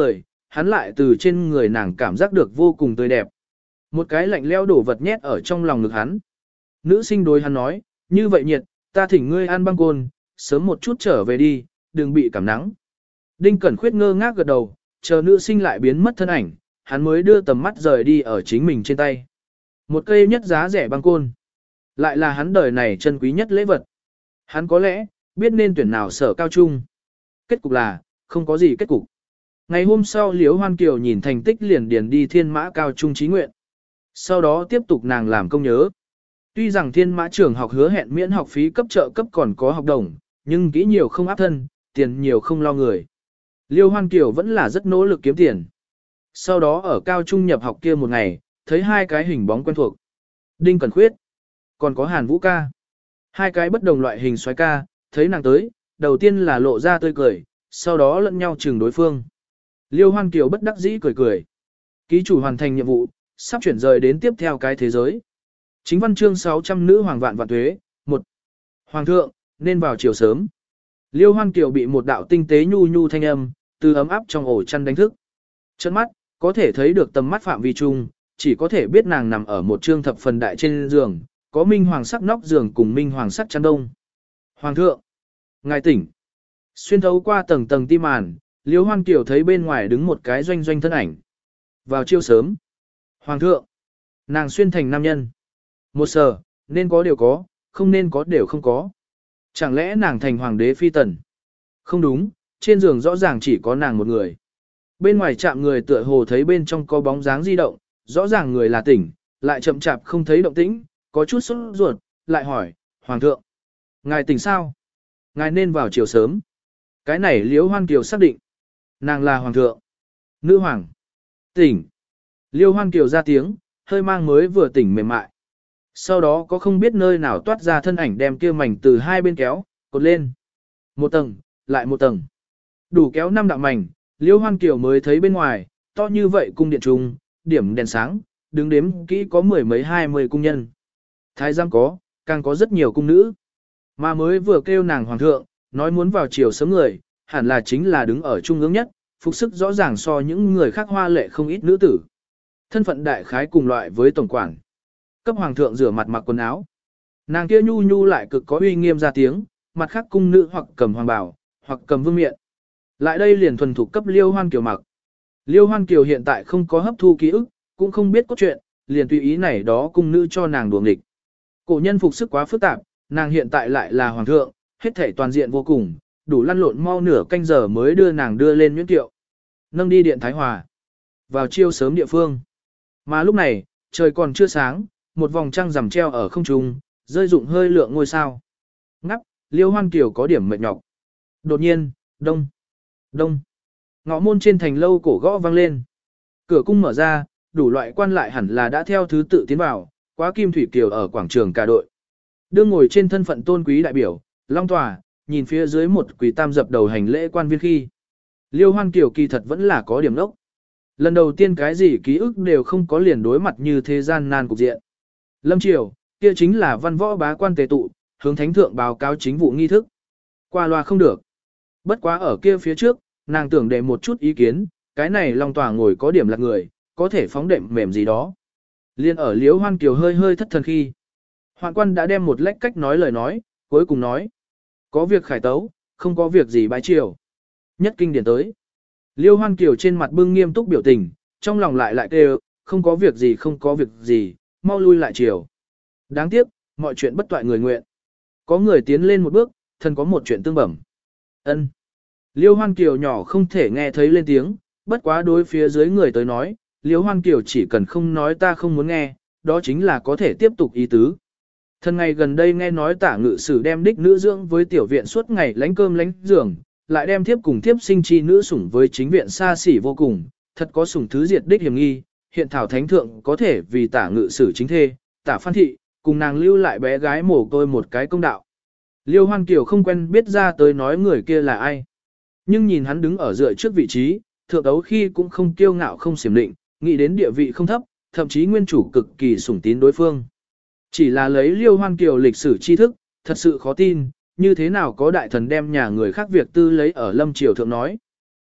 S1: hắn lại từ trên người nàng cảm giác được vô cùng tươi đẹp. Một cái lạnh lẽo đổ vật nhét ở trong lòng ngực hắn. Nữ sinh đối hắn nói, như vậy nhiệt, ta thỉnh ngươi ăn băng côn, sớm một chút trở về đi, đừng bị cảm nắng. Đinh Cẩn Khuyết ngơ ngác gật đầu, chờ nữ sinh lại biến mất thân ảnh, hắn mới đưa tầm mắt rời đi ở chính mình trên tay. Một cây nhất giá rẻ băng côn. Lại là hắn đời này chân quý nhất lễ vật. Hắn có lẽ, biết nên tuyển nào sở cao trung. Kết cục là, không có gì kết cục. Ngày hôm sau Liễu Hoan Kiều nhìn thành tích liền điền đi Thiên Mã cao trung trí nguyện. Sau đó tiếp tục nàng làm công nhớ. Tuy rằng Thiên Mã trường học hứa hẹn miễn học phí cấp trợ cấp còn có học đồng, nhưng kỹ nhiều không áp thân, tiền nhiều không lo người. Liêu Hoan Kiều vẫn là rất nỗ lực kiếm tiền. Sau đó ở cao trung nhập học kia một ngày, thấy hai cái hình bóng quen thuộc. Đinh Cẩn Khuyết, còn có Hàn Vũ ca. Hai cái bất đồng loại hình xoái ca, thấy nàng tới, đầu tiên là lộ ra tươi cười, sau đó lẫn nhau chừng đối phương. Liêu Hoan Kiều bất đắc dĩ cười cười. Ký chủ hoàn thành nhiệm vụ, sắp chuyển rời đến tiếp theo cái thế giới. Chính văn chương 600 nữ hoàng vạn vạn tuế, 1. Hoàng thượng, nên vào chiều sớm. Liêu Hoan Kiều bị một đạo tinh tế nhu nhu thanh âm, từ ấm áp trong ổ chăn đánh thức. Chân mắt, có thể thấy được tầm mắt phạm vi chung, chỉ có thể biết nàng nằm ở một trương thập phần đại trên giường, có minh hoàng sắc nóc giường cùng minh hoàng sắc chăn đông. Hoàng thượng, ngài tỉnh. Xuyên thấu qua tầng tầng tim màn, Liêu Hoan Kiều thấy bên ngoài đứng một cái doanh doanh thân ảnh. Vào chiều sớm. Hoàng thượng, nàng xuyên thành nam nhân. Một sờ, nên có đều có, không nên có đều không có. Chẳng lẽ nàng thành hoàng đế phi tần? Không đúng, trên giường rõ ràng chỉ có nàng một người. Bên ngoài chạm người tựa hồ thấy bên trong có bóng dáng di động, rõ ràng người là tỉnh, lại chậm chạp không thấy động tĩnh, có chút sốt ruột, lại hỏi, Hoàng thượng, ngài tỉnh sao? Ngài nên vào chiều sớm. Cái này Liễu Hoan Kiều xác định. Nàng là Hoàng thượng. Nữ hoàng. Tỉnh. Liêu Hoan Kiều ra tiếng, hơi mang mới vừa tỉnh mềm mại. Sau đó có không biết nơi nào toát ra thân ảnh đem kia mảnh từ hai bên kéo, cột lên. Một tầng, lại một tầng. Đủ kéo 5 đạo mảnh, Liêu Hoan Kiều mới thấy bên ngoài, to như vậy cung điện trung, điểm đèn sáng, đứng đếm kỹ có mười mấy 20 cung nhân. Thái giám có, càng có rất nhiều cung nữ. Mà mới vừa kêu nàng hoàng thượng, nói muốn vào chiều sớm người, hẳn là chính là đứng ở trung ương nhất, phục sức rõ ràng so những người khác hoa lệ không ít nữ tử. Thân phận đại khái cùng loại với tổng quản. Cấp hoàng thượng rửa mặt mặc quần áo. Nàng kia nhu nhu lại cực có uy nghiêm ra tiếng, mặt khác cung nữ hoặc cầm hoàng bào, hoặc cầm vương miện. Lại đây liền thuần thục cấp Liêu Hoan Kiều mặc. Liêu Hoan Kiều hiện tại không có hấp thu ký ức, cũng không biết cốt truyện, liền tùy ý này đó cung nữ cho nàng đùa nghịch. Cổ nhân phục sức quá phức tạp, nàng hiện tại lại là hoàng thượng, hết thảy toàn diện vô cùng, đủ lăn lộn mau nửa canh giờ mới đưa nàng đưa lên nhuyễn tiệu. Nâng đi điện Thái Hòa. Vào chiêu sớm địa phương. Mà lúc này, trời còn chưa sáng, một vòng trăng rằm treo ở không trung, rơi rụng hơi lượng ngôi sao. Ngắp, Liêu Hoan Kiều có điểm mệt nhọc. Đột nhiên, đông, đông. Ngõ môn trên thành lâu cổ gõ vang lên. Cửa cung mở ra, đủ loại quan lại hẳn là đã theo thứ tự tiến vào, quá Kim Thủy Kiều ở quảng trường cả đội. Đương ngồi trên thân phận tôn quý đại biểu, long tòa, nhìn phía dưới một quỳ tam dập đầu hành lễ quan viên khi. Liêu Hoan Kiều kỳ thật vẫn là có điểm đốc. Lần đầu tiên cái gì ký ức đều không có liền đối mặt như thế gian nan cục diện. Lâm triều, kia chính là văn võ bá quan tề tụ, hướng thánh thượng báo cáo chính vụ nghi thức. Qua loa không được. Bất quá ở kia phía trước, nàng tưởng để một chút ý kiến, cái này long tòa ngồi có điểm lạc người, có thể phóng đệm mềm gì đó. Liên ở Liễu Hoan Kiều hơi hơi thất thần khi. Hoạn quan đã đem một lách cách nói lời nói, cuối cùng nói. Có việc khải tấu, không có việc gì bái triều. Nhất kinh điển tới. Liêu Hoan Kiều trên mặt bưng nghiêm túc biểu tình, trong lòng lại kêu, không có việc gì không có việc gì, mau lui lại chiều. Đáng tiếc, mọi chuyện bất toại người nguyện. Có người tiến lên một bước, thân có một chuyện tương bẩm. Ân. Liêu Hoan Kiều nhỏ không thể nghe thấy lên tiếng, bất quá đối phía dưới người tới nói, Liêu Hoan Kiều chỉ cần không nói ta không muốn nghe, đó chính là có thể tiếp tục ý tứ. Thân ngày gần đây nghe nói Tả ngự sử đem đích nữ dưỡng với tiểu viện suốt ngày lánh cơm lánh giường, lại đem thiếp cùng thiếp sinh chi nữ sủng với chính viện xa xỉ vô cùng, thật có sủng thứ diệt đích hiểm nghi, hiện thảo thánh thượng có thể vì Tả ngự sử chính thê, Tả Phan thị, cùng nàng lưu lại bé gái mồ côi một cái công đạo. Liêu Hoan Kiều không quen biết ra tới nói người kia là ai. Nhưng nhìn hắn đứng ở dựa trước vị trí, thượng đấu khi cũng không kiêu ngạo không xiểm định, nghĩ đến địa vị không thấp, thậm chí nguyên chủ cực kỳ sủng tín đối phương. Chỉ là lấy Liêu Hoan Kiều lịch sử tri thức, thật sự khó tin, như thế nào có đại thần đem nhà người khác việc tư lấy ở lâm triều thượng nói.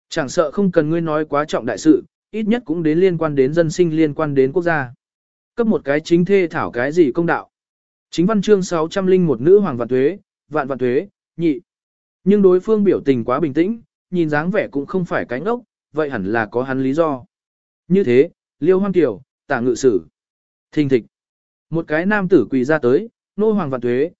S1: Chẳng sợ không cần ngươi nói quá trọng đại sự, ít nhất cũng đến liên quan đến dân sinh, liên quan đến quốc gia. Cấp một cái chính thê thảo cái gì công đạo. Chính văn chương 601 nữ hoàng vạn vạn tuế, nhị. Nhưng đối phương biểu tình quá bình tĩnh, nhìn dáng vẻ cũng không phải cánh ốc, vậy hẳn là có hắn lý do. Như thế, Liêu Hoan Kiều, Tả Ngự Sử. Thình thịch. Một cái nam tử quỳ ra tới, nô hoàng vạn tuế,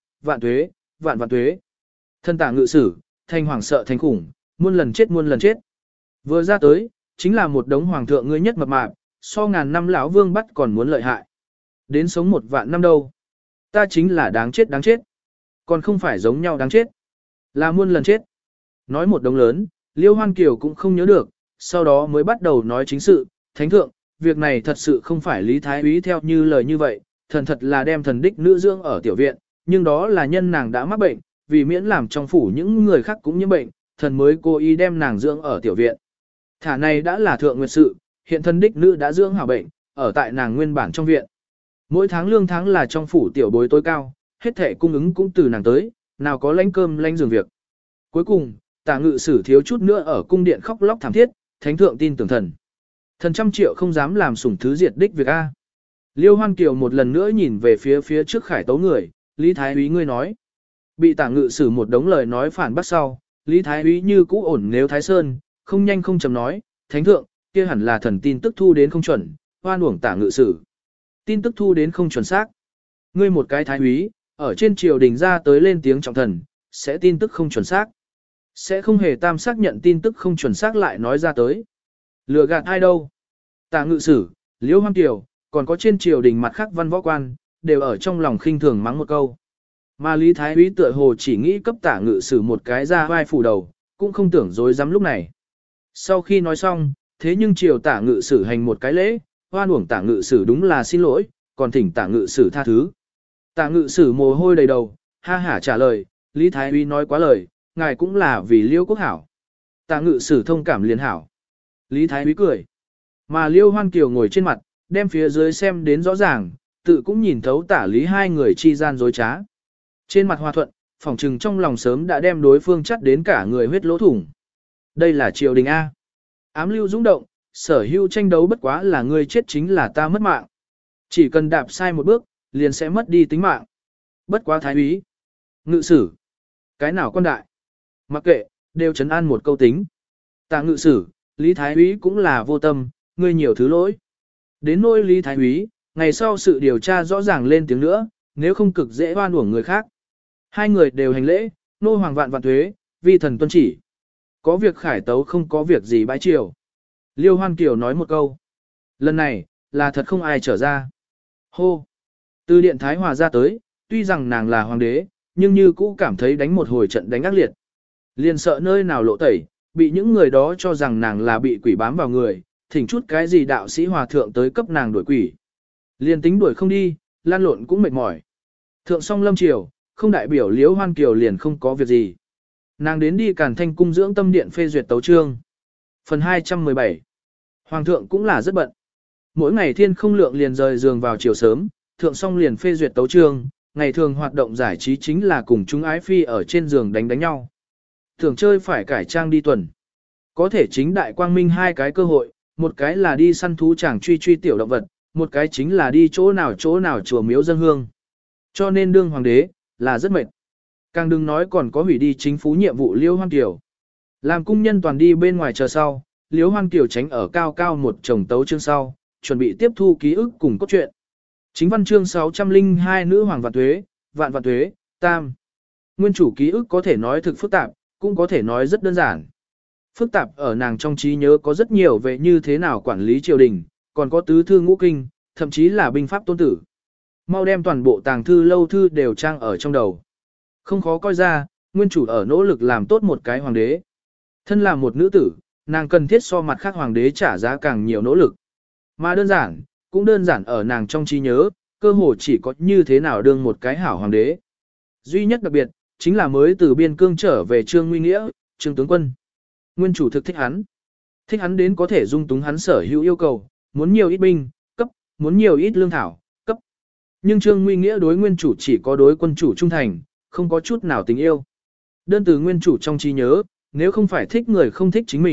S1: vạn vạn tuế. Thân Tả Ngự Sử, thành hoàng sợ thành khủng, muôn lần chết. Vừa ra tới, chính là một đống hoàng thượng ngươi nhất mập mạp, so ngàn năm lão vương bắt còn muốn lợi hại. Đến sống 1 vạn năm đâu. Ta chính là đáng chết. Còn không phải giống nhau đáng chết. Là muôn lần chết. Nói một đống lớn, Liêu Hoan Kiều cũng không nhớ được, sau đó mới bắt đầu nói chính sự. Thánh thượng, việc này thật sự không phải Lý Thái Úy theo như lời như vậy, thần thật là đem thần đích nữ dưỡng ở tiểu viện, nhưng đó là nhân nàng đã mắc bệnh, vì miễn làm trong phủ những người khác cũng nhiễm bệnh, thần mới cố ý đem nàng dưỡng ở tiểu viện. Thả này đã là thượng nguyệt sự, hiện thân đích nữ đã dưỡng hảo bệnh, ở tại nàng nguyên bản trong viện. Mỗi tháng lương tháng là trong phủ tiểu bối tối cao, hết thể cung ứng cũng từ nàng tới, nào có lãnh cơm lãnh giường việc. Cuối cùng, Tả Ngự Sử thiếu chút nữa ở cung điện khóc lóc thảm thiết, thánh thượng tin tưởng thần. Thần 100 triệu không dám làm sủng thứ diệt đích việc A. Liêu Hoan Kiều một lần nữa nhìn về phía trước khải tấu người, Lý Thái Úy ngươi nói. Bị Tả Ngự Sử một đống lời nói phản bác sau, Lý Thái Úy như cũ ổn nếu Thái Sơn, không nhanh không chậm nói, thánh thượng, kia hẳn là thần tin tức thu đến không chuẩn, hoan uổng Tả Ngự Sử. Tin tức thu đến không chuẩn xác. Ngươi một cái Thái Úy, ở trên triều đình ra tới lên tiếng trọng thần, sẽ tin tức không chuẩn xác. Sẽ không hề tam xác nhận tin tức không chuẩn xác lại nói ra tới. Lừa gạt ai đâu. Tả Ngự Sử, Liễu Hoan Kiều, còn có trên triều đình mặt khác văn võ quan, đều ở trong lòng khinh thường mắng một câu. Mà Lý Thái Úy tựa hồ chỉ nghĩ cấp Tả Ngự Sử một cái ra vai phủ đầu, cũng không tưởng dối dám lúc này. Sau khi nói xong, thế nhưng triều Tả Ngự Sử hành một cái lễ, hoan uổng Tả Ngự Sử đúng là xin lỗi, còn thỉnh Tả Ngự Sử tha thứ. Tả Ngự Sử mồ hôi đầy đầu, ha hả trả lời, Lý Thái Úy nói quá lời, ngài cũng là vì Liêu quốc hảo. Tả Ngự Sử thông cảm liền hảo. Lý Thái Úy cười. Mà Liêu Hoan Kiều ngồi trên mặt, đem phía dưới xem đến rõ ràng, tự cũng nhìn thấu Tả Lý hai người chi gian dối trá. Trên mặt hòa thuận, phỏng trừng trong lòng sớm đã đem đối phương chắt đến cả người huyết lỗ thủng. Đây là triều đình A. Ám lưu dũng động, sở hữu tranh đấu bất quá là ngươi chết chính là ta mất mạng. Chỉ cần đạp sai một bước, liền sẽ mất đi tính mạng. Bất quá Thái Úy. Ngự Sử. Cái nào quan đại? Mặc kệ, đều trấn an một câu tính. Tả Ngự Sử, Lý Thái Úy cũng là vô tâm, ngươi nhiều thứ lỗi. Đến nỗi Lý Thái Úy, ngày sau sự điều tra rõ ràng lên tiếng nữa, nếu không cực dễ oan uổng người khác. Hai người đều hành lễ, nô hoàng vạn vạn thuế, vi thần tuân chỉ. Có việc khải tấu không có việc gì bãi triều. Liêu Hoan Kiều nói một câu. Lần này, là thật không ai trở ra. Hô! Từ điện Thái Hòa ra tới, tuy rằng nàng là hoàng đế, nhưng như cũ cảm thấy đánh một hồi trận đánh ác liệt. Liền sợ nơi nào lộ tẩy, bị những người đó cho rằng nàng là bị quỷ bám vào người, thỉnh chút cái gì đạo sĩ hòa thượng tới cấp nàng đuổi quỷ. Liền tính đuổi không đi, lan lộn cũng mệt mỏi. Thượng song lâm triều, không đại biểu Liễu Hoan Kiều liền không có việc gì. Nàng đến đi Càn Thanh cung dưỡng tâm điện phê duyệt tấu chương. Phần 217. Hoàng thượng cũng là rất bận. Mỗi ngày thiên không lượng liền rời giường vào chiều sớm, thượng song liền phê duyệt tấu chương, ngày thường hoạt động giải trí chính là cùng chúng ái phi ở trên giường đánh nhau. Thường chơi phải cải trang đi tuần. Có thể chính đại quang minh hai cái cơ hội, một cái là đi săn thú chàng truy tiểu động vật, một cái chính là đi chỗ nào chùa miếu dân hương. Cho nên đương hoàng đế, là rất mệt. Càng đừng nói còn có hủy đi chính phủ nhiệm vụ Liễu Hoan Kiều. Làm cung nhân toàn đi bên ngoài chờ sau, Liễu Hoan Kiều tránh ở cao cao một chồng tấu chương sau, chuẩn bị tiếp thu ký ức cùng cốt truyện. Chính văn chương 602 nữ hoàng vạn tuế, tam. Nguyên chủ ký ức có thể nói thực phức tạp, cũng có thể nói rất đơn giản. Phức tạp ở nàng trong trí nhớ có rất nhiều về như thế nào quản lý triều đình, còn có tứ thư ngũ kinh, thậm chí là binh pháp tôn tử. Mau đem toàn bộ tàng thư lâu thư đều trang ở trong đầu. Không khó coi ra, nguyên chủ ở nỗ lực làm tốt một cái hoàng đế. Thân là một nữ tử, nàng cần thiết so mặt khác hoàng đế trả giá càng nhiều nỗ lực. Mà đơn giản, cũng đơn giản ở nàng trong trí nhớ, cơ hồ chỉ có như thế nào đương một cái hảo hoàng đế. Duy nhất đặc biệt, chính là mới từ biên cương trở về Trương Nguy Nghĩa, Trương tướng quân. Nguyên chủ thực thích hắn. Thích hắn đến có thể dung túng hắn sở hữu yêu cầu, muốn nhiều ít binh, cấp, muốn nhiều ít lương thảo, cấp. Nhưng Trương Nguy Nghĩa đối nguyên chủ chỉ có đối quân chủ trung thành, không có chút nào tình yêu. Đơn từ nguyên chủ trong trí nhớ, nếu không phải thích người không thích chính mình,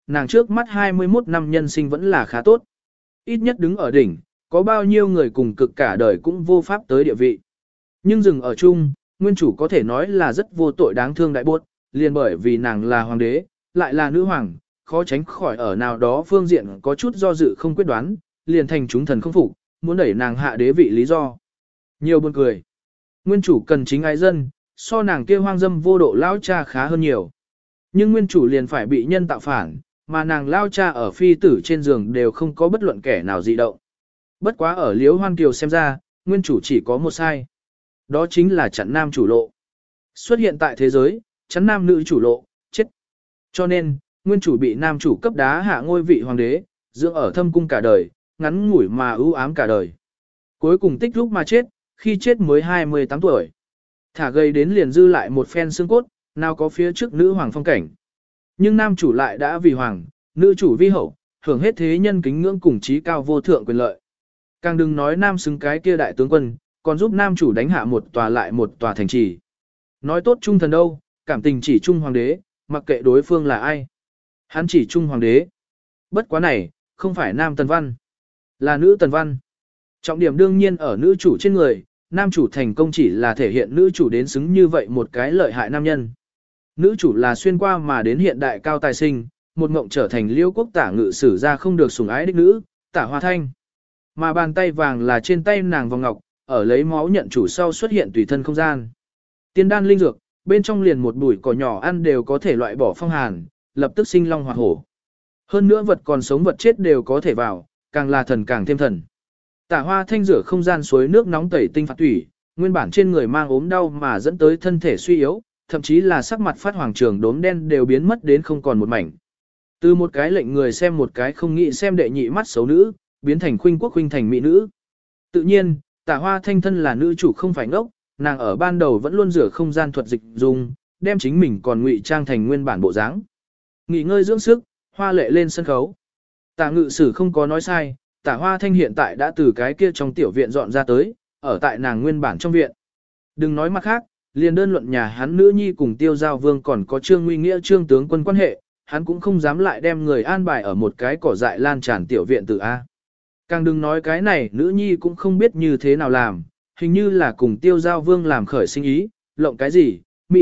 S1: nàng trước mắt 21 năm nhân sinh vẫn là khá tốt. Ít nhất đứng ở đỉnh, có bao nhiêu người cùng cực cả đời cũng vô pháp tới địa vị. Nhưng dừng ở chung, nguyên chủ có thể nói là rất vô tội đáng thương đại bốt, liền bởi vì nàng là hoàng đế, lại là nữ hoàng, khó tránh khỏi ở nào đó phương diện có chút do dự không quyết đoán, liền thành chúng thần không phục, muốn đẩy nàng hạ đế vị lý do. Nhiều buồn cười. Nguyên chủ cần chính ái dân, so nàng kia hoang dâm vô độ lao cha khá hơn nhiều. Nhưng nguyên chủ liền phải bị nhân tạo phản, mà nàng lao cha ở phi tử trên giường đều không có bất luận kẻ nào dị động. Bất quá ở Liễu Hoan Kiều xem ra, nguyên chủ chỉ có một sai. Đó chính là chặn nam chủ lộ. Xuất hiện tại thế giới, chắn nam nữ chủ lộ, chết. Cho nên, nguyên chủ bị nam chủ cấp đá hạ ngôi vị hoàng đế, dưỡng ở thâm cung cả đời, ngắn ngủi mà ưu ám cả đời. Cuối cùng tích lúc mà chết, khi chết mới 28 tuổi. Thả gây đến liền dư lại một phen xương cốt, nào có phía trước nữ hoàng phong cảnh. Nhưng nam chủ lại đã vì hoàng, nữ chủ vi hậu, hưởng hết thế nhân kính ngưỡng cùng trí cao vô thượng quyền lợi. Càng đừng nói nam xứng cái kia đại tướng quân, còn giúp nam chủ đánh hạ một tòa lại một tòa thành trì. Nói tốt trung thần đâu, cảm tình chỉ trung hoàng đế, mặc kệ đối phương là ai. Hắn chỉ trung hoàng đế. Bất quá này, không phải nam tần văn, là nữ tần văn. Trọng điểm đương nhiên ở nữ chủ trên người, nam chủ thành công chỉ là thể hiện nữ chủ đến xứng như vậy một cái lợi hại nam nhân. Nữ chủ là xuyên qua mà đến hiện đại cao tài sinh, một ngộng trở thành Liêu quốc tả ngự sử ra không được sủng ái đích nữ, tả hoa thanh. Mà bàn tay vàng là trên tay nàng vòng ngọc, ở lấy máu nhận chủ sau xuất hiện tùy thân không gian. Tiên đan linh dược, bên trong liền một bụi cỏ nhỏ ăn đều có thể loại bỏ phong hàn, lập tức sinh long hoạt hổ. Hơn nữa vật còn sống vật chết đều có thể vào, càng là thần càng thêm thần. Tả hoa thanh rửa không gian suối nước nóng tẩy tinh phạt thủy, nguyên bản trên người mang ốm đau mà dẫn tới thân thể suy yếu, thậm chí là sắc mặt phát hoàng trường đốm đen đều biến mất đến không còn một mảnh. Từ một cái lệnh người xem một cái không nghĩ xem đệ nhị mắt xấu nữ, biến thành khuynh quốc khuynh thành mỹ nữ. Tự nhiên, tả hoa thanh thân là nữ chủ không phải ngốc, nàng ở ban đầu vẫn luôn rửa không gian thuật dịch dùng, đem chính mình còn ngụy trang thành nguyên bản bộ dáng. Nghỉ ngơi dưỡng sức, hoa lệ lên sân khấu. Tả ngự sử không có nói sai, tả hoa thanh hiện tại đã từ cái kia trong tiểu viện dọn ra tới, ở tại nàng nguyên bản trong viện. Đừng nói mặt khác, liền đơn luận nhà hắn nữ nhi cùng tiêu giao vương còn có trương nguy nghĩa trương tướng quân quan hệ, hắn cũng không dám lại đem người an bài ở một cái cỏ dại lan tràn tiểu viện tự A. Càng đừng nói cái này nữ nhi cũng không biết như thế nào làm, hình như là cùng tiêu giao vương làm khởi sinh ý, lộng cái gì,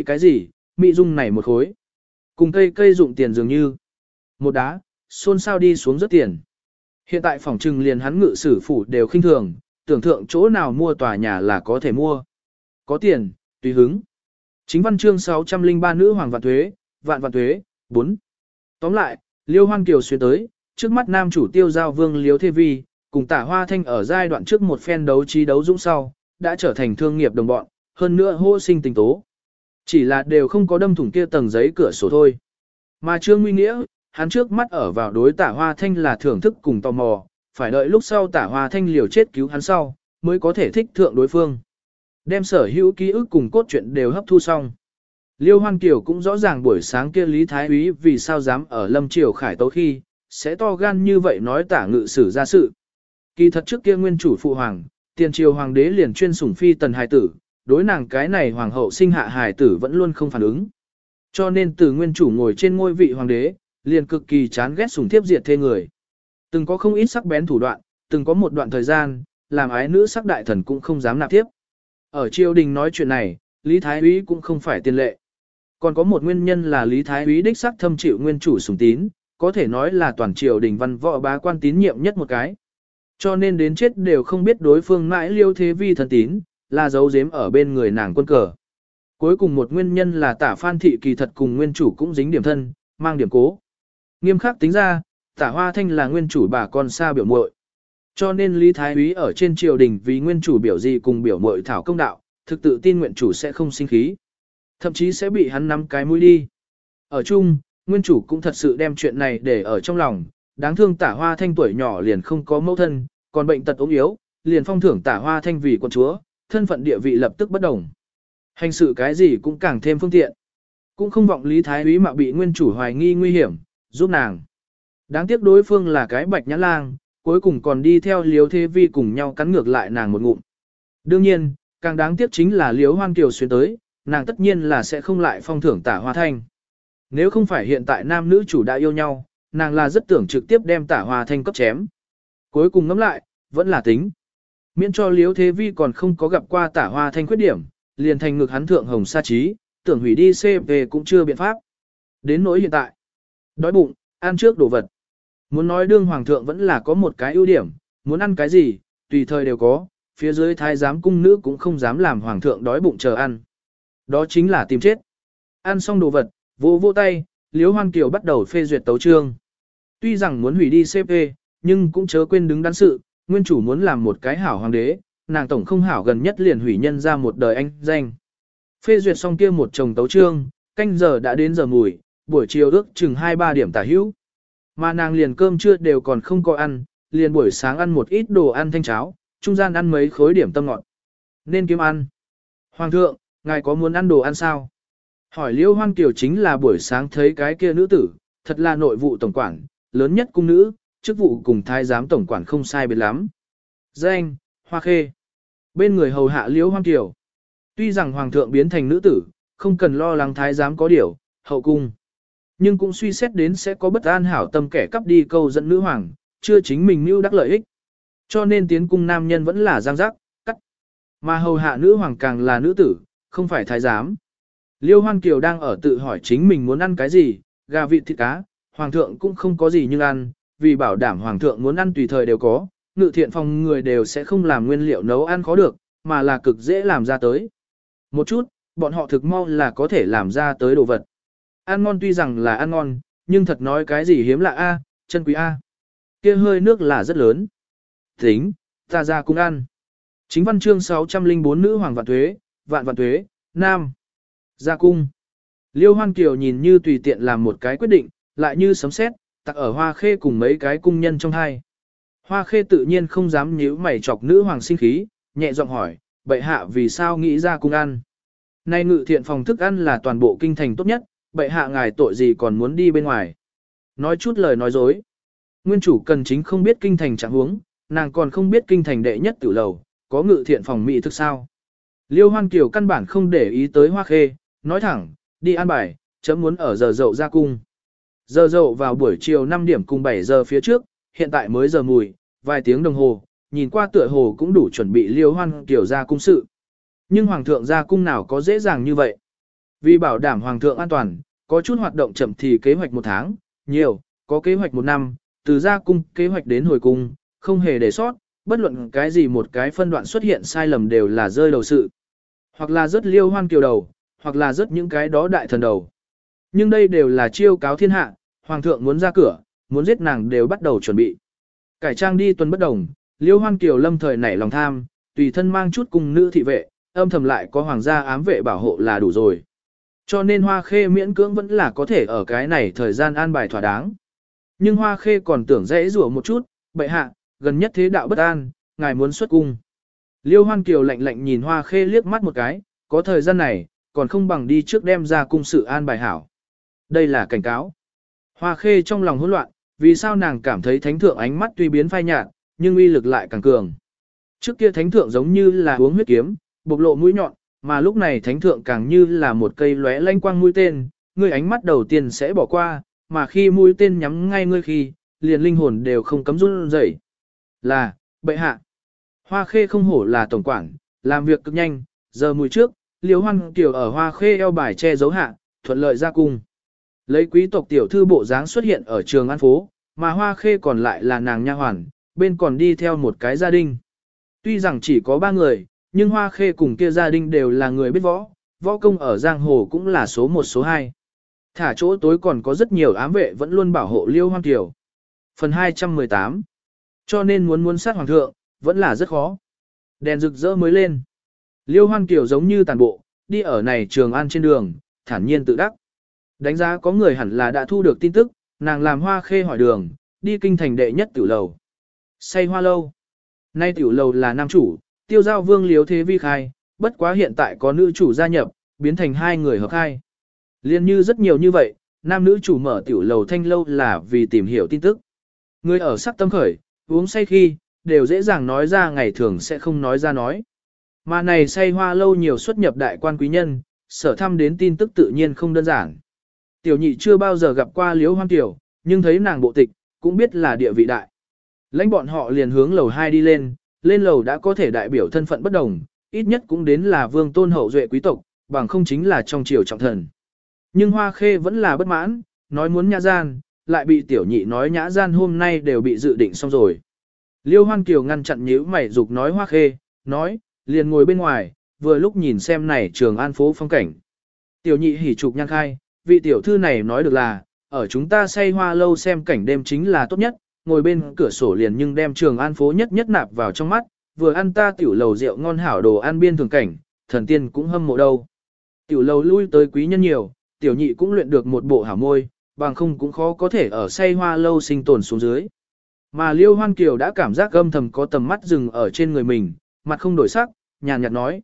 S1: mị dung này một khối. Cùng cây dụng tiền dường như một đá, xôn xao đi xuống rất tiền. Hiện tại phòng trừng liền hắn ngự sử phủ đều khinh thường, tưởng tượng chỗ nào mua tòa nhà là có thể mua. Có tiền, tùy hứng. Chính văn chương 603 nữ hoàng vạn thuế, 4. Tóm lại, Liêu Hoan Kiều xuyên tới, trước mắt nam chủ tiêu giao vương Liêu Thê Vi, cùng tả hoa thanh ở giai đoạn trước một phen đấu trí đấu dũng sau, đã trở thành thương nghiệp đồng bọn, hơn nữa hô sinh tình tố. Chỉ là đều không có đâm thủng kia tầng giấy cửa sổ thôi. Mà Trương Nguy Nghĩa, hắn trước mắt ở vào đối tả hoa thanh là thưởng thức cùng tò mò, phải đợi lúc sau tả hoa thanh liều chết cứu hắn sau, mới có thể thích thượng đối phương. Đem sở hữu ký ức cùng cốt truyện đều hấp thu xong. Liêu Hoan Kiều cũng rõ ràng buổi sáng kia Lý Thái Úy vì sao dám ở Lâm Triều khải tấu khi, sẽ to gan như vậy nói tả ngự sử ra sự. Kỳ thật trước kia nguyên chủ phụ hoàng, tiền triều hoàng đế liền chuyên sủng phi tần hài tử, đối nàng cái này hoàng hậu sinh hạ hài tử vẫn luôn không phản ứng. Cho nên từ nguyên chủ ngồi trên ngôi vị hoàng đế, liền cực kỳ chán ghét sủng thiếp diệt thê người. Từng có không ít sắc bén thủ đoạn, từng có một đoạn thời gian, làm ái nữ sắc đại thần cũng không dám nạp tiếp. Ở triều đình nói chuyện này, Lý Thái Úy cũng không phải tiền lệ. Còn có một nguyên nhân là Lý Thái Úy đích sắc thâm chịu nguyên chủ sủng tín, có thể nói là toàn triều đình văn võ bá quan tín nhiệm nhất một cái. Cho nên đến chết đều không biết đối phương mãi Liêu Thế Vi thân tín, là giấu giếm ở bên người nàng quân cờ. Cuối cùng một nguyên nhân là tả Phan Thị kỳ thật cùng nguyên chủ cũng dính điểm thân, mang điểm cố. Nghiêm khắc tính ra, tả Hoa Thanh là nguyên chủ bà con xa biểu muội. Cho nên Lý Thái Úy ở trên triều đình vì nguyên chủ biểu gì cùng biểu muội thảo công đạo, thực tự tin nguyên chủ sẽ không sinh khí. Thậm chí sẽ bị hắn nắm cái mũi đi. Ở chung, nguyên chủ cũng thật sự đem chuyện này để ở trong lòng, đáng thương tả Hoa Thanh tuổi nhỏ liền không có mẫu thân, còn bệnh tật ốm yếu, liền phong thưởng tả Hoa Thanh vì quân chúa, thân phận địa vị lập tức bất đồng. Hành sự cái gì cũng càng thêm phương tiện. Cũng không vọng Lý Thái Úy mà bị nguyên chủ hoài nghi nguy hiểm, giúp nàng. Đáng tiếc đối phương là cái bạch nhãn lang, cuối cùng còn đi theo Liêu Thế Vi cùng nhau cắn ngược lại nàng một ngụm. Đương nhiên, càng đáng tiếc chính là Liêu Hoan Kiều xuyên tới, nàng tất nhiên là sẽ không lại phong thưởng tả Hoa Thanh. Nếu không phải hiện tại nam nữ chủ đã yêu nhau, nàng là rất tưởng trực tiếp đem Tả Hoa Thanh cấp chém. Cuối cùng ngẫm lại, vẫn là tính. Miễn cho Liễu Thế Vi còn không có gặp qua Tả Hoa Thanh khuyết điểm, liền thành ngực hắn thượng hồng sa trí, tưởng hủy đi CV cũng chưa biện pháp. Đến nỗi hiện tại, đói bụng, ăn trước đồ vật. Muốn nói đương hoàng thượng vẫn là có một cái ưu điểm, muốn ăn cái gì, tùy thời đều có, phía dưới thái giám cung nữ cũng không dám làm hoàng thượng đói bụng chờ ăn. Đó chính là tìm chết. Ăn xong đồ vật, vô tay, Liễu Hoan Kiều bắt đầu phê duyệt tấu chương. Tuy rằng muốn hủy đi CV, nhưng cũng chớ quên đứng đắn sự, nguyên chủ muốn làm một cái hảo hoàng đế, nàng tổng không hảo gần nhất liền hủy nhân ra một đời anh danh. Phê duyệt xong kia một chồng tấu chương, canh giờ đã đến giờ mùi, buổi chiều ước chừng 2-3 điểm tả hữu. Mà nàng liền cơm trưa đều còn không có ăn, liền buổi sáng ăn một ít đồ ăn thanh cháo, trung gian ăn mấy khối điểm tâm ngọt. Nên kiếm ăn. Hoàng thượng, ngài có muốn ăn đồ ăn sao? Hỏi Liễu Hoan Kiều chính là buổi sáng thấy cái kia nữ tử, thật là nội vụ tổng quản, lớn nhất cung nữ, chức vụ cùng thái giám tổng quản không sai biệt lắm. Danh, Hoa Khê. Bên người hầu hạ Liễu Hoan Kiều. Tuy rằng hoàng thượng biến thành nữ tử, không cần lo lắng thái giám có điều, hậu cung. Nhưng cũng suy xét đến sẽ có bất an hảo tâm kẻ cắp đi câu dẫn nữ hoàng, chưa chính mình mưu đắc lợi ích. Cho nên tiến cung nam nhân vẫn là giang giác, cắt. Mà hầu hạ nữ hoàng càng là nữ tử, không phải thái giám. Liêu Hoan Kiều đang ở tự hỏi chính mình muốn ăn cái gì, gà vịt thịt cá, hoàng thượng cũng không có gì nhưng ăn, vì bảo đảm hoàng thượng muốn ăn tùy thời đều có, ngự thiện phòng người đều sẽ không làm nguyên liệu nấu ăn khó được, mà là cực dễ làm ra tới. Một chút, bọn họ thực mau là có thể làm ra tới đồ vật. Ăn ngon tuy rằng là ăn ngon, nhưng thật nói cái gì hiếm lạ a, chân quý a. Kia hơi nước là rất lớn. Tính, ta ra cũng ăn. Chính văn chương 604 nữ hoàng vạn tuế, nam. Ra cung. Liêu Hoan Kiều nhìn như tùy tiện làm một cái quyết định, lại như sấm sét, tặc ở Hoa Khê cùng mấy cái cung nhân trong hai. Hoa Khê tự nhiên không dám nhíu mày chọc nữ hoàng sinh khí, nhẹ giọng hỏi, bệ hạ vì sao nghĩ ra cung ăn? Nay ngự thiện phòng thức ăn là toàn bộ kinh thành tốt nhất, bệ hạ ngài tội gì còn muốn đi bên ngoài? Nói chút lời nói dối. Nguyên chủ cần chính không biết kinh thành trạng huống, nàng còn không biết kinh thành đệ nhất tử lầu, có ngự thiện phòng mỹ thức sao? Liêu Hoan Kiều căn bản không để ý tới Hoa Khê, nói thẳng, đi ăn bài, chấm muốn ở giờ dậu ra cung. Giờ dậu vào buổi chiều 5 điểm cùng 7 giờ phía trước, hiện tại mới giờ mùi, vài tiếng đồng hồ, nhìn qua tựa hồ cũng đủ chuẩn bị Liêu Hoan Kiều ra cung sự. Nhưng Hoàng thượng ra cung nào có dễ dàng như vậy? Vì bảo đảm Hoàng thượng an toàn, có chút hoạt động chậm thì kế hoạch 1 tháng, nhiều, có kế hoạch 1 năm, từ ra cung kế hoạch đến hồi cung, không hề để sót, bất luận cái gì một cái phân đoạn xuất hiện sai lầm đều là rơi đầu sự. Hoặc là rất Liêu Hoan Kiều đầu, hoặc là rất những cái đó đại thần đầu. Nhưng đây đều là chiêu cáo thiên hạ, Hoàng thượng muốn ra cửa, muốn giết nàng đều bắt đầu chuẩn bị. Cải trang đi tuần bất đồng, Liêu Hoan Kiều lâm thời nảy lòng tham, tùy thân mang chút cung nữ thị vệ, âm thầm lại có hoàng gia ám vệ bảo hộ là đủ rồi. Cho nên Hoa Khê miễn cưỡng vẫn là có thể ở cái này thời gian an bài thỏa đáng. Nhưng Hoa Khê còn tưởng dễ rủa một chút, bệ hạ, gần nhất thế đạo bất an, ngài muốn xuất cung. Liêu Hoan Kiều lạnh lạnh nhìn Hoa Khê liếc mắt một cái, có thời gian này, còn không bằng đi trước đem ra cung sự an bài hảo. Đây là cảnh cáo. Hoa Khê trong lòng hỗn loạn, vì sao nàng cảm thấy thánh thượng ánh mắt tuy biến phai nhạt, nhưng uy lực lại càng cường. Trước kia thánh thượng giống như là uống huyết kiếm, bộc lộ mũi nhọn, mà lúc này thánh thượng càng như là một cây lóe lanh quang mũi tên, ngươi ánh mắt đầu tiên sẽ bỏ qua, mà khi mũi tên nhắm ngay ngươi khi, liền linh hồn đều không cấm run rẩy. Là, bệ hạ. Hoa Khê không hổ là tổng quản, làm việc cực nhanh, giờ mùi trước, Liêu Hoan Kiều ở Hoa Khê eo bài che giấu hạ, thuận lợi ra cung. Lấy quý tộc tiểu thư bộ dáng xuất hiện ở trường An phố, mà Hoa Khê còn lại là nàng nha hoàn, bên còn đi theo một cái gia đình. Tuy rằng chỉ có 3 người, nhưng Hoa Khê cùng kia gia đình đều là người biết võ, võ công ở giang hồ cũng là số 1 số 2. Thả chỗ tối còn có rất nhiều ám vệ vẫn luôn bảo hộ Liêu Hoan Kiều. Phần 218. Cho nên muốn sát hoàng thượng, vẫn là rất khó. Đèn rực rỡ mới lên. Liêu Hoan Kiều giống như tàn bộ, đi ở này Trường An trên đường, thản nhiên tự đắc. Đánh giá có người hẳn là đã thu được tin tức, nàng làm Hoa Khê hỏi đường, đi kinh thành đệ nhất tiểu lầu. Say Hoa lâu. Nay tiểu lầu là nam chủ, Tiêu Giao Vương Liếu Thế Vi khai, bất quá hiện tại có nữ chủ gia nhập, biến thành 2 người hợp khai. Liên như rất nhiều như vậy, nam nữ chủ mở tiểu lầu thanh lâu là vì tìm hiểu tin tức. Người ở sắc tâm khởi, uống say khi, đều dễ dàng nói ra ngày thường sẽ không nói ra nói. Mà này say Hoa lâu nhiều xuất nhập đại quan quý nhân, sở thăm đến tin tức tự nhiên không đơn giản. Tiểu nhị chưa bao giờ gặp qua Liễu Hoan Kiều, Nhưng thấy nàng bộ tịch, cũng biết là địa vị đại. Lãnh bọn họ liền hướng lầu 2 đi lên lầu đã có thể đại biểu thân phận bất đồng, ít nhất cũng đến là vương tôn hậu duệ quý tộc, bằng không chính là trong triều trọng thần. Nhưng Hoa Khê vẫn là bất mãn, nói muốn nhã gian, lại bị tiểu nhị nói nhã gian hôm nay đều bị dự định xong rồi. Liêu Hoan Kiều ngăn chặn nhíu mày dục nói Hoa Khê, nói, liền ngồi bên ngoài, vừa lúc nhìn xem này Trường An phố phong cảnh. Tiểu nhị hỉ trục nhang khai, vị tiểu thư này nói được là, ở chúng ta say hoa lâu xem cảnh đêm chính là tốt nhất, ngồi bên cửa sổ liền nhưng đem Trường An phố nhất nhất nạp vào trong mắt, vừa ăn ta tiểu lầu rượu ngon hảo đồ ăn biên thường cảnh, thần tiên cũng hâm mộ đâu. Tiểu lầu lui tới quý nhân nhiều, tiểu nhị cũng luyện được một bộ hảo môi, bằng không cũng khó có thể ở say hoa lâu sinh tồn xuống dưới. Mà Liêu Hoan Kiều đã cảm giác âm thầm có tầm mắt dừng ở trên người mình, mặt không đổi sắc, nhàn nhạt nói,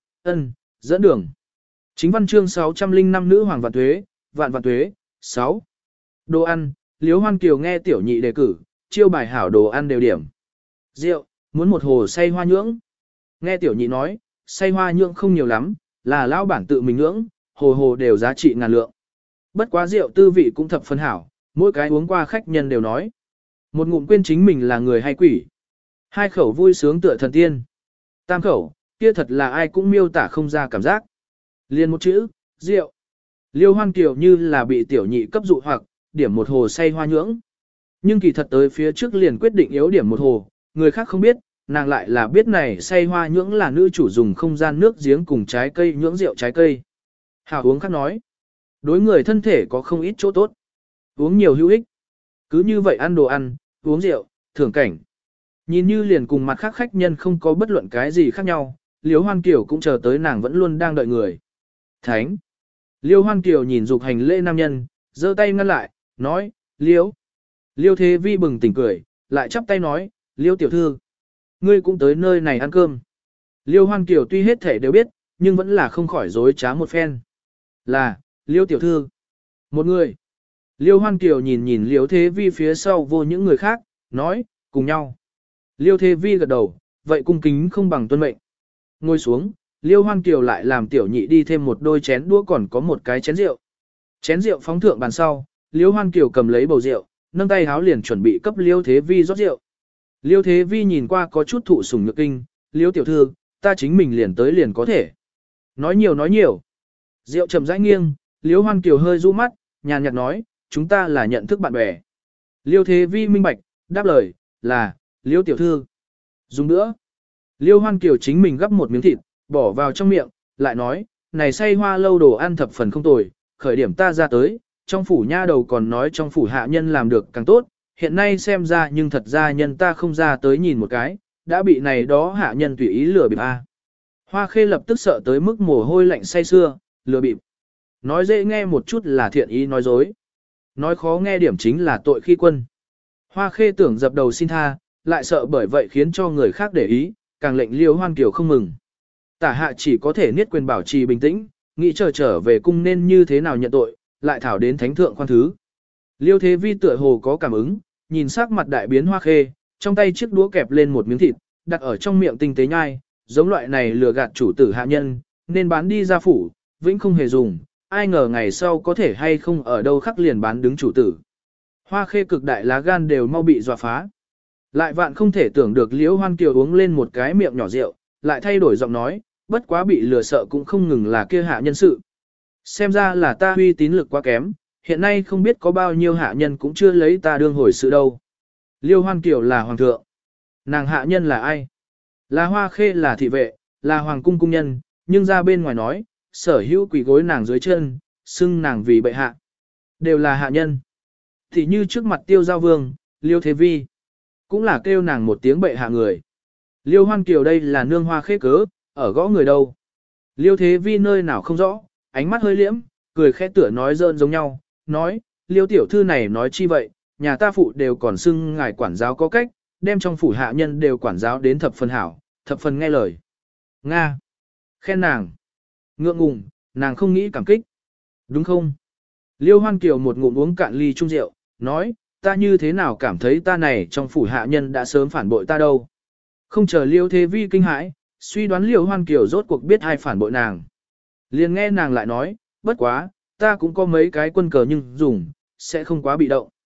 S1: dẫn đường. Chính văn chương 605 nữ hoàng vạn tuế, vạn tuế, 6. Đồ ăn, Liêu Hoan Kiều nghe tiểu nhị đề cử, chiêu bài hảo đồ ăn đều điểm. Rượu, muốn một hồ say hoa nhưỡng. Nghe tiểu nhị nói, say hoa nhưỡng không nhiều lắm, là lão bản tự mình nhưỡng, hồ hồ đều giá trị ngàn lượng. Bất quá rượu tư vị cũng thập phân hảo, mỗi cái uống qua khách nhân đều nói. Một ngụm quên chính mình là người hay quỷ. Hai khẩu vui sướng tựa thần tiên. Tam khẩu, kia thật là ai cũng miêu tả không ra cảm giác. Liên một chữ, rượu. Liêu Hoan Kiều như là bị tiểu nhị cấp dụ hoặc, điểm một hồ say hoa nhưỡng. Nhưng kỳ thật tới phía trước liền quyết định yếu điểm một hồ, người khác không biết, nàng lại là biết này say hoa nhưỡng là nữ chủ dùng không gian nước giếng cùng trái cây nhưỡng rượu trái cây. Hảo uống khác nói. Đối người thân thể có không ít chỗ tốt. Uống nhiều hữu ích. Cứ như vậy ăn đồ ăn, uống rượu, thưởng cảnh. Nhìn như liền cùng mặt khác khách nhân không có bất luận cái gì khác nhau, Liêu Hoan Kiều cũng chờ tới nàng vẫn luôn đang đợi người. Thánh. Liêu Hoan Kiều nhìn dục hành lễ nam nhân, giơ tay ngăn lại, nói, Liêu. Liêu Thế Vi bừng tỉnh cười, lại chắp tay nói, Liêu tiểu thư. Ngươi cũng tới nơi này ăn cơm. Liêu Hoan Kiều tuy hết thể đều biết, nhưng vẫn là không khỏi dối trá một phen. Là, Liêu tiểu thư. Một người. Liêu Hoan Kiều nhìn nhìn Liêu Thế Vi phía sau vô những người khác, nói, cùng nhau. Liêu Thế Vi gật đầu, vậy cung kính không bằng tuân mệnh. Ngồi xuống, Liêu Hoan Kiều lại làm tiểu nhị đi thêm một đôi chén đũa còn có một cái chén rượu. Chén rượu phóng thượng bàn sau, Liêu Hoan Kiều cầm lấy bầu rượu, nâng tay háo liền chuẩn bị cấp Liêu Thế Vi rót rượu. Liêu Thế Vi nhìn qua có chút thụ sủng nhược kinh, Liêu tiểu thư, ta chính mình liền tới liền có thể. Nói nhiều. Rượu chậm rãi nghiêng, Liêu Hoan Kiều hơi du mắt, nhàn nhạt nói, chúng ta là nhận thức bạn bè. Liêu Thế Vi minh bạch, đáp lời, là, Liêu tiểu thư. Dùng nữa. Liêu Hoan Kiều chính mình gắp một miếng thịt, bỏ vào trong miệng, lại nói, này say hoa lâu đồ ăn thập phần không tồi, khởi điểm ta ra tới, trong phủ nha đầu còn nói trong phủ hạ nhân làm được càng tốt, hiện nay xem ra nhưng thật ra nhân ta không ra tới nhìn một cái, đã bị này đó hạ nhân tùy ý lừa bịp a. Hoa Khê lập tức sợ tới mức mồ hôi lạnh say xưa, lừa bịp. Nói dễ nghe một chút là thiện ý nói dối. Nói khó nghe điểm chính là tội khi quân. Hoa Khê tưởng dập đầu xin tha, lại sợ bởi vậy khiến cho người khác để ý, càng lệnh Liêu Hoan Kiều không mừng. Tả hạ chỉ có thể niết quyền bảo trì bình tĩnh, nghĩ trở về cung nên như thế nào nhận tội, lại thảo đến thánh thượng khoan thứ. Liêu Thế Vi tựa hồ có cảm ứng, nhìn sắc mặt đại biến Hoa Khê, trong tay chiếc đũa kẹp lên một miếng thịt, đặt ở trong miệng tinh tế nhai, giống loại này lừa gạt chủ tử hạ nhân, nên bán đi ra phủ, vĩnh không hề dùng, ai ngờ ngày sau có thể hay không ở đâu khắc liền bán đứng chủ tử. Hoa Khê cực đại lá gan đều mau bị dọa phá. Lại vạn không thể tưởng được Liễu Hoan Kiều uống lên một cái miệng nhỏ rượu, lại thay đổi giọng nói, bất quá bị lừa sợ cũng không ngừng là kia hạ nhân sự. Xem ra là ta uy tín lực quá kém, hiện nay không biết có bao nhiêu hạ nhân cũng chưa lấy ta đương hồi sự đâu. Liêu Hoan Kiều là hoàng thượng. Nàng hạ nhân là ai? Là Hoa Khê là thị vệ, là hoàng cung cung nhân, nhưng ra bên ngoài nói, sở hữu quỳ gối nàng dưới chân, xưng nàng vì bệ hạ. Đều là hạ nhân. Thì như trước mặt Tiêu Giao Vương, Liêu Thế Vi, cũng là kêu nàng một tiếng bệ hạ người. Liêu Hoan Kiều đây là nương Hoa Khê cớ, ở gõ người đâu. Liêu Thế Vi nơi nào không rõ, ánh mắt hơi liễm, cười khẽ tựa nói dơn giống nhau, nói, Liêu tiểu thư này nói chi vậy, nhà ta phụ đều còn xưng ngài quản giáo có cách, đem trong phủ hạ nhân đều quản giáo đến thập phần hảo, thập phần nghe lời. Nga. Khen nàng. Ngượng ngùng, nàng không nghĩ cảm kích. Đúng không? Liêu Hoan Kiều một ngụm uống cạn ly chung rượu, nói, ta như thế nào cảm thấy ta này trong phủ hạ nhân đã sớm phản bội ta đâu. Không chờ Liêu Thế Vi kinh hãi, suy đoán Liêu Hoan Kiều rốt cuộc biết ai phản bội nàng. Liền nghe nàng lại nói, bất quá, ta cũng có mấy cái quân cờ nhưng dùng, sẽ không quá bị động.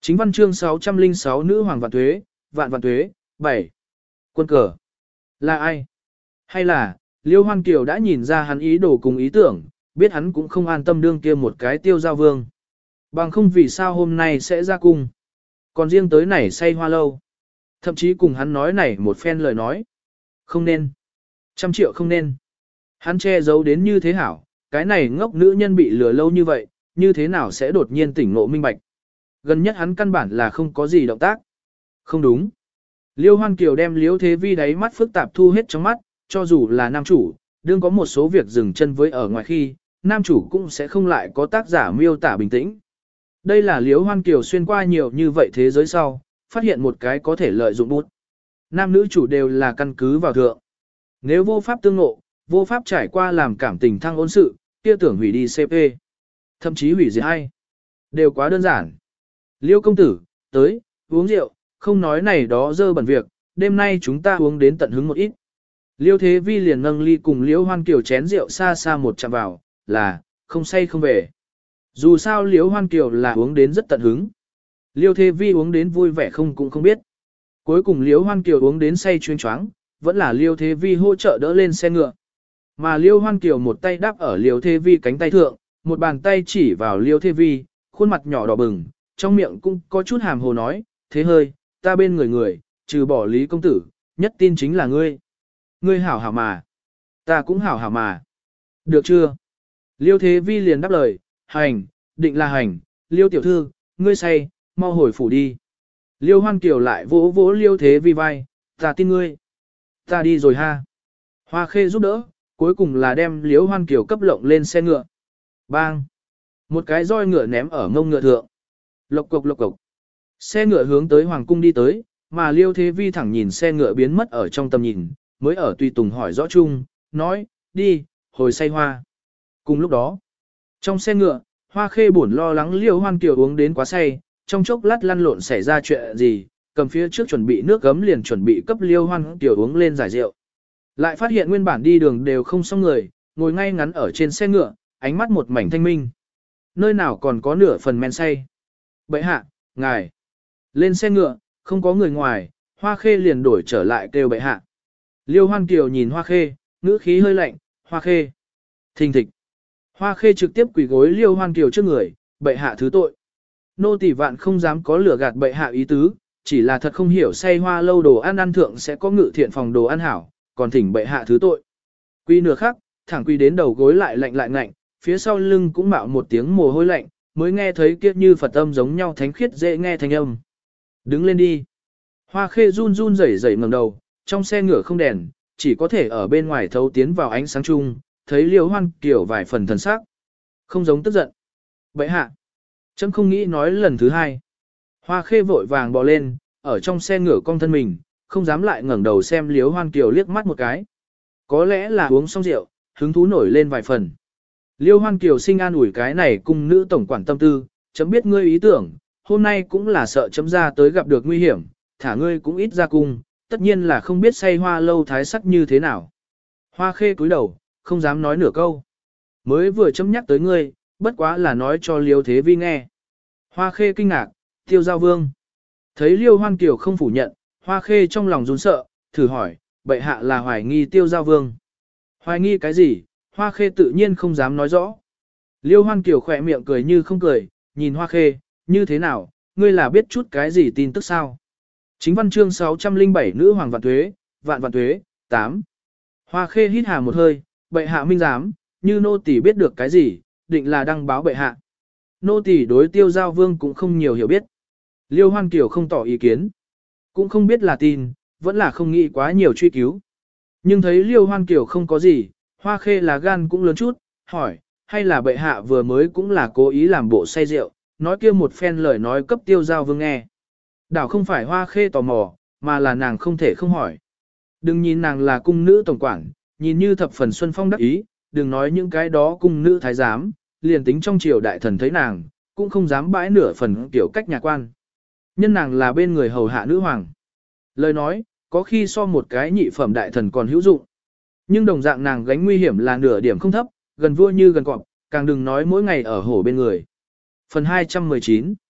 S1: Chính văn chương 606 nữ hoàng vạn vạn tuế, 7. Quân cờ. Là ai? Hay là, Liêu Hoan Kiều đã nhìn ra hắn ý đồ cùng ý tưởng, biết hắn cũng không an tâm đương kia một cái Tiêu Giao Vương. Bằng không vì sao hôm nay sẽ ra cung. Còn riêng tới này say hoa lâu. Thậm chí cùng hắn nói này một phen lời nói. Không nên. 100 triệu không nên. Hắn che giấu đến như thế hảo, cái này ngốc nữ nhân bị lừa lâu như vậy, như thế nào sẽ đột nhiên tỉnh ngộ minh bạch. Gần nhất hắn căn bản là không có gì động tác. Không đúng. Liêu Hoan Kiều đem Liêu Thế Vi đáy mắt phức tạp thu hết trong mắt, cho dù là nam chủ, đương có một số việc dừng chân với ở ngoài khi, nam chủ cũng sẽ không lại có tác giả miêu tả bình tĩnh. Đây là Liêu Hoan Kiều xuyên qua nhiều như vậy thế giới sau, phát hiện một cái có thể lợi dụng bút. Nam nữ chủ đều là căn cứ vào thượng. Nếu vô pháp tương ngộ, vô pháp trải qua làm cảm tình thăng ôn sự, kia tưởng hủy đi CP. Thậm chí hủy diệt hay. Đều quá đơn giản. Liêu công tử, tới, uống rượu, không nói này đó dơ bẩn việc, đêm nay chúng ta uống đến tận hứng một ít. Liêu Thế Vi liền nâng ly cùng Liêu Hoan Kiều chén rượu xa xa một chạm vào, là, không say không về. Dù sao Liêu Hoan Kiều là uống đến rất tận hứng. Liêu Thế Vi uống đến vui vẻ không cũng không biết. Cuối cùng Liêu Hoan Kiều uống đến say chuyên choáng, vẫn là Liêu Thế Vi hỗ trợ đỡ lên xe ngựa. Mà Liêu Hoan Kiều một tay đáp ở Liêu Thế Vi cánh tay thượng, một bàn tay chỉ vào Liêu Thế Vi, khuôn mặt nhỏ đỏ bừng, trong miệng cũng có chút hàm hồ nói, thế hơi, ta bên người, trừ bỏ Lý công tử, nhất tin chính là ngươi. Ngươi hảo hảo mà. Ta cũng hảo hảo mà. Được chưa? Liêu Thế Vi liền đáp lời, hành, định là hành, Liêu tiểu thư, ngươi say, mau hồi phủ đi. Liêu Hoan Kiều lại vỗ vỗ Liêu Thế Vi vai, ta tin ngươi. Ta đi rồi ha. Hoa Khê giúp đỡ, cuối cùng là đem Liêu Hoan Kiều cấp lộng lên xe ngựa. Bang! Một cái roi ngựa ném ở ngông ngựa thượng. Lộc cộc lộc cộc. Xe ngựa hướng tới Hoàng cung đi tới, mà Liêu Thế Vi thẳng nhìn xe ngựa biến mất ở trong tầm nhìn, mới ở tùy tùng hỏi rõ chung, nói, đi, hồi say hoa. Cùng lúc đó, trong xe ngựa, Hoa Khê buồn lo lắng Liêu Hoan Kiều uống đến quá say, trong chốc lát lăn lộn xảy ra chuyện gì, cầm phía trước chuẩn bị nước gấm liền chuẩn bị cấp Liêu Hoan Kiều uống lên giải rượu. Lại phát hiện nguyên bản đi đường đều không xong người, ngồi ngay ngắn ở trên xe ngựa, ánh mắt một mảnh thanh minh. Nơi nào còn có nửa phần men say. Bệ hạ, ngài. Lên xe ngựa, không có người ngoài, Hoa Khê liền đổi trở lại kêu bệ hạ. Liêu Hoan Kiều nhìn Hoa Khê, ngữ khí hơi lạnh, Hoa Khê. Thình thịch. Hoa Khê trực tiếp quỳ gối Liêu Hoan Kiều trước người, bệ hạ thứ tội. Nô tỳ vạn không dám có lửa gạt bệ hạ ý tứ, chỉ là thật không hiểu say hoa lâu đồ ăn thượng sẽ có ngự thiện phòng đồ ăn hảo, còn thỉnh bệ hạ thứ tội. Quy nửa khắc, thẳng quy đến đầu gối lại lạnh lại ngạnh, phía sau lưng cũng mạo một tiếng mồ hôi lạnh, mới nghe thấy kiết như Phật âm giống nhau thánh khiết dễ nghe thanh âm. Đứng lên đi. Hoa Khê run run rẩy rẩy ngẩng đầu, trong xe ngựa không đèn, chỉ có thể ở bên ngoài thấu tiến vào ánh sáng chung, thấy Liêu Hoan Kiều vài phần thần sắc. Không giống tức giận. Bệ hạ. Chấm không nghĩ nói lần thứ hai. Hoa Khê vội vàng bò lên, ở trong xe ngựa cong thân mình, không dám lại ngẩng đầu xem Liêu Hoan Kiều liếc mắt một cái. Có lẽ là uống xong rượu, hứng thú nổi lên vài phần. Liêu Hoan Kiều sinh an ủi cái này cung nữ tổng quản tâm tư, chấm biết ngươi ý tưởng, hôm nay cũng là sợ chấm ra tới gặp được nguy hiểm, thả ngươi cũng ít ra cung, tất nhiên là không biết say hoa lâu thái sắc như thế nào. Hoa Khê cúi đầu, không dám nói nửa câu. Mới vừa chấm nhắc tới ngươi, bất quá là nói cho Liêu Thế Vi nghe. Hoa Khê kinh ngạc, Tiêu Giao Vương. Thấy Liêu Hoan Kiều không phủ nhận, Hoa Khê trong lòng run sợ, thử hỏi, bệ hạ là hoài nghi Tiêu Giao Vương. Hoài nghi cái gì, Hoa Khê tự nhiên không dám nói rõ. Liêu Hoan Kiều khỏe miệng cười như không cười, nhìn Hoa Khê, như thế nào, ngươi là biết chút cái gì tin tức sao? Chính văn chương 607 nữ hoàng vạn vạn tuế, 8. Hoa Khê hít hà một hơi, bệ hạ minh giám, như nô tỳ biết được cái gì, định là đăng báo bệ hạ. Nô tỳ đối Tiêu Giao Vương cũng không nhiều hiểu biết. Liêu Hoan Kiều không tỏ ý kiến, cũng không biết là tin, vẫn là không nghĩ quá nhiều truy cứu. Nhưng thấy Liêu Hoan Kiều không có gì, Hoa Khê là gan cũng lớn chút, hỏi, hay là bệ hạ vừa mới cũng là cố ý làm bộ say rượu, nói kia một phen lời nói cấp Tiêu Giao Vương nghe. Đảo không phải Hoa Khê tò mò, mà là nàng không thể không hỏi. Đừng nhìn nàng là cung nữ tổng quản, nhìn như thập phần xuân phong đắc ý, đừng nói những cái đó cung nữ thái giám, liền tính trong triều đại thần thấy nàng, cũng không dám bãi nửa phần kiểu cách nhà quan. Nhân nàng là bên người hầu hạ nữ hoàng. Lời nói, có khi so một cái nhị phẩm đại thần còn hữu dụng. Nhưng đồng dạng nàng gánh nguy hiểm là nửa điểm không thấp, gần vua như gần cọp, càng đừng nói mỗi ngày ở hổ bên người. Phần 219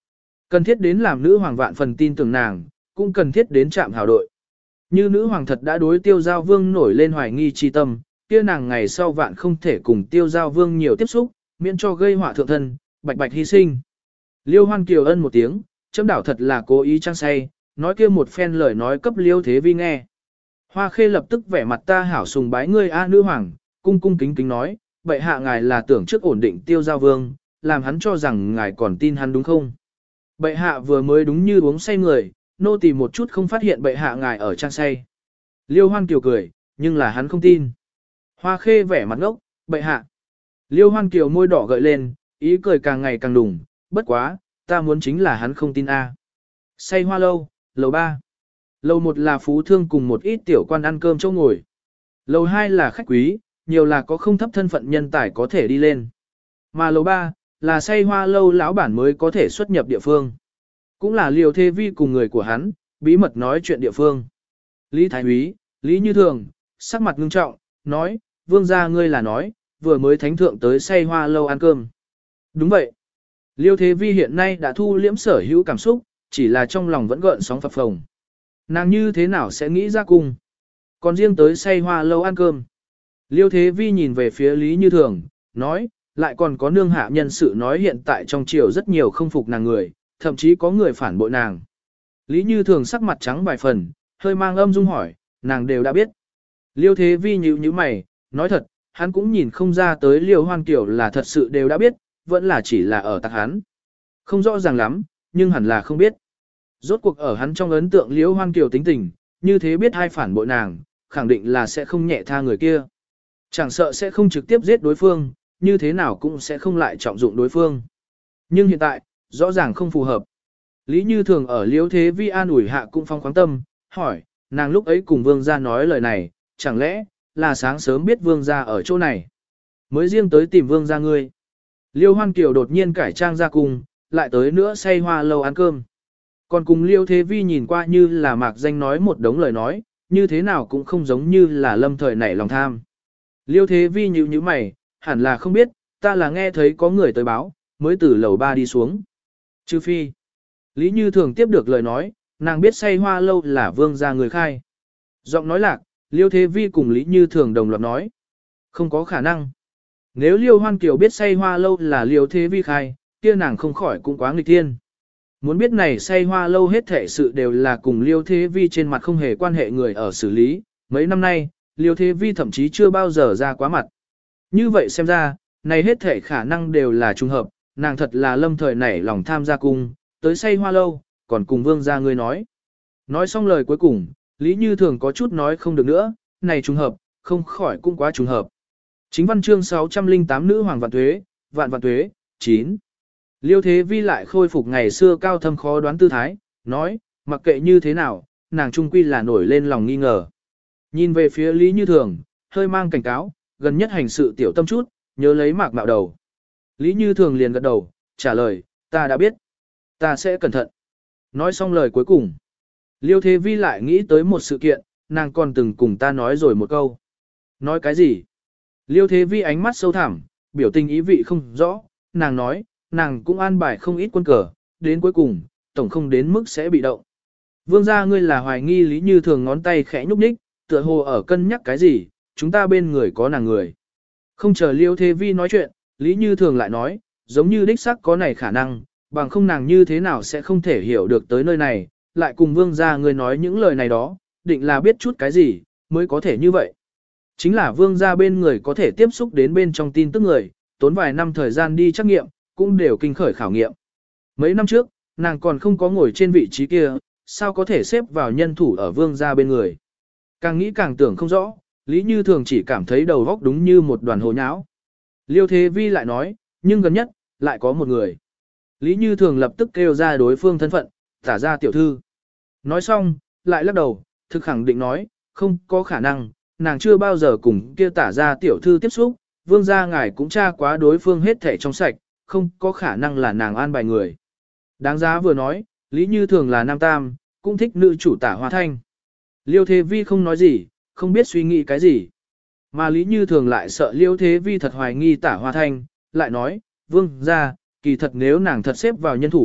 S1: Cần thiết đến làm nữ hoàng vạn phần tin tưởng nàng, cũng cần thiết đến chạm hảo đội. Như nữ hoàng thật đã đối Tiêu Giao Vương nổi lên hoài nghi chi tâm, kia nàng ngày sau vạn không thể cùng Tiêu Giao Vương nhiều tiếp xúc, miễn cho gây họa thượng thân, bạch bạch hy sinh. Liêu Hoan Kiều ân một tiếng, chấm đảo thật là cố ý trang say, nói kia một phen lời nói cấp Liêu Thế Vi nghe. Hoa Khê lập tức vẻ mặt ta hảo sùng bái ngươi a nữ hoàng, cung cung kính kính nói, bệ hạ ngài là tưởng trước ổn định Tiêu Giao Vương, làm hắn cho rằng ngài còn tin hắn đúng không? Bệ hạ vừa mới đúng như uống say người, nô tỳ một chút không phát hiện bệ hạ ngài ở trang say. Liêu Hoan Kiều cười, nhưng là hắn không tin. Hoa Khê vẻ mặt ngốc, bệ hạ. Liêu Hoan Kiều môi đỏ gợi lên, ý cười càng ngày càng đùng, bất quá, ta muốn chính là hắn không tin a. Say Hoa lâu, lầu 3. Lầu 1 là phú thương cùng một ít tiểu quan ăn cơm chỗ ngồi. Lầu 2 là khách quý, nhiều là có không thấp thân phận nhân tài có thể đi lên. Mà lầu 3 là say Hoa lâu lão bản mới có thể xuất nhập địa phương. Cũng là Liêu Thế Vi cùng người của hắn, bí mật nói chuyện địa phương. Lý Thái Úy, Lý Như Thường, sắc mặt ngưng trọng, nói, vương gia ngươi là nói, vừa mới thánh thượng tới say Hoa lâu ăn cơm. Đúng vậy. Liêu Thế Vi hiện nay đã thu liễm sở hữu cảm xúc, chỉ là trong lòng vẫn gợn sóng phập phồng. Nàng như thế nào sẽ nghĩ ra cung? Còn riêng tới say Hoa lâu ăn cơm. Liêu Thế Vi nhìn về phía Lý Như Thường, nói, lại còn có nương hạ nhân sự nói hiện tại trong triều rất nhiều không phục nàng người, thậm chí có người phản bội nàng. Lý Như Thường sắc mặt trắng vài phần, hơi mang âm dung hỏi, nàng đều đã biết. Liêu Thế Vi nhíu nhíu mày, nói thật, hắn cũng nhìn không ra tới Liêu Hoan Kiều là thật sự đều đã biết, vẫn là chỉ là ở tạc hắn. Không rõ ràng lắm, nhưng hẳn là không biết. Rốt cuộc ở hắn trong ấn tượng Liêu Hoan Kiều tính tình, như thế biết hai phản bội nàng, khẳng định là sẽ không nhẹ tha người kia. Chẳng sợ sẽ không trực tiếp giết đối phương, như thế nào cũng sẽ không lại trọng dụng đối phương. Nhưng hiện tại, rõ ràng không phù hợp. Lý Như Thường ở Liêu Thế Vi an ủi hạ cũng phong khoáng tâm, hỏi, nàng lúc ấy cùng vương gia nói lời này, chẳng lẽ, là sáng sớm biết vương gia ở chỗ này. Mới riêng tới tìm vương gia ngươi. Liêu Hoan Kiều đột nhiên cải trang ra cùng, lại tới nữa say Hoa lâu ăn cơm. Còn cùng Liêu Thế Vi nhìn qua như là mạc danh nói một đống lời nói, như thế nào cũng không giống như là lâm thời nảy lòng tham. Liêu Thế Vi nhíu nhíu mày, hẳn là không biết, ta là nghe thấy có người tới báo, mới từ lầu 3 đi xuống. Trừ phi. Lý Như Thường tiếp được lời nói, nàng biết say Hoa lâu là vương gia người khai. Giọng nói lạc, Liêu Thế Vi cùng Lý Như Thường đồng loạt nói. Không có khả năng. Nếu Liêu Hoan Kiều biết say Hoa lâu là Liêu Thế Vi khai, kia nàng không khỏi cũng quá nghịch thiên. Muốn biết này say Hoa lâu hết thể sự đều là cùng Liêu Thế Vi trên mặt không hề quan hệ người ở xử lý. Mấy năm nay, Liêu Thế Vi thậm chí chưa bao giờ ra quá mặt. Như vậy xem ra, này hết thể khả năng đều là trùng hợp, nàng thật là lâm thời nảy lòng tham gia cung, tới say Hoa lâu, còn cùng vương gia ngươi nói. Nói xong lời cuối cùng, Lý Như Thường có chút nói không được nữa, này trùng hợp, không khỏi cũng quá trùng hợp. Chính văn chương 608 nữ hoàng vạn tuế, 9. Liêu Thế Vi lại khôi phục ngày xưa cao thâm khó đoán tư thái, nói, mặc kệ như thế nào, nàng trung quy là nổi lên lòng nghi ngờ. Nhìn về phía Lý Như Thường, hơi mang cảnh cáo, gần nhất hành sự tiểu tâm chút, nhớ lấy mạc mạo đầu. Lý Như Thường liền gật đầu, trả lời, ta đã biết. Ta sẽ cẩn thận. Nói xong lời cuối cùng. Liêu Thế Vi lại nghĩ tới một sự kiện, nàng còn từng cùng ta nói rồi một câu. Nói cái gì? Liêu Thế Vi ánh mắt sâu thẳm, biểu tình ý vị không rõ, nàng nói, nàng cũng an bài không ít quân cờ, đến cuối cùng, tổng không đến mức sẽ bị động. Vương gia ngươi là hoài nghi Lý Như Thường ngón tay khẽ nhúc nhích, tựa hồ ở cân nhắc cái gì, chúng ta bên người có nàng người. Không chờ Liêu Thế Vi nói chuyện, Lý Như Thường lại nói, giống như đích sắc có này khả năng, bằng không nàng như thế nào sẽ không thể hiểu được tới nơi này, lại cùng vương gia ngươi nói những lời này đó, định là biết chút cái gì, mới có thể như vậy. Chính là vương gia bên người có thể tiếp xúc đến bên trong tin tức người, tốn vài năm thời gian đi trắc nghiệm, cũng đều kinh khởi khảo nghiệm. Mấy năm trước, nàng còn không có ngồi trên vị trí kia, sao có thể xếp vào nhân thủ ở vương gia bên người. Càng nghĩ càng tưởng không rõ, Lý Như Thường chỉ cảm thấy đầu óc đúng như một đoàn hồ nháo. Liêu Thế Vi lại nói, nhưng gần nhất, lại có một người. Lý Như Thường lập tức kêu ra đối phương thân phận, Tả gia tiểu thư. Nói xong, lại lắc đầu, thực khẳng định nói, không có khả năng, nàng chưa bao giờ cùng kia Tả gia tiểu thư tiếp xúc, vương gia ngài cũng tra quá đối phương hết thể trong sạch, không có khả năng là nàng an bài người. Đáng giá vừa nói, Lý Như Thường là nam tam, cũng thích nữ chủ Tả Hoa Thanh. Liêu Thế Vi không nói gì, không biết suy nghĩ cái gì. Mà Lý Như Thường lại sợ Liêu Thế Vi thật hoài nghi Tả Hoa Thanh, lại nói, vương gia, kỳ thật nếu nàng thật xếp vào nhân thủ,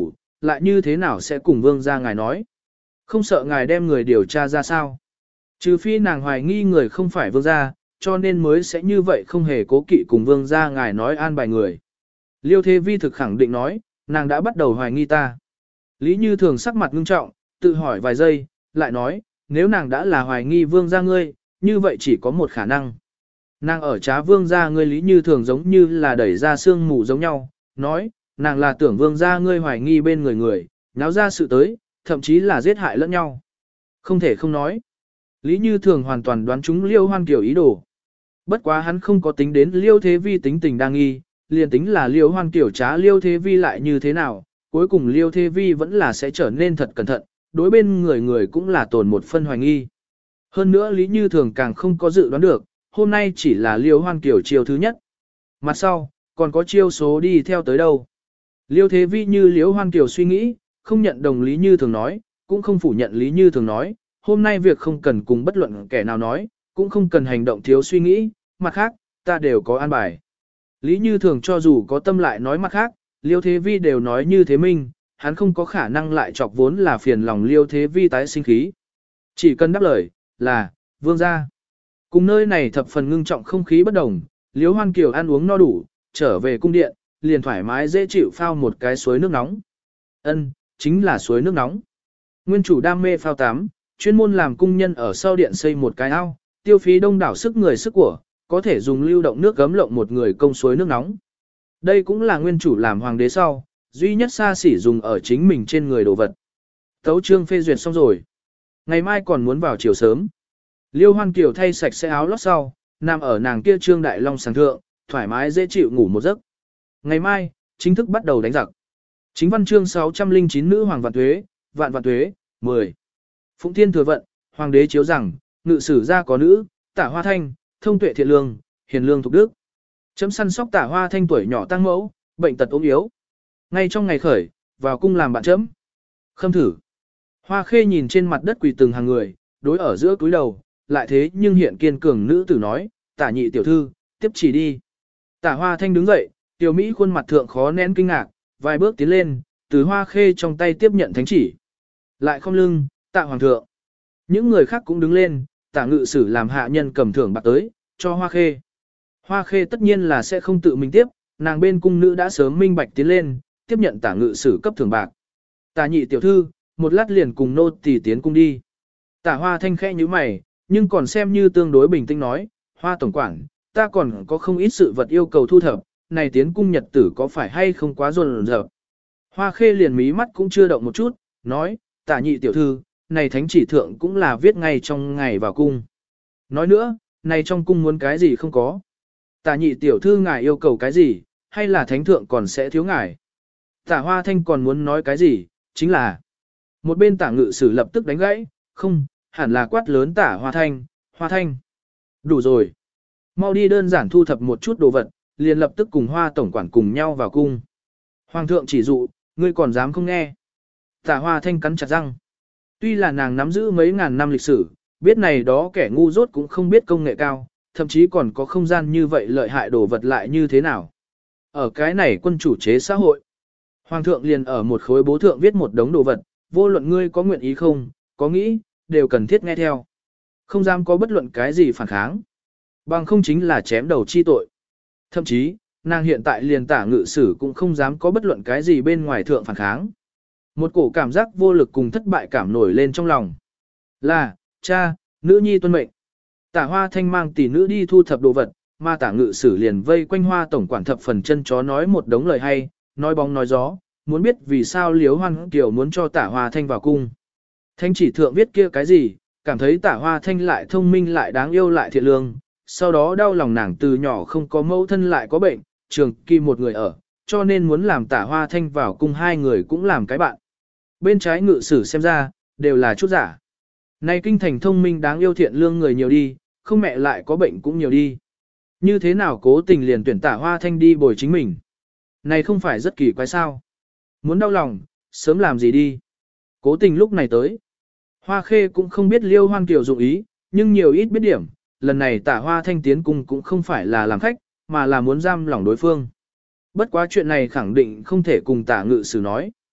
S1: lại như thế nào sẽ cùng vương gia ngài nói. Không sợ ngài đem người điều tra ra sao. Trừ phi nàng hoài nghi người không phải vương gia, cho nên mới sẽ như vậy không hề cố kỵ cùng vương gia ngài nói an bài người. Liêu Thế Vi thực khẳng định nói, nàng đã bắt đầu hoài nghi ta. Lý Như Thường sắc mặt ngưng trọng, tự hỏi vài giây, lại nói, nếu nàng đã là hoài nghi vương gia ngươi, như vậy chỉ có một khả năng. Nàng ở trá vương gia ngươi Lý Như Thường giống như là đẩy ra xương mù giống nhau, nói, nàng là tưởng vương gia ngươi hoài nghi bên người, náo ra sự tới, thậm chí là giết hại lẫn nhau. Không thể không nói. Lý Như Thường hoàn toàn đoán trúng Liêu Hoan Kiều ý đồ. Bất quá hắn không có tính đến Liêu Thế Vi tính tình đang nghi, liền tính là Liêu Hoan Kiều trá Liêu Thế Vi lại như thế nào, cuối cùng Liêu Thế Vi vẫn là sẽ trở nên thật cẩn thận, đối bên người cũng là tồn một phân hoài nghi. Hơn nữa Lý Như Thường càng không có dự đoán được, hôm nay chỉ là Liêu Hoan Kiều chiêu thứ nhất. Mặt sau, còn có chiêu số đi theo tới đâu. Liêu Thế Vi như Liêu Hoan Kiều suy nghĩ, không nhận đồng Lý Như Thường nói, cũng không phủ nhận Lý Như Thường nói, hôm nay việc không cần cùng bất luận kẻ nào nói, cũng không cần hành động thiếu suy nghĩ, mặt khác, ta đều có an bài. Lý Như Thường cho dù có tâm lại nói mặt khác, Liêu Thế Vi đều nói như thế minh, hắn không có khả năng lại chọc vốn là phiền lòng Liêu Thế Vi tái sinh khí. Chỉ cần đáp lời, là, vương gia. Cùng nơi này thập phần ngưng trọng không khí bất đồng, Liêu Hoan Kiều ăn uống no đủ, trở về cung điện, liền thoải mái dễ chịu phao một cái suối nước nóng. Ân, chính là suối nước nóng. Nguyên chủ đam mê phao tắm, chuyên môn làm cung nhân ở sau điện xây một cái ao, tiêu phí đông đảo sức người sức của, có thể dùng lưu động nước gấm lộng một người công suối nước nóng. Đây cũng là nguyên chủ làm hoàng đế sau, duy nhất xa xỉ dùng ở chính mình trên người đồ vật. Tấu chương phê duyệt xong rồi. Ngày mai còn muốn vào chiều sớm. Liêu Hoan Kiều thay sạch sẽ áo lót sau, nằm ở nàng kia trương đại long sàng thượng, thoải mái dễ chịu ngủ một giấc. Ngày mai, chính thức bắt đầu đánh giặc. Chính văn chương 609 nữ hoàng vạn tuế, vạn tuế, 10. Phụng Thiên thừa vận, hoàng đế chiếu rằng, ngự sử gia có nữ, Tả Hoa Thanh, thông tuệ thiện lương, hiền lương thục đức. Chấm săn sóc Tả Hoa Thanh tuổi nhỏ tăng mẫu, bệnh tật ốm yếu. Ngay trong ngày khởi, vào cung làm bạn chấm. Khâm thử. Hoa Khê nhìn trên mặt đất quỳ từng hàng người, đối ở giữa túi đầu, lại thế nhưng hiện kiên cường nữ tử nói, Tả nhị tiểu thư, tiếp chỉ đi. Tả Hoa Thanh đứng dậy, tiểu Mỹ khuôn mặt thượng khó nén kinh ngạc, vài bước tiến lên, từ Hoa Khê trong tay tiếp nhận thánh chỉ. Lại không lưng, Tạ hoàng thượng. Những người khác cũng đứng lên, Tả ngự sử làm hạ nhân cầm thưởng bạc tới, cho Hoa Khê. Hoa Khê tất nhiên là sẽ không tự mình tiếp, nàng bên cung nữ đã sớm minh bạch tiến lên, tiếp nhận Tả ngự sử cấp thưởng bạc. Tả nhị tiểu thư, một lát liền cùng nô tỳ tiến cung đi. Tả Hoa Thanh khẽ như mày, nhưng còn xem như tương đối bình tĩnh nói, Hoa tổng quản, ta còn có không ít sự vật yêu cầu thu thập, này tiến cung nhật tử có phải hay không quá rồn rợp. Hoa Khê liền mí mắt cũng chưa động một chút, nói, Tả nhị tiểu thư, này thánh chỉ thượng cũng là viết ngay trong ngày vào cung. Nói nữa, này trong cung muốn cái gì không có. Tả nhị tiểu thư ngài yêu cầu cái gì, hay là thánh thượng còn sẽ thiếu ngài. Tả Hoa Thanh còn muốn nói cái gì, chính là một bên Tả ngự sử lập tức đánh gãy, không, hẳn là quát lớn Tả Hoa Thanh, Hoa Thanh. Đủ rồi. Mau đi đơn giản thu thập một chút đồ vật, liền lập tức cùng Hoa tổng quản cùng nhau vào cung. Hoàng thượng chỉ dụ, ngươi còn dám không nghe. Tả Hoa Thanh cắn chặt răng. Tuy là nàng nắm giữ mấy ngàn năm lịch sử, biết này đó kẻ ngu dốt cũng không biết công nghệ cao, thậm chí còn có không gian như vậy lợi hại đồ vật lại như thế nào. Ở cái này quân chủ chế xã hội, Hoàng thượng liền ở một khối bố thượng viết một đống đồ vật, vô luận ngươi có nguyện ý không, có nghĩ, đều cần thiết nghe theo. Không dám có bất luận cái gì phản kháng. Bằng không chính là chém đầu chi tội. Thậm chí, nàng hiện tại liền Tả ngự sử cũng không dám có bất luận cái gì bên ngoài thượng phản kháng. Một cổ cảm giác vô lực cùng thất bại cảm nổi lên trong lòng. Là, cha, nữ nhi tuân mệnh. Tả Hoa Thanh mang tỷ nữ đi thu thập đồ vật, mà Tả ngự sử liền vây quanh Hoa tổng quản thập phần chân chó nói một đống lời hay, nói bóng nói gió, muốn biết vì sao Liếu Hoan Kiều muốn cho Tả Hoa Thanh vào cung. Thanh chỉ thượng viết kia cái gì, cảm thấy Tả Hoa Thanh lại thông minh lại đáng yêu lại thiện lương, sau đó đau lòng nàng từ nhỏ không có mẫu thân lại có bệnh, trường kỳ một người ở, cho nên muốn làm Tả Hoa Thanh vào cung hai người cũng làm cái bạn. Bên trái ngự sử xem ra, đều là chút giả. Này kinh thành thông minh đáng yêu thiện lương người nhiều đi, không mẹ lại có bệnh cũng nhiều đi. Như thế nào cố tình liền tuyển Tả Hoa Thanh đi bồi chính mình. Này không phải rất kỳ quái sao. Muốn đau lòng, sớm làm gì đi. Cố tình lúc này tới. Hoa Khê cũng không biết Liêu Hoan Kiều dụng ý, nhưng nhiều ít biết điểm, lần này Tả Hoa Thanh tiến cung cũng không phải là làm khách, mà là muốn giam lỏng đối phương. Bất quá chuyện này khẳng định không thể cùng Tả ngự sử nói.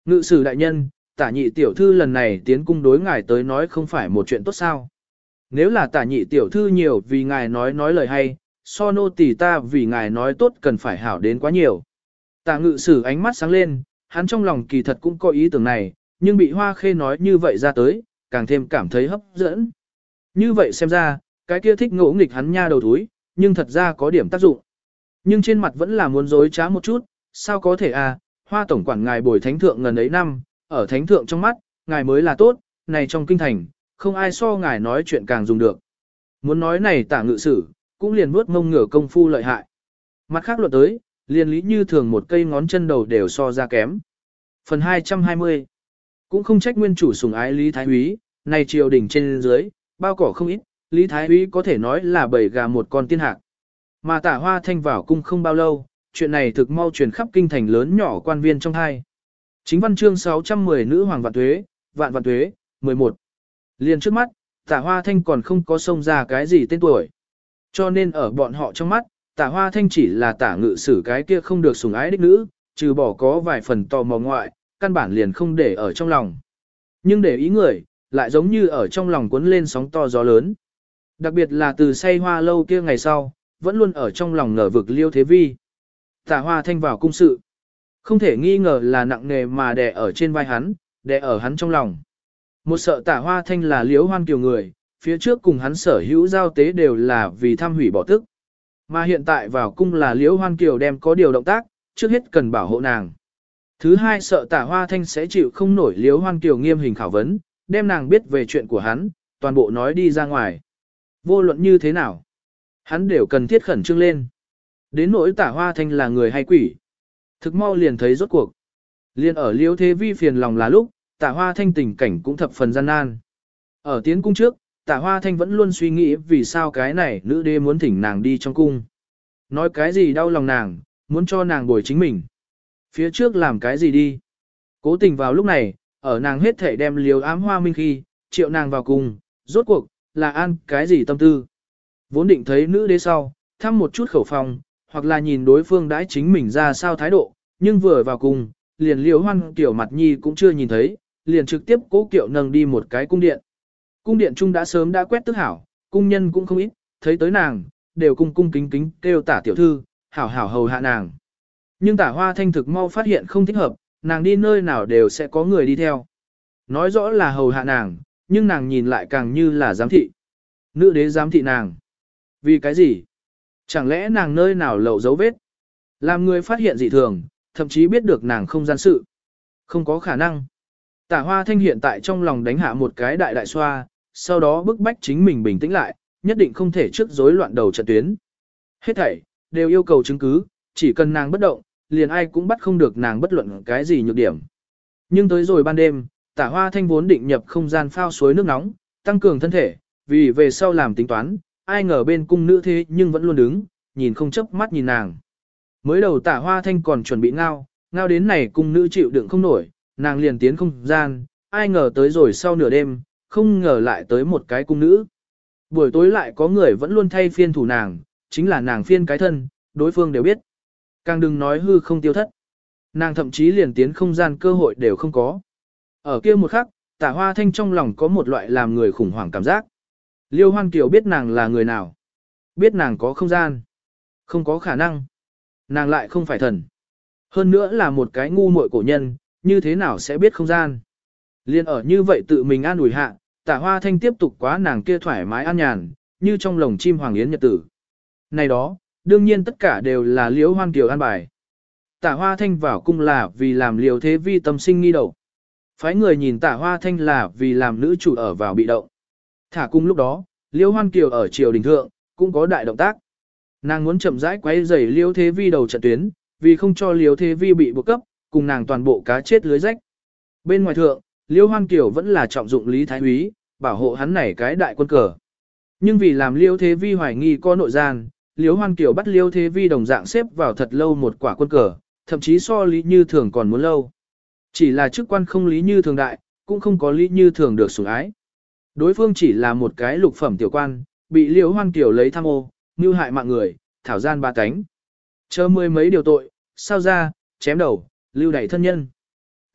S1: Ngự sử đại nhân, tả nhị tiểu thư lần này tiến cung đối ngài tới nói không phải một chuyện tốt sao. Nếu là tả nhị tiểu thư nhiều vì ngài nói lời hay, so nô tỳ ta vì ngài nói tốt cần phải hảo đến quá nhiều. Tả ngự sử ánh mắt sáng lên, hắn trong lòng kỳ thật cũng có ý tưởng này, nhưng bị Hoa Khê nói như vậy ra tới, càng thêm cảm thấy hấp dẫn. Như vậy xem ra, cái kia thích ngỗ nghịch hắn nha đầu thúi, nhưng thật ra có điểm tác dụng. Nhưng trên mặt vẫn là muốn dối trá một chút, sao có thể à, Hoa tổng quản ngài bồi thánh thượng ngần ấy năm, ở thánh thượng trong mắt, ngài mới là tốt, này trong kinh thành, không ai so ngài nói chuyện càng dùng được. Muốn nói này tả ngự sử, cũng liền vuốt mông ngửa công phu lợi hại. Mặt khác luận tới, liền lý như thường một cây ngón chân đầu đều so ra kém. Phần 220 cũng không trách nguyên chủ sủng ái Lý Thái Úy, này triều đình trên dưới, bao cỏ không ít, Lý Thái Úy có thể nói là bầy gà một con tiên hạc. Mà Tả Hoa Thanh vào cung không bao lâu, chuyện này thực mau truyền khắp kinh thành lớn nhỏ quan viên trong hai. Chính văn chương 610 nữ hoàng vạn vạn tuế, 11. Liền trước mắt, Tả Hoa Thanh còn không có xông ra cái gì tên tuổi. Cho nên ở bọn họ trong mắt, Tả Hoa Thanh chỉ là tả ngự sử cái kia không được sủng ái đích nữ, trừ bỏ có vài phần tò mò ngoại, căn bản liền không để ở trong lòng. Nhưng để ý người, lại giống như ở trong lòng cuốn lên sóng to gió lớn. Đặc biệt là từ say hoa lâu kia ngày sau, vẫn luôn ở trong lòng ngờ vực Liêu Thế Vi. Tả Hoa Thanh vào cung sự. Không thể nghi ngờ là nặng nề mà đè ở trên vai hắn, đè ở hắn trong lòng. Một sợ Tả Hoa Thanh là Liễu Hoan Kiều người, phía trước cùng hắn sở hữu giao tế đều là vì tham hủy bỏ tức. Mà hiện tại vào cung là Liễu Hoan Kiều đem có điều động tác, trước hết cần bảo hộ nàng. Thứ hai sợ Tả Hoa Thanh sẽ chịu không nổi Liễu Hoan Kiều nghiêm hình khảo vấn, đem nàng biết về chuyện của hắn, toàn bộ nói đi ra ngoài. Vô luận như thế nào, hắn đều cần thiết khẩn trương lên. Đến nỗi Tả Hoa Thanh là người hay quỷ. Thực mau liền thấy rốt cuộc. Liên ở Liễu Thế Vi phiền lòng là lúc, Tả Hoa Thanh tình cảnh cũng thập phần gian nan. Ở tiến cung trước, Tả Hoa Thanh vẫn luôn suy nghĩ vì sao cái này nữ đế muốn thỉnh nàng đi trong cung. Nói cái gì đau lòng nàng, muốn cho nàng bồi chính mình. Phía trước làm cái gì đi. Cố tình vào lúc này, ở nàng hết thể đem liều ám hoa minh khi, triệu nàng vào cung, rốt cuộc, là an cái gì tâm tư. Vốn định thấy nữ đế sau, thăm một chút khẩu phòng, hoặc là nhìn đối phương đãi chính mình ra sao thái độ, nhưng vừa vào cung, liền liều hoan kiểu mặt nhi cũng chưa nhìn thấy, liền trực tiếp cố kiệu nâng đi một cái cung điện. Cung điện trung đã sớm đã quét tước hảo, cung nhân cũng không ít, thấy tới nàng, đều cung cung kính kính kêu Tả tiểu thư, hảo hảo hầu hạ nàng. Nhưng Tả Hoa Thanh thực mau phát hiện không thích hợp, nàng đi nơi nào đều sẽ có người đi theo. Nói rõ là hầu hạ nàng, nhưng nàng nhìn lại càng như là giám thị. Nữ đế giám thị nàng. Vì cái gì? Chẳng lẽ nàng nơi nào lậu dấu vết? Làm người phát hiện dị thường, thậm chí biết được nàng không gian sự. Không có khả năng. Tả Hoa Thanh hiện tại trong lòng đánh hạ một cái đại đại xoa, sau đó bức bách chính mình bình tĩnh lại, nhất định không thể trước rối loạn đầu trận tuyến. Hết thảy, đều yêu cầu chứng cứ, chỉ cần nàng bất động, liền ai cũng bắt không được nàng bất luận cái gì nhược điểm. Nhưng tới rồi ban đêm, Tả Hoa Thanh vốn định nhập không gian phao suối nước nóng, tăng cường thân thể, vì về sau làm tính toán, ai ngờ bên cung nữ thế nhưng vẫn luôn đứng, nhìn không chớp mắt nhìn nàng. Mới đầu Tả Hoa Thanh còn chuẩn bị ngao đến này cung nữ chịu đựng không nổi, nàng liền tiến không gian, ai ngờ tới rồi sau nửa đêm, không ngờ lại tới một cái cung nữ. Buổi tối lại có người vẫn luôn thay phiên thủ nàng, chính là nàng phiên cái thân, đối phương đều biết. Càng đừng nói hư không tiêu thất. Nàng thậm chí liền tiến không gian cơ hội đều không có. Ở kia một khắc, Tả Hoa Thanh trong lòng có một loại làm người khủng hoảng cảm giác. Liêu Hoan Kiều biết nàng là người nào. Biết nàng có không gian. Không có khả năng. Nàng lại không phải thần. Hơn nữa là một cái ngu muội cổ nhân, như thế nào sẽ biết không gian. Liên ở như vậy tự mình an ủi hạ, Tả Hoa Thanh tiếp tục quá nàng kia thoải mái an nhàn, như trong lồng chim hoàng yến nhật tử. Này đó, đương nhiên tất cả đều là Liễu Hoan Kiều an bài. Tả Hoa Thanh vào cung là vì làm Liễu Thế Vi tâm sinh nghi đầu. Phái người nhìn Tả Hoa Thanh là vì làm nữ chủ ở vào bị động. Thả cung lúc đó, Liễu Hoan Kiều ở triều đình thượng, cũng có đại động tác. Nàng muốn chậm rãi quay rầy Liễu Thế Vi đầu trận tuyến, vì không cho Liễu Thế Vi bị buộc cấp, cùng nàng toàn bộ cá chết lưới rách. Bên ngoài thượng, Liễu Hoan Kiều vẫn là trọng dụng Lý Thái Úy, bảo hộ hắn này cái đại quân cờ. Nhưng vì làm Liễu Thế Vi hoài nghi có nội gian, Liễu Hoan Kiều bắt Liễu Thế Vi đồng dạng xếp vào thật lâu một quả quân cờ, thậm chí so Lý Như Thường còn muốn lâu. Chỉ là chức quan không Lý Như Thường đại, cũng không có Lý Như Thường được sủng ái. Đối phương chỉ là một cái lục phẩm tiểu quan, bị Liễu Hoan Kiều lấy tham ô, mưu hại mạng người, thảo gian ba cánh. Chờ mười mấy điều tội, sao ra, chém đầu, lưu đày thân nhân.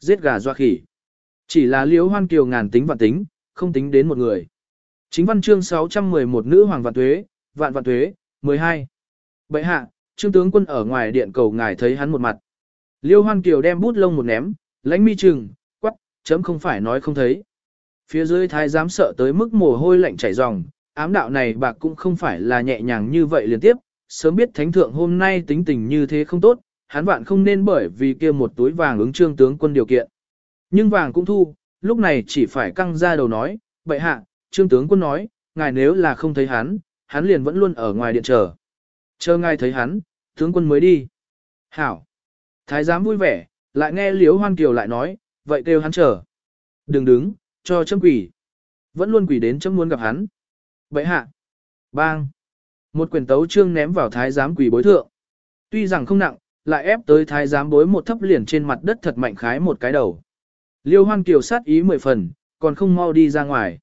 S1: Giết gà doa khỉ. Chỉ là Liễu Hoan Kiều ngàn tính vạn tính, không tính đến một người. Chính văn chương 611 nữ hoàng vạn vạn tuế, 12. Bệ hạ, Trương tướng quân ở ngoài điện cầu ngài thấy hắn một mặt. Liêu Hoan Kiều đem bút lông một ném, lãnh mi trừng, quắc, chấm không phải nói không thấy. Phía dưới thái giám sợ tới mức mồ hôi lạnh chảy ròng, ám đạo này bạc cũng không phải là nhẹ nhàng như vậy liên tiếp, sớm biết thánh thượng hôm nay tính tình như thế không tốt, hắn vạn không nên bởi vì kia một túi vàng ứng Trương tướng quân điều kiện. Nhưng vàng cũng thu, lúc này chỉ phải căng ra đầu nói, bệ hạ, Trương tướng quân nói, ngài nếu là không thấy hắn liền vẫn luôn ở ngoài điện chờ. Chờ ngài thấy hắn, tướng quân mới đi. Hảo. Thái giám vui vẻ, lại nghe Liễu Hoan Kiều lại nói, vậy kêu hắn chờ. Đừng đứng, cho chấm quỷ. Vẫn luôn quỷ đến chấm muốn gặp hắn. Bệ hạ. Bang. Một quyển tấu chương ném vào thái giám quỷ bối thượng. Tuy rằng không nặng, lại ép tới thái giám bối một thấp liền trên mặt đất thật mạnh khái một cái đầu. Liêu Hoan Kiều sát ý 10 phần, còn không mau đi ra ngoài.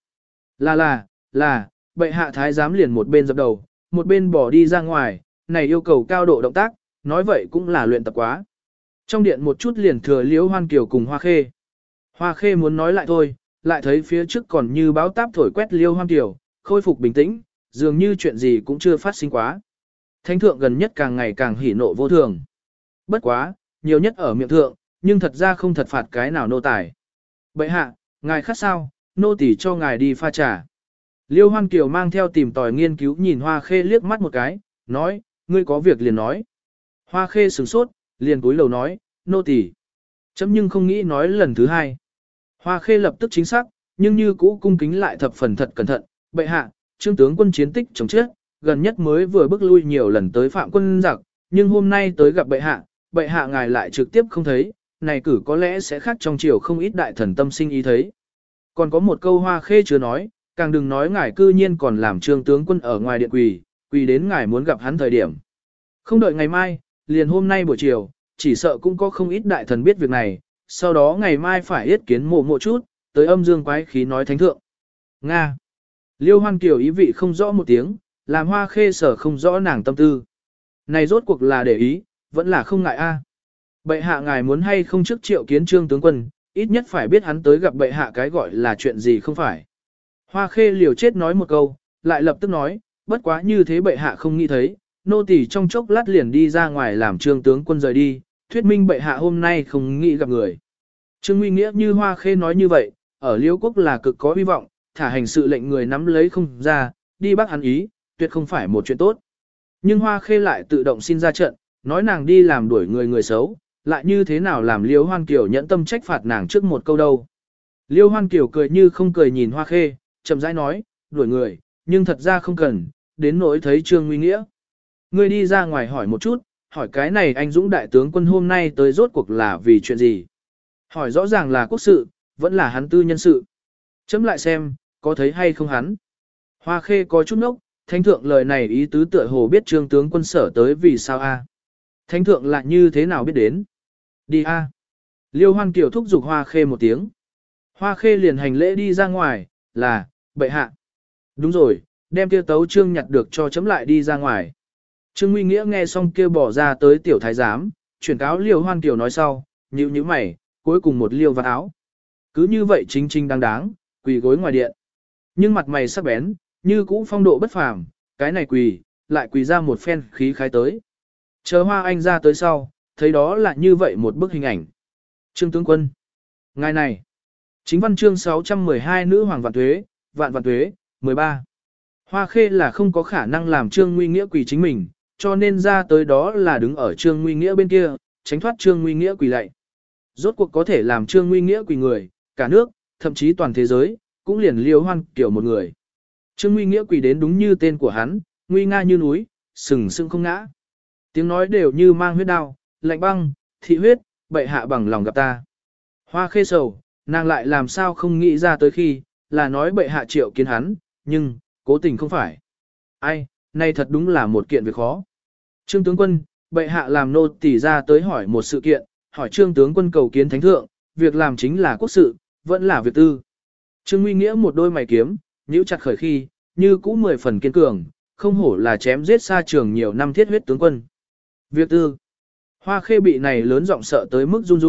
S1: Là, bệ hạ thái giám liền một bên dập đầu, một bên bỏ đi ra ngoài, này yêu cầu cao độ động tác, nói vậy cũng là luyện tập quá. Trong điện một chút liền thừa Liễu Hoan Kiều cùng Hoa Khê. Hoa Khê muốn nói lại thôi, lại thấy phía trước còn như báo táp thổi quét Liêu Hoan Kiều, khôi phục bình tĩnh, dường như chuyện gì cũng chưa phát sinh quá. Thánh thượng gần nhất càng ngày càng hỉ nộ vô thường. Bất quá, nhiều nhất ở miệng thượng, nhưng thật ra không thật phạt cái nào nô tài. Bệ hạ, ngài khát sao, nô tỳ cho ngài đi pha trà. Liêu Hoan Kiều mang theo tìm tòi nghiên cứu nhìn Hoa Khê liếc mắt một cái, nói, ngươi có việc liền nói. Hoa Khê sửng sốt, liền cúi đầu nói, nô tỳ. Chấm nhưng không nghĩ nói lần thứ hai. Hoa Khê lập tức chính xác, nhưng như cũ cung kính lại thập phần thật cẩn thận. Bệ hạ, Trương tướng quân chiến tích chống chết, gần nhất mới vừa bước lui nhiều lần tới phạm quân giặc, nhưng hôm nay tới gặp bệ hạ ngài lại trực tiếp không thấy, này cử có lẽ sẽ khác trong triều không ít đại thần tâm sinh ý thấy. Còn có một câu Hoa Khê chưa nói, càng đừng nói ngài cư nhiên còn làm Trương tướng quân ở ngoài điện quỳ đến ngài muốn gặp hắn thời điểm. Không đợi ngày mai, liền hôm nay buổi chiều, chỉ sợ cũng có không ít đại thần biết việc này, sau đó ngày mai phải yết kiến mộ chút, tới âm dương quái khí nói thánh thượng. Nga. Liêu Hoan Kiều ý vị không rõ một tiếng, làm Hoa Khê sở không rõ nàng tâm tư. Này rốt cuộc là để ý, vẫn là không ngại a. Bệ hạ ngài muốn hay không trước triệu kiến Trương tướng quân, ít nhất phải biết hắn tới gặp bệ hạ cái gọi là chuyện gì không phải. Hoa Khê liều chết nói một câu, lại lập tức nói, bất quá như thế bệ hạ không nghĩ thấy, nô tỳ trong chốc lát liền đi ra ngoài làm Trương tướng quân rời đi, thuyết minh bệ hạ hôm nay không nghĩ gặp người. Trương Nguy Nghĩa như Hoa Khê nói như vậy, ở Liêu quốc là cực có hy vọng, thả hành sự lệnh người nắm lấy không ra, đi bắt hắn ý, tuyệt không phải một chuyện tốt. Nhưng Hoa Khê lại tự động xin ra trận, nói nàng đi làm đuổi người xấu, lại như thế nào làm Liêu Hoan Kiều nhẫn tâm trách phạt nàng trước một câu đâu. Liêu Hoan Kiều cười như không cười nhìn Hoa Khê, chậm rãi nói, đuổi người, nhưng thật ra không cần, đến nỗi thấy Trương Nguy Nghĩa. Ngươi đi ra ngoài hỏi một chút, hỏi cái này anh Dũng đại tướng quân hôm nay tới rốt cuộc là vì chuyện gì. Hỏi rõ ràng là quốc sự, vẫn là hắn tư nhân sự. Chấm lại xem, có thấy hay không hắn. Hoa Khê có chút nốc, thánh thượng lời này ý tứ tựa hồ biết Trương tướng quân sở tới vì sao a? Thánh thượng lại như thế nào biết đến? Đi a. Liêu Hoan Kiều thúc giục Hoa Khê một tiếng. Hoa Khê liền hành lễ đi ra ngoài, là, bệ hạ. Đúng rồi, đem kia tấu chương nhặt được cho chấm lại đi ra ngoài. Trương Nguy Nghĩa nghe xong kia bỏ ra tới tiểu thái giám, chuyển cáo Liêu Hoan Kiều nói sau, nhíu mày, cuối cùng một liêu vạt áo. Cứ như vậy chính đáng, quỳ gối ngoài điện. Nhưng mặt mày sắc bén, như cũ phong độ bất phàm, cái này quỳ, lại quỳ ra một phen khí khái tới. Chờ Hoa Anh ra tới sau, thấy đó là như vậy một bức hình ảnh. Trương tướng quân. Ngài này. Chính văn chương 612 nữ hoàng vạn tuế, 13. Hoa Khê là không có khả năng làm Trương Nguy Nghĩa quỳ chính mình, cho nên ra tới đó là đứng ở Trương Nguy Nghĩa bên kia, tránh thoát Trương Nguy Nghĩa quỳ lạy. Rốt cuộc có thể làm Trương Nguy Nghĩa quỳ người, cả nước, thậm chí toàn thế giới, cũng liền Liêu Hoan Kiều một người. Trương Nguy Nghĩa quỳ đến đúng như tên của hắn, nguy nga như núi, sừng sững không ngã. Tiếng nói đều như mang huyết đao, lạnh băng, thị huyết, bệ hạ bằng lòng gặp ta. Hoa Khê sầu, nàng lại làm sao không nghĩ ra tới khi, là nói bệ hạ triệu kiến hắn, nhưng, cố tình không phải. Ai, này thật đúng là một kiện việc khó. Trương tướng quân, bệ hạ làm nô tỳ ra tới hỏi một sự kiện, hỏi Trương tướng quân cầu kiến thánh thượng, việc làm chính là quốc sự, vẫn là việc tư. Trương Nguy Nghĩa một đôi mày kiếm, nhíu chặt khởi khi, như cũ 10 phần kiên cường, không hổ là chém giết xa trường nhiều năm thiết huyết tướng quân. Việc tư. Hoa Khê bị này lớn giọng sợ tới mức run run,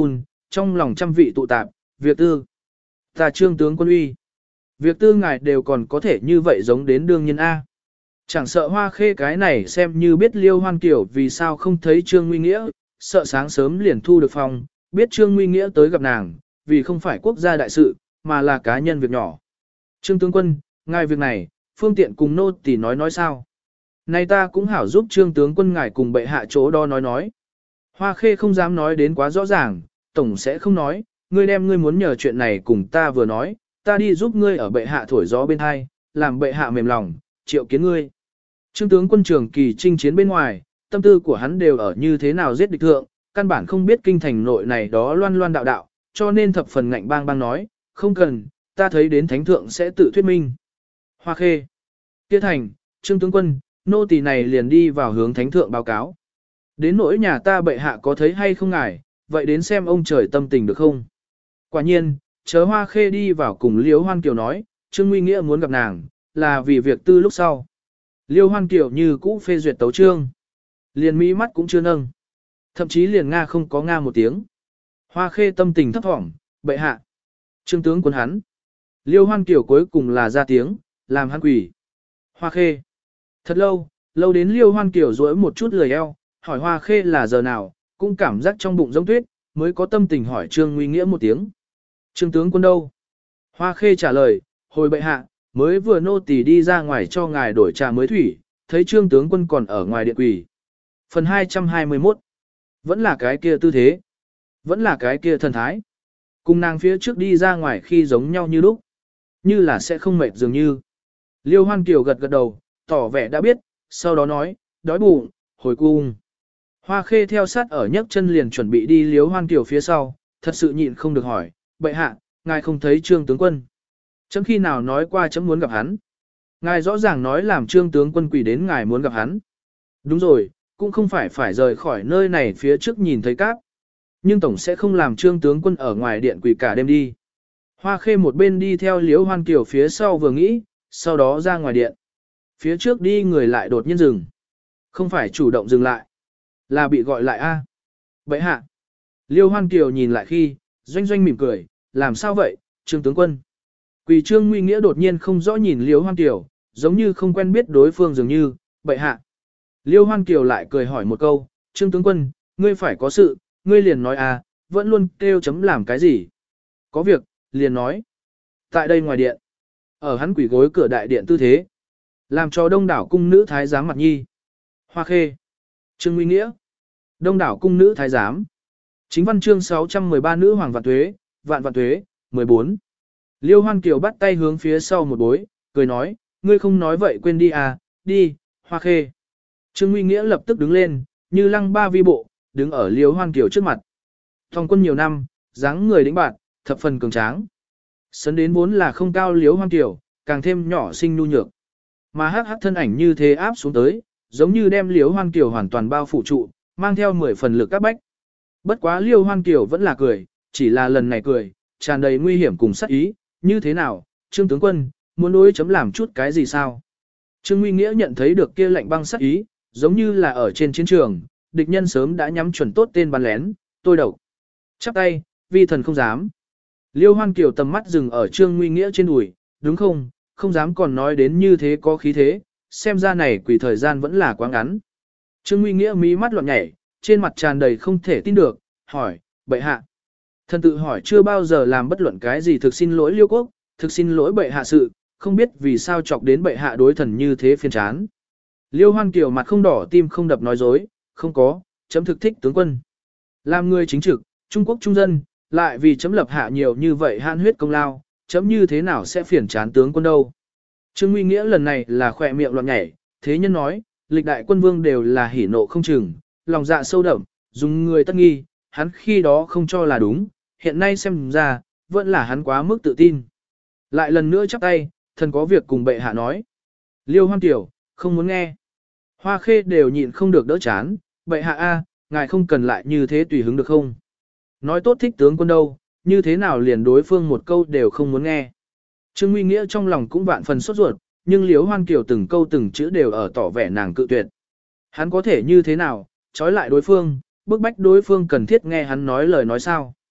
S1: trong lòng trăm vị tụ tạp, việc tư. Ta Trương tướng quân uy. Việc tư ngài đều còn có thể như vậy giống đến đương nhân A. Chẳng sợ Hoa Khê cái này xem như biết Liêu Hoan Kiều vì sao không thấy Trương Nguy Nghĩa, sợ sáng sớm liền thu được phòng, biết Trương Nguy Nghĩa tới gặp nàng, vì không phải quốc gia đại sự, mà là cá nhân việc nhỏ. Trương tướng quân, ngài việc này, phương tiện cùng nô tỳ nói sao. Nay ta cũng hảo giúp Trương tướng quân ngài cùng bệ hạ chỗ đó nói. Hoa Khê không dám nói đến quá rõ ràng, tổng sẽ không nói, ngươi đem ngươi muốn nhờ chuyện này cùng ta vừa nói, ta đi giúp ngươi ở bệ hạ thổi gió bên hai, làm bệ hạ mềm lòng, triệu kiến ngươi. Trương tướng quân trường kỳ chinh chiến bên ngoài, tâm tư của hắn đều ở như thế nào giết địch thượng, căn bản không biết kinh thành nội này đó loan loan đạo đạo, cho nên thập phần ngạnh bang bang nói, không cần, ta thấy đến thánh thượng sẽ tự thuyết minh. Hoa Khê. Kia thành, Trương tướng quân, nô tỳ này liền đi vào hướng thánh thượng báo cáo. Đến nỗi nhà ta bệ hạ có thấy hay không ngài, vậy đến xem ông trời tâm tình được không. Quả nhiên, chớ Hoa Khê đi vào cùng Liêu Hoan Kiều nói, Trương Nguy Nghĩa muốn gặp nàng, là vì việc tư lúc sau. Liêu Hoan Kiều như cũ phê duyệt tấu chương. Liền mỹ mắt cũng chưa nâng. Thậm chí liền Nga không có Nga một tiếng. Hoa Khê tâm tình thấp thỏm, bệ hạ. Trương tướng quân hắn. Liêu Hoan Kiều cuối cùng là ra tiếng, làm hắn quỷ. Hoa Khê. Thật lâu, lâu đến Liêu Hoan Kiều duỗi một chút lười eo, hỏi Hoa Khê là giờ nào, cũng cảm giác trong bụng giống tuyết, mới có tâm tình hỏi Trương Nguy Nghĩa một tiếng. Trương tướng quân đâu? Hoa Khê trả lời, hồi bệ hạ, mới vừa nô tỳ đi ra ngoài cho ngài đổi trà mới thủy, thấy Trương tướng quân còn ở ngoài điện quỷ. Phần 221. Vẫn là cái kia tư thế. Vẫn là cái kia thần thái. Cùng nàng phía trước đi ra ngoài khi giống nhau như lúc. Như là sẽ không mệt dường như. Liêu Hoan Kiều gật gật đầu, tỏ vẻ đã biết, sau đó nói, đói bụng, hồi cung. Hoa Khê theo sát ở nhấc chân liền chuẩn bị đi Liêu Hoan Kiều phía sau, thật sự nhịn không được hỏi, bệ hạ, ngài không thấy Trương tướng quân. Chấm khi nào nói qua chấm muốn gặp hắn. Ngài rõ ràng nói làm Trương tướng quân quỳ đến ngài muốn gặp hắn. Đúng rồi, cũng không phải rời khỏi nơi này phía trước nhìn thấy cáp. Nhưng tổng sẽ không làm Trương tướng quân ở ngoài điện quỳ cả đêm đi. Hoa Khê một bên đi theo Liễu Hoan Kiều phía sau vừa nghĩ, sau đó ra ngoài điện. Phía trước đi người lại đột nhiên dừng. Không phải chủ động dừng lại, là bị gọi lại a. Bệ hạ. Liêu Hoan Kiều nhìn lại khi, doanh doanh mỉm cười, làm sao vậy, Trương tướng quân. Quỳ Trương Nguy Nghĩa đột nhiên không rõ nhìn Liêu Hoan Kiều, giống như không quen biết đối phương dường như, bệ hạ. Liêu Hoan Kiều lại cười hỏi một câu, Trương tướng quân, ngươi phải có sự, ngươi liền nói à, vẫn luôn kêu chấm làm cái gì. Có việc, liền nói. Tại đây ngoài điện, ở hắn quỷ gối cửa đại điện tư thế, làm cho đông đảo cung nữ thái giám mặt nhi. Hoa Khê. Trương Nguy Nghĩa. Đông đảo cung nữ thái giám. Chính văn chương 613 nữ hoàng vạn tuế, vạn tuế, 14. Liêu Hoan Kiều bắt tay hướng phía sau một bối, cười nói, ngươi không nói vậy quên đi à, đi, Hoa Khê. Trương Nguy Nghĩa lập tức đứng lên, như lăng ba vi bộ, đứng ở Liêu Hoan Kiều trước mặt. Thòng quân nhiều năm, dáng người đĩnh bạt, thập phần cường tráng. Sấn đến vốn là không cao Liêu Hoan Kiều, càng thêm nhỏ xinh nhu nhược. Mà hắc hắc thân ảnh như thế áp xuống tới, giống như đem Liêu Hoan Kiều hoàn toàn bao phủ trụ, mang theo 10 phần lực áp bách. Bất quá Liêu Hoan Kiều vẫn là cười, chỉ là lần này cười, tràn đầy nguy hiểm cùng sát ý, như thế nào, Trương tướng quân, muốn đối chấm làm chút cái gì sao? Trương Nguy Nghĩa nhận thấy được kia lạnh băng sát ý, giống như là ở trên chiến trường, địch nhân sớm đã nhắm chuẩn tốt tên bắn lén, tôi độc. Chắp tay, vi thần không dám. Liêu Hoan Kiều tầm mắt dừng ở Trương Nguy Nghĩa trên đùi, đúng không, không dám còn nói đến như thế có khí thế, xem ra này quỷ thời gian vẫn là quá ngắn. Trương Nguy Nghĩa mí mắt loạn nhảy, trên mặt tràn đầy không thể tin được, hỏi, bệ hạ. Thần tự hỏi chưa bao giờ làm bất luận cái gì thực xin lỗi Liêu quốc, thực xin lỗi bệ hạ sự, không biết vì sao chọc đến bệ hạ đối thần như thế phiền chán. Liêu Hoan Kiều mặt không đỏ tim không đập nói dối, không có, chấm thực thích tướng quân. Làm người chính trực, Trung Quốc trung dân, lại vì chấm lập hạ nhiều như vậy han huyết công lao, chấm như thế nào sẽ phiền chán tướng quân đâu. Trương Nguy Nghĩa lần này là khỏe miệng loạn nhảy, thế nhân nói, lịch đại quân vương đều là hỉ nộ không chừng, lòng dạ sâu đậm, dùng người tất nghi, hắn khi đó không cho là đúng, hiện nay xem ra, vẫn là hắn quá mức tự tin. Lại lần nữa chắp tay, thần có việc cùng bệ hạ nói. Liêu Hoan Kiều, không muốn nghe. Hoa Khê đều nhịn không được đỡ chán, bệ hạ a, ngài không cần lại như thế tùy hứng được không? Nói tốt thích tướng quân đâu, như thế nào liền đối phương một câu đều không muốn nghe. Trương Nguy Nghĩa trong lòng cũng vạn phần sốt ruột, nhưng Liêu Hoan Kiều từng câu từng chữ đều ở tỏ vẻ nàng cự tuyệt. Hắn có thể như thế nào, trói lại đối phương, bức bách đối phương cần thiết nghe hắn nói lời nói sao.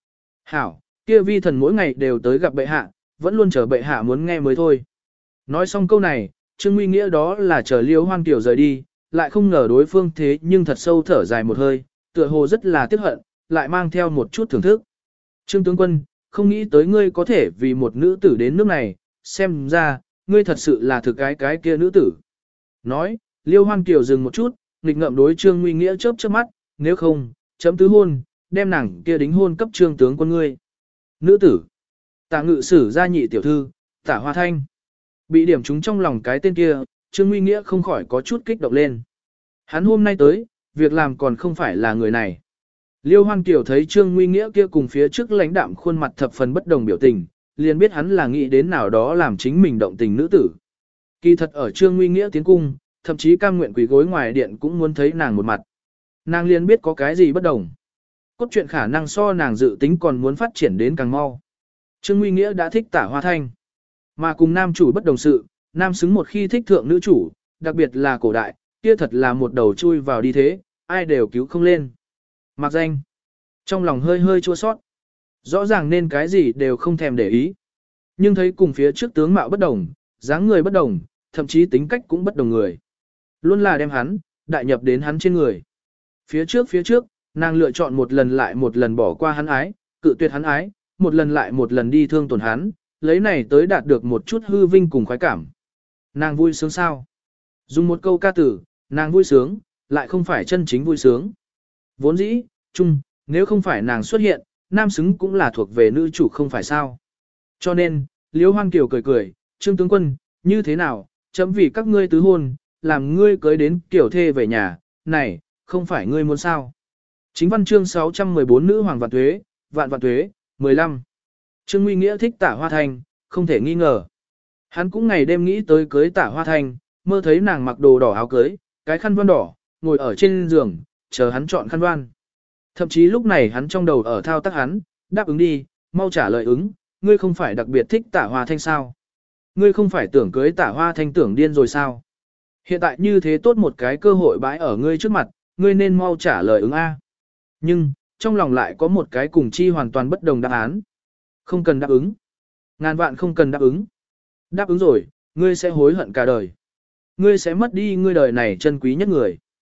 S1: Hảo, kia vi thần mỗi ngày đều tới gặp bệ hạ, vẫn luôn chờ bệ hạ muốn nghe mới thôi. Nói xong câu này, Trương Nguy nghĩa đó là chờ Liêu Hoan Kiều rời đi, lại không ngờ đối phương thế nhưng thật sâu thở dài một hơi, tựa hồ rất là tiếc hận, lại mang theo một chút thưởng thức. Trương tướng quân, không nghĩ tới ngươi có thể vì một nữ tử đến nước này, xem ra, ngươi thật sự là thực cái kia nữ tử. Nói, Liêu Hoan Kiều dừng một chút, nghịch ngợm đối Trương Nguy nghĩa chớp chớp mắt, nếu không, chấm tứ hôn, đem nàng kia đính hôn cấp Trương tướng quân ngươi. Nữ tử, Tả ngự sử gia nhị tiểu thư, Tả Hoa Thanh. Bị điểm trúng trong lòng cái tên kia, Trương Nguy nghĩa không khỏi có chút kích động lên. Hắn hôm nay tới, việc làm còn không phải là người này. Liêu Hoan Kiều thấy Trương Nguy nghĩa kia cùng phía trước lãnh đạm khuôn mặt thập phần bất đồng biểu tình, liền biết hắn là nghĩ đến nào đó làm chính mình động tình nữ tử. Kỳ thật ở Trương Nguy nghĩa tiến cung, thậm chí cam nguyện quỳ gối ngoài điện cũng muốn thấy nàng một mặt. Nàng liền biết có cái gì bất đồng. Cốt truyện khả năng so nàng dự tính còn muốn phát triển đến càng mau. Trương Nguy nghĩa đã thích Tả Hoa Thanh. Mà cùng nam chủ bất đồng sự, nam xứng một khi thích thượng nữ chủ, đặc biệt là cổ đại, kia thật là một đầu chui vào đi thế, ai đều cứu không lên. Mặc danh, trong lòng hơi hơi chua sót. Rõ ràng nên cái gì đều không thèm để ý. Nhưng thấy cùng phía trước tướng mạo bất đồng, dáng người bất đồng, thậm chí tính cách cũng bất đồng người. Luôn là đem hắn, đại nhập đến hắn trên người. Phía trước, nàng lựa chọn một lần lại một lần bỏ qua hắn ái, cự tuyệt hắn ái, một lần lại một lần đi thương tổn hắn, lấy này tới đạt được một chút hư vinh cùng khoái cảm. Nàng vui sướng sao? Dùng một câu ca tử, nàng vui sướng, lại không phải chân chính vui sướng. Vốn dĩ, nếu không phải nàng xuất hiện, nam xứng cũng là thuộc về nữ chủ không phải sao. Cho nên, Liêu Hoan Kiều cười cười, Trương tướng quân, như thế nào, chấm vì các ngươi tứ hôn, làm ngươi cưới đến kiểu thê về nhà, này, không phải ngươi muốn sao. Chính văn chương 614 nữ hoàng vạn vạn tuế, 15. Trương Nguy nghĩa thích Tả Hoa Thanh, không thể nghi ngờ. Hắn cũng ngày đêm nghĩ tới cưới Tả Hoa Thanh, mơ thấy nàng mặc đồ đỏ áo cưới, cái khăn voan đỏ, ngồi ở trên giường, chờ hắn chọn khăn voan. Thậm chí lúc này hắn trong đầu ở thao tác hắn, đáp ứng đi, mau trả lời ứng, ngươi không phải đặc biệt thích Tả Hoa Thanh sao? Ngươi không phải tưởng cưới Tả Hoa Thanh tưởng điên rồi sao? Hiện tại như thế tốt một cái cơ hội bãi ở ngươi trước mặt, ngươi nên mau trả lời ứng A. Nhưng, trong lòng lại có một cái cùng chi hoàn toàn bất đồng đáp án. Không cần đáp ứng. Ngàn vạn không cần đáp ứng. Đáp ứng rồi, ngươi sẽ hối hận cả đời. Ngươi sẽ mất đi ngươi đời này chân quý nhất người.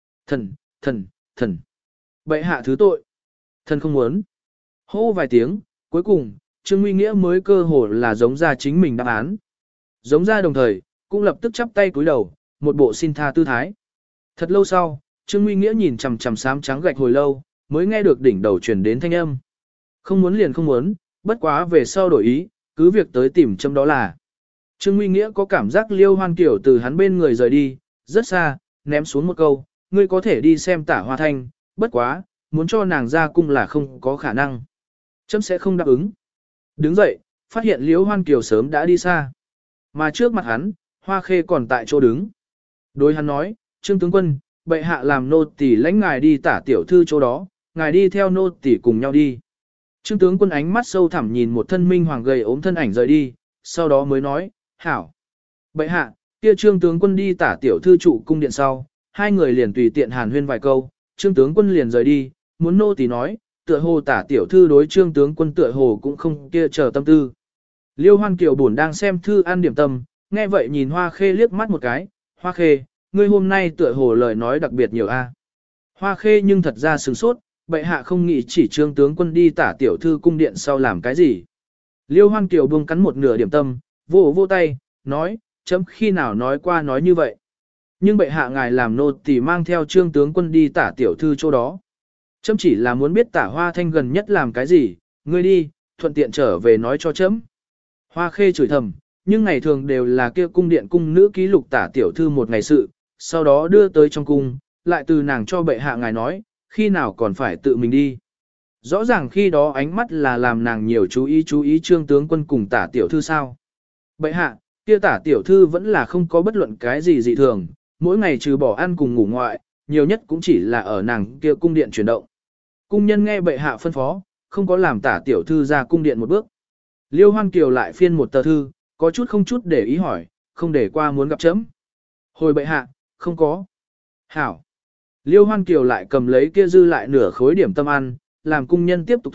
S1: Thần. Bệ hạ thứ tội. Thần không muốn. Hô vài tiếng, cuối cùng, Trương Nguy nghĩa mới cơ hồ là giống ra chính mình đáp án. Giống ra đồng thời, cũng lập tức chắp tay cúi đầu, một bộ xin tha tư thái. Thật lâu sau, Trương Nguy nghĩa nhìn chằm chằm xám trắng gạch hồi lâu, mới nghe được đỉnh đầu truyền đến thanh âm. Không muốn liền không muốn, bất quá về sau đổi ý, cứ việc tới tìm châm đó là. Trương Nguy nghĩa có cảm giác Liêu Hoan Kiều từ hắn bên người rời đi, rất xa, ném xuống một câu, ngươi có thể đi xem Tả Hoa Thanh, bất quá, muốn cho nàng ra cung là không có khả năng. Chấm sẽ không đáp ứng. Đứng dậy, phát hiện Liêu Hoan Kiều sớm đã đi xa. Mà trước mặt hắn, Hoa Khê còn tại chỗ đứng. Đối hắn nói, Trương tướng quân, bệ hạ làm nô tỳ lãnh ngài đi Tả tiểu thư chỗ đó, ngài đi theo nô tỳ cùng nhau đi. Trương tướng quân ánh mắt sâu thẳm nhìn một thân minh hoàng gầy ốm thân ảnh rời đi, sau đó mới nói, hảo. Bệ hạ, kia Trương tướng quân đi Tả tiểu thư trụ cung điện sau, hai người liền tùy tiện hàn huyên vài câu, Trương tướng quân liền rời đi, muốn nô tỳ nói, tựa hồ Tả tiểu thư đối Trương tướng quân tựa hồ cũng không kia chờ tâm tư. Liêu Hoan Kiều buồn đang xem thư ăn điểm tâm, nghe vậy nhìn Hoa Khê liếc mắt một cái, Hoa Khê, ngươi hôm nay tựa hồ lời nói đặc biệt nhiều a. Hoa Khê nhưng thật ra sửng sốt, bệ hạ không nghĩ chỉ Trương tướng quân đi Tả tiểu thư cung điện sau làm cái gì. Liêu Hoan Kiều buông cắn một nửa điểm tâm, vô tay, nói, chấm khi nào nói qua nói như vậy. Nhưng bệ hạ ngài làm nô tỳ mang theo Trương tướng quân đi Tả tiểu thư chỗ đó. Chấm chỉ là muốn biết Tả Hoa Thanh gần nhất làm cái gì, ngươi đi, thuận tiện trở về nói cho chấm. Hoa Khê chửi thầm, nhưng ngày thường đều là kia cung điện cung nữ ký lục Tả tiểu thư một ngày sự, sau đó đưa tới trong cung, lại từ nàng cho bệ hạ ngài nói, khi nào còn phải tự mình đi. Rõ ràng khi đó ánh mắt là làm nàng nhiều chú ý Trương tướng quân cùng Tả tiểu thư sao. Bệ hạ, kia Tả tiểu thư vẫn là không có bất luận cái gì dị thường, mỗi ngày trừ bỏ ăn cùng ngủ ngoại, nhiều nhất cũng chỉ là ở nàng kia cung điện chuyển động. Cung nhân nghe bệ hạ phân phó, không có làm Tả tiểu thư ra cung điện một bước. Liêu Hoan Kiều lại phiên một tờ thư, có chút không chút để ý hỏi, không để qua muốn gặp chấm. Hồi bệ hạ, không có. Hảo. Liêu Hoan Kiều lại cầm lấy kia dư lại nửa khối điểm tâm ăn, làm cung nhân tiếp tục thủ,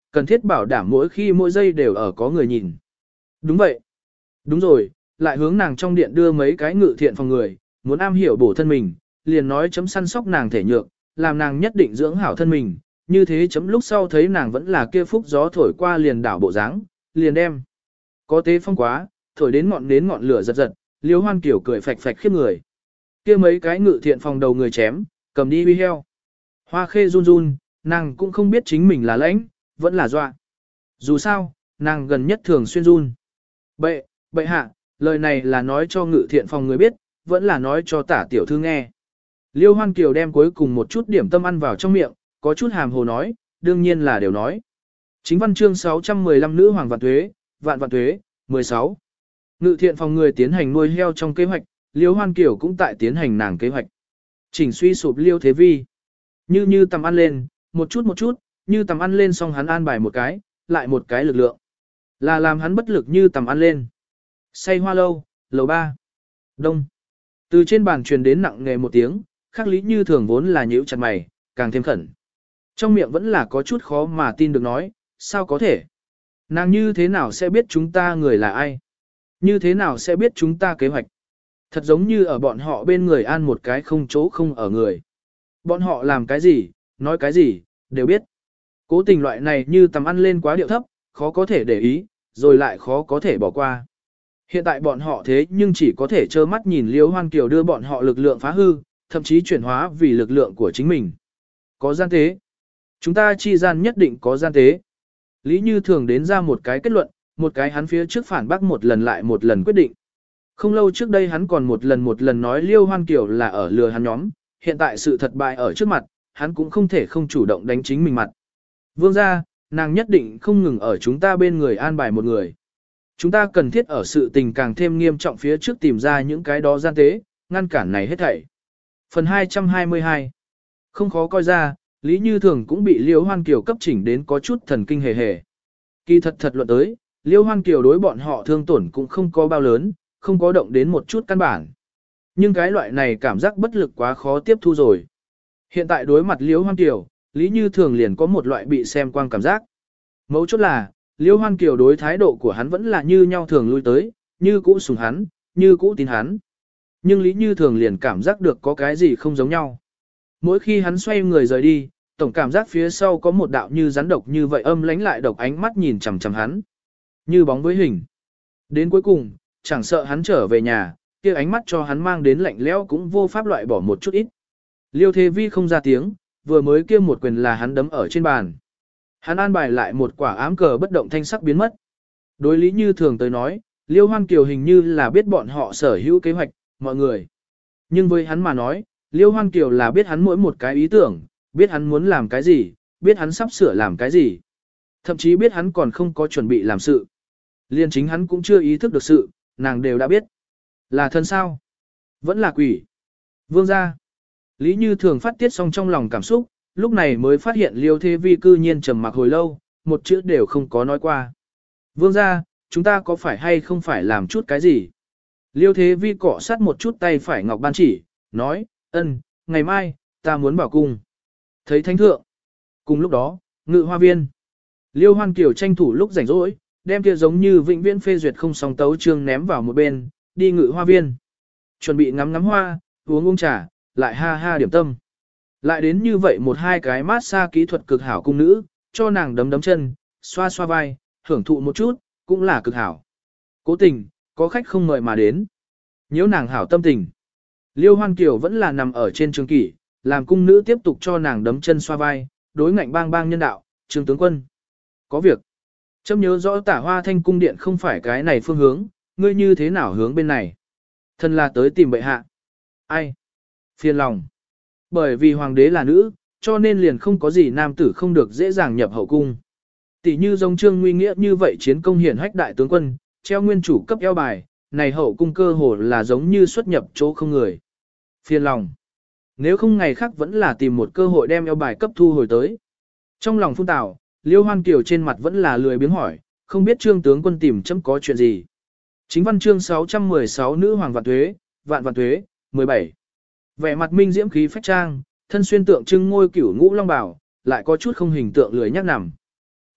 S1: cần thiết bảo đảm mỗi khi mỗi giây đều ở có người nhìn. Đúng vậy. Đúng rồi, lại hướng nàng trong điện đưa mấy cái ngự thiện phòng người, muốn am hiểu bổ thân mình, liền nói chấm săn sóc nàng thể nhược, làm nàng nhất định dưỡng hảo thân mình, như thế chấm lúc sau thấy nàng vẫn là kia phúc gió thổi qua liền đảo bộ dáng, liền đem. Có tế phong quá, thổi đến ngọn lửa giật giật, Liêu Hoan Kiều cười phạch phạch khiếp người. Kia mấy cái ngự thiện phòng đầu người chém, cầm đi huy heo. Hoa Khê run run, nàng cũng không biết chính mình là lãnh, vẫn là dọa. Dù sao, nàng gần nhất thường xuyên run. Bệ hạ, lời này là nói cho ngự thiện phòng người biết, vẫn là nói cho tả tiểu thư nghe. Liêu Hoan Kiều đem cuối cùng một chút điểm tâm ăn vào trong miệng, có chút hàm hồ nói, đương nhiên là đều nói. Chính văn chương 615 nữ hoàng vạn tuế, 16. Ngự thiện phòng người tiến hành nuôi heo trong kế hoạch, Liêu Hoan Kiều cũng tại tiến hành nàng kế hoạch. Chỉnh suy sụp Liêu Thế Vi. Như tầm ăn lên, một chút, như tầm ăn lên xong hắn an bài một cái, lại một cái lực lượng. Là làm hắn bất lực như tầm ăn lên. Say hoa lâu, lầu 3. Đông. Từ trên bàn truyền đến nặng nghề một tiếng, khắc lý như thường vốn là nhíu chặt mày, càng thêm khẩn. Trong miệng vẫn là có chút khó mà tin được nói, sao có thể? Nàng như thế nào sẽ biết chúng ta người là ai? Như thế nào sẽ biết chúng ta kế hoạch? Thật giống như ở bọn họ bên người an một cái không chỗ không ở người. Bọn họ làm cái gì, nói cái gì, đều biết. Cố tình loại này như tầm ăn lên quá điệu thấp, khó có thể để ý, rồi lại khó có thể bỏ qua. Hiện tại bọn họ thế nhưng chỉ có thể trơ mắt nhìn Liêu Hoan Kiều đưa bọn họ lực lượng phá hư, thậm chí chuyển hóa vì lực lượng của chính mình. Có gian tế. Chúng ta chi gian nhất định có gian tế. Lý Như Thường đến ra một cái kết luận, một cái hắn phía trước phản bác một lần lại một lần quyết định. Không lâu trước đây hắn còn một lần nói Liêu Hoan Kiều là ở lừa hắn nhóm, hiện tại sự thật bại ở trước mặt, hắn cũng không thể không chủ động đánh chính mình mặt. Vương gia, nàng nhất định không ngừng ở chúng ta bên người an bài một người. Chúng ta cần thiết ở sự tình càng thêm nghiêm trọng phía trước tìm ra những cái đó gian tế, ngăn cản này hết thảy. Phần 222. Không khó coi ra, Lý Như Thường cũng bị Liêu Hoan Kiều cấp chỉnh đến có chút thần kinh hề hề. Kỳ thật luận tới, Liêu Hoan Kiều đối bọn họ thương tổn cũng không có bao lớn, không có động đến một chút căn bản. Nhưng cái loại này cảm giác bất lực quá khó tiếp thu rồi. Hiện tại đối mặt Liêu Hoan Kiều, Lý Như Thường liền có một loại bị xem quang cảm giác. Mấu chốt là, Liêu Hoan Kiều đối thái độ của hắn vẫn là như nhau thường lui tới, như cũ sủng hắn, như cũ tin hắn. Nhưng Lý Như Thường liền cảm giác được có cái gì không giống nhau. Mỗi khi hắn xoay người rời đi, tổng cảm giác phía sau có một đạo như rắn độc như vậy âm lánh lại độc ánh mắt nhìn chằm chằm hắn. Như bóng với hình. Đến cuối cùng, chẳng sợ hắn trở về nhà, kia ánh mắt cho hắn mang đến lạnh lẽo cũng vô pháp loại bỏ một chút ít. Liêu Thế Vi không ra tiếng, vừa mới kia một quyền là hắn đấm ở trên bàn. Hắn an bài lại một quả ám cờ bất động thanh sắc biến mất. Đối Lý Như Thường tới nói, Liêu Hoan Kiều hình như là biết bọn họ sở hữu kế hoạch, mọi người. Nhưng với hắn mà nói, Liêu Hoan Kiều là biết hắn mỗi một cái ý tưởng, biết hắn muốn làm cái gì, biết hắn sắp sửa làm cái gì. Thậm chí biết hắn còn không có chuẩn bị làm sự. Liên chính hắn cũng chưa ý thức được sự, nàng đều đã biết. Là thân sao? Vẫn là quỷ. Vương gia. Lý Như Thường phát tiết xong trong lòng cảm xúc, lúc này mới phát hiện Liêu Thế Vi cư nhiên trầm mặc hồi lâu, một chữ đều không có nói qua. Vương gia, chúng ta có phải hay không phải làm chút cái gì? Liêu Thế Vi cọ sát một chút tay phải ngọc ban chỉ, nói, ngày mai, ta muốn bảo cung. Thấy thánh thượng. Cùng lúc đó, ngự hoa viên. Liêu Hoan Kiều tranh thủ lúc rảnh rỗi, đem kia giống như vĩnh viễn phê duyệt không song tấu chương ném vào một bên, đi ngự hoa viên. Chuẩn bị ngắm ngắm hoa, uống trà, lại ha ha điểm tâm. Lại đến như vậy một hai cái mát xa kỹ thuật cực hảo cung nữ, cho nàng đấm đấm chân, xoa xoa vai, hưởng thụ một chút, cũng là cực hảo. Cố tình, có khách không mời mà đến. Nhiễu nàng hảo tâm tình. Liêu Hoan Kiều vẫn là nằm ở trên trường kỷ, làm cung nữ tiếp tục cho nàng đấm chân xoa vai, đối ngạnh bang bang nhân đạo, Trương tướng quân. Có việc. Chấm nhớ rõ Tả Hoa Thanh cung điện không phải cái này phương hướng, ngươi như thế nào hướng bên này. Thân là tới tìm bệ hạ. Ai? Phiền lòng. Bởi vì hoàng đế là nữ, cho nên liền không có gì nam tử không được dễ dàng nhập hậu cung. Tỷ như giống Trương Nguy Nghĩa như vậy chiến công hiển hách đại tướng quân, treo nguyên chủ cấp eo bài, này hậu cung cơ hồ là giống như xuất nhập chỗ không người. Phiền lòng. Nếu không ngày khác vẫn là tìm một cơ hội đem eo bài cấp thu hồi tới. Trong lòng phun tảo, Liêu Hoan Kiều trên mặt vẫn là lười biếng hỏi, không biết Trương tướng quân tìm chấm có chuyện gì. Chính văn chương 616 nữ hoàng vạn tuế, 17. Vẻ mặt minh diễm khí phách trang, thân xuyên tượng trưng ngôi cửu ngũ long bảo, lại có chút không hình tượng lười nhắc nằm.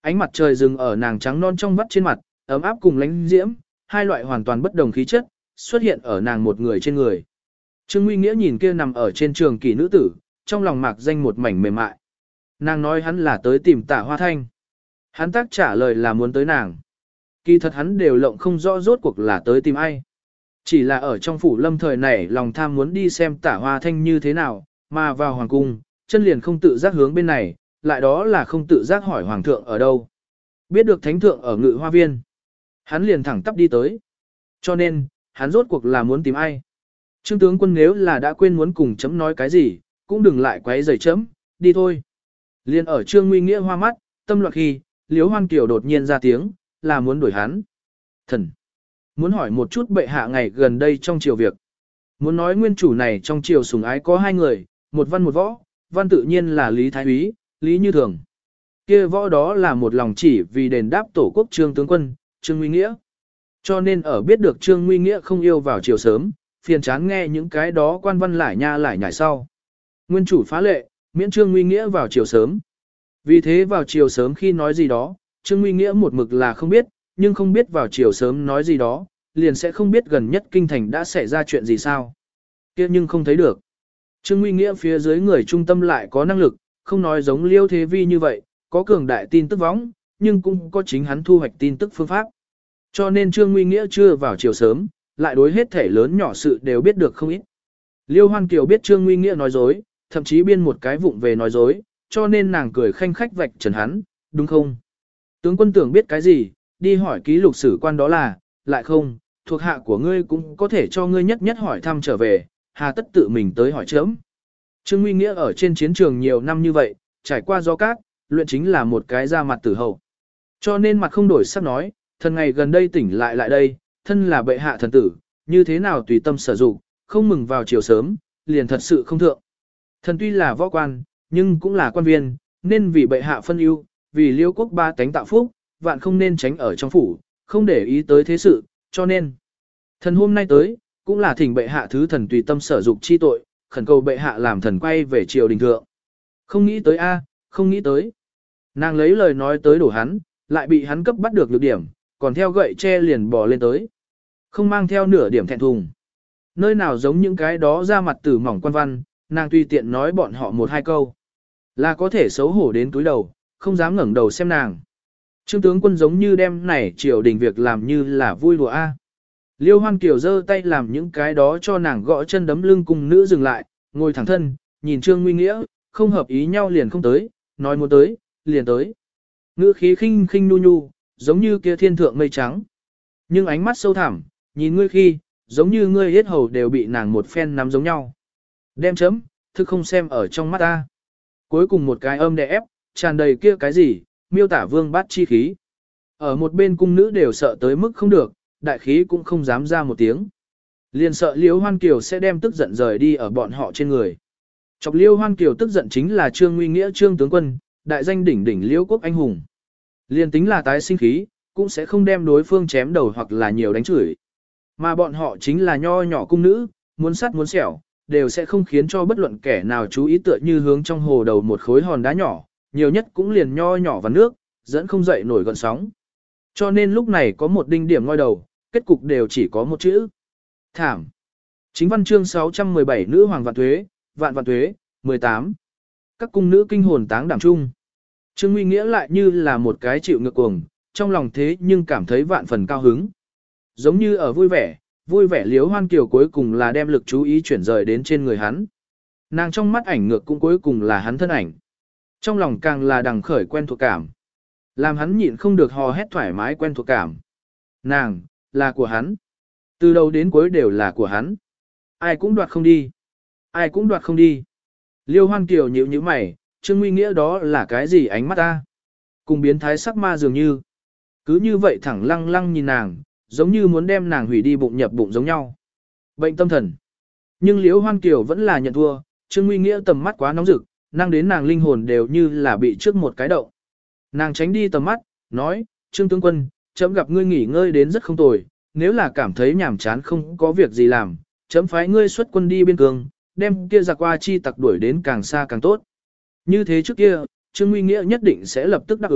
S1: Ánh mặt trời dừng ở nàng trắng non trong vắt trên mặt, ấm áp cùng lánh diễm, hai loại hoàn toàn bất đồng khí chất, xuất hiện ở nàng một người trên người. Trương Nguy Nghĩa nhìn kia nằm ở trên trường kỳ nữ tử, trong lòng mạc danh một mảnh mềm mại. Nàng nói hắn là tới tìm Tạ Hoa Thanh. Hắn tác trả lời là muốn tới nàng. Kỳ thật hắn đều lộng không rõ rốt cuộc là tới tìm ai. Chỉ là ở trong phủ lâm thời này lòng tham muốn đi xem Tạ Hoa Thanh như thế nào, mà vào hoàng cung, chân liền không tự giác hướng bên này, lại đó là không tự giác hỏi hoàng thượng ở đâu. Biết được thánh thượng ở Ngự Hoa Viên, hắn liền thẳng tắp đi tới. Cho nên, hắn rốt cuộc là muốn tìm ai. Trương tướng quân nếu là đã quên muốn cùng chấm nói cái gì, cũng đừng lại quấy rầy chấm, đi thôi. Liên ở Trương Nguy Nghĩa hoa mắt, tâm loạn khi, Liễu Hoan Kiều đột nhiên ra tiếng, là muốn đuổi hắn. Thần, muốn hỏi một chút bệ hạ ngày gần đây trong triều việc. Muốn nói nguyên chủ này trong triều sủng ái có hai người, một văn một võ, văn tự nhiên là Lý Thái Úy, Lý Như Thường. Kia võ đó là một lòng chỉ vì đền đáp tổ quốc Trương tướng quân, Trương Nguy Nghĩa. Cho nên ở biết được Trương Nguy Nghĩa không yêu vào chiều sớm, phiền chán nghe những cái đó quan văn lải nha lải nhải sau. Nguyên chủ phá lệ, miễn Trương Nguy Nghĩa vào chiều sớm. Vì thế vào chiều sớm khi nói gì đó, Trương Nguy Nghĩa một mực là không biết, nhưng không biết vào chiều sớm nói gì đó, liền sẽ không biết gần nhất kinh thành đã xảy ra chuyện gì sao. Kia nhưng không thấy được. Trương Nguy Nghĩa phía dưới người trung tâm lại có năng lực, không nói giống Liêu Thế Vi như vậy, có cường đại tin tức võng, nhưng cũng có chính hắn thu hoạch tin tức phương pháp. Cho nên Trương Nguy Nghĩa chưa vào chiều sớm, lại đối hết thể lớn nhỏ sự đều biết được không ít. Liêu Hoan Kiều biết Trương Nguy Nghĩa nói dối, thậm chí biên một cái vụng về nói dối, cho nên nàng cười khanh khách vạch trần hắn, đúng không? Tướng quân tưởng biết cái gì, đi hỏi ký lục sử quan đó là, lại không, thuộc hạ của ngươi cũng có thể cho ngươi nhất nhất hỏi thăm trở về, hà tất tự mình tới hỏi chớm. Trương Nguy Nghĩa ở trên chiến trường nhiều năm như vậy, trải qua gió cát, luyện chính là một cái da mặt tử hậu. Cho nên mặt không đổi sắc nói, thần ngày gần đây tỉnh lại đây, thân là bệ hạ thần tử, như thế nào tùy tâm sở dụng, không mừng vào chiều sớm, liền thật sự không thượng. Thần tuy là võ quan, nhưng cũng là quan viên, nên vì bệ hạ phân ưu, vì Liêu quốc ba tánh tạo phúc, vạn không nên tránh ở trong phủ, không để ý tới thế sự, cho nên thần hôm nay tới, cũng là thỉnh bệ hạ thứ thần tùy tâm sở dục chi tội, khẩn cầu bệ hạ làm thần quay về triều đình thượng. Không nghĩ tới a, không nghĩ tới. Nàng lấy lời nói tới đổ hắn, lại bị hắn cấp bắt được nhược điểm, còn theo gậy che liền bò lên tới. Không mang theo nửa điểm thẹn thùng. Nơi nào giống những cái đó ra mặt tử mỏng quan văn, nàng tùy tiện nói bọn họ một hai câu. Là có thể xấu hổ đến túi đầu, không dám ngẩng đầu xem nàng. Trương tướng quân giống như đem này triều đình việc làm như là vui đùa a. Liêu Hoan Kiều giơ tay làm những cái đó cho nàng gõ chân đấm lưng cùng nữ dừng lại, ngồi thẳng thân, nhìn Trương Nguy Nghĩa, không hợp ý nhau liền không tới, nói muốn tới, liền tới. Ngữ khí khinh khinh nu nhu, giống như kia thiên thượng mây trắng. Nhưng ánh mắt sâu thẳm, nhìn ngươi khi, giống như ngươi hết hầu đều bị nàng một phen nắm giống nhau. Đem chấm, thức không xem ở trong mắt ta. Cuối cùng một cái âm đè ép, tràn đầy kia cái gì, miêu tả vương bát chi khí. Ở một bên cung nữ đều sợ tới mức không được, đại khí cũng không dám ra một tiếng. Liền sợ Liêu Hoan Kiều sẽ đem tức giận rời đi ở bọn họ trên người. Chọc Liêu Hoan Kiều tức giận chính là Trương Nguy Nghĩa Trương tướng quân, đại danh đỉnh đỉnh Liêu quốc anh hùng. Liền tính là tái sinh khí, cũng sẽ không đem đối phương chém đầu hoặc là nhiều đánh chửi. Mà bọn họ chính là nho nhỏ cung nữ, muốn sắt muốn xẻo, đều sẽ không khiến cho bất luận kẻ nào chú ý tựa như hướng trong hồ đầu một khối hòn đá nhỏ, nhiều nhất cũng liền nho nhỏ vào nước, dẫn không dậy nổi gợn sóng. Cho nên lúc này có một đinh điểm ngoi đầu, kết cục đều chỉ có một chữ. Thảm. Chính văn chương 617 nữ hoàng vạn tuế, 18. Các cung nữ kinh hồn táng đảm chung. Trương Nguy Nghĩa lại như là một cái chịu ngược cuồng, trong lòng thế nhưng cảm thấy vạn phần cao hứng. Giống như ở vui vẻ Liêu Hoan Kiều cuối cùng là đem lực chú ý chuyển rời đến trên người hắn. Nàng trong mắt ảnh ngược cũng cuối cùng là hắn thân ảnh. Trong lòng càng là đằng khởi quen thuộc cảm. Làm hắn nhịn không được hò hét thoải mái quen thuộc cảm. Nàng, là của hắn. Từ đầu đến cuối đều là của hắn. Ai cũng đoạt không đi. Ai cũng đoạt không đi. Liêu Hoan Kiều nhíu nhíu mày, Trương Nguy Nghĩa đó là cái gì ánh mắt ta? Cùng biến thái sắc ma dường như. Cứ như vậy thẳng lăng lăng nhìn nàng, giống như muốn đem nàng hủy đi bụng nhập bụng giống nhau. Bệnh tâm thần. Nhưng Liễu Hoan Kiều vẫn là nhận thua, Trương Nguy Nghĩa tầm mắt quá nóng rực, năng đến nàng linh hồn đều như là bị trước một cái động. Nàng tránh đi tầm mắt, nói, Trương tướng quân, chấm gặp ngươi nghỉ ngơi đến rất không tồi, nếu là cảm thấy nhàm chán không có việc gì làm, chấm phái ngươi xuất quân đi biên cương, đem kia giặc qua chi tặc đuổi đến càng xa càng tốt. Như thế trước kia, Trương Nguy Nghĩa nhất định sẽ lập tức đáp ứng,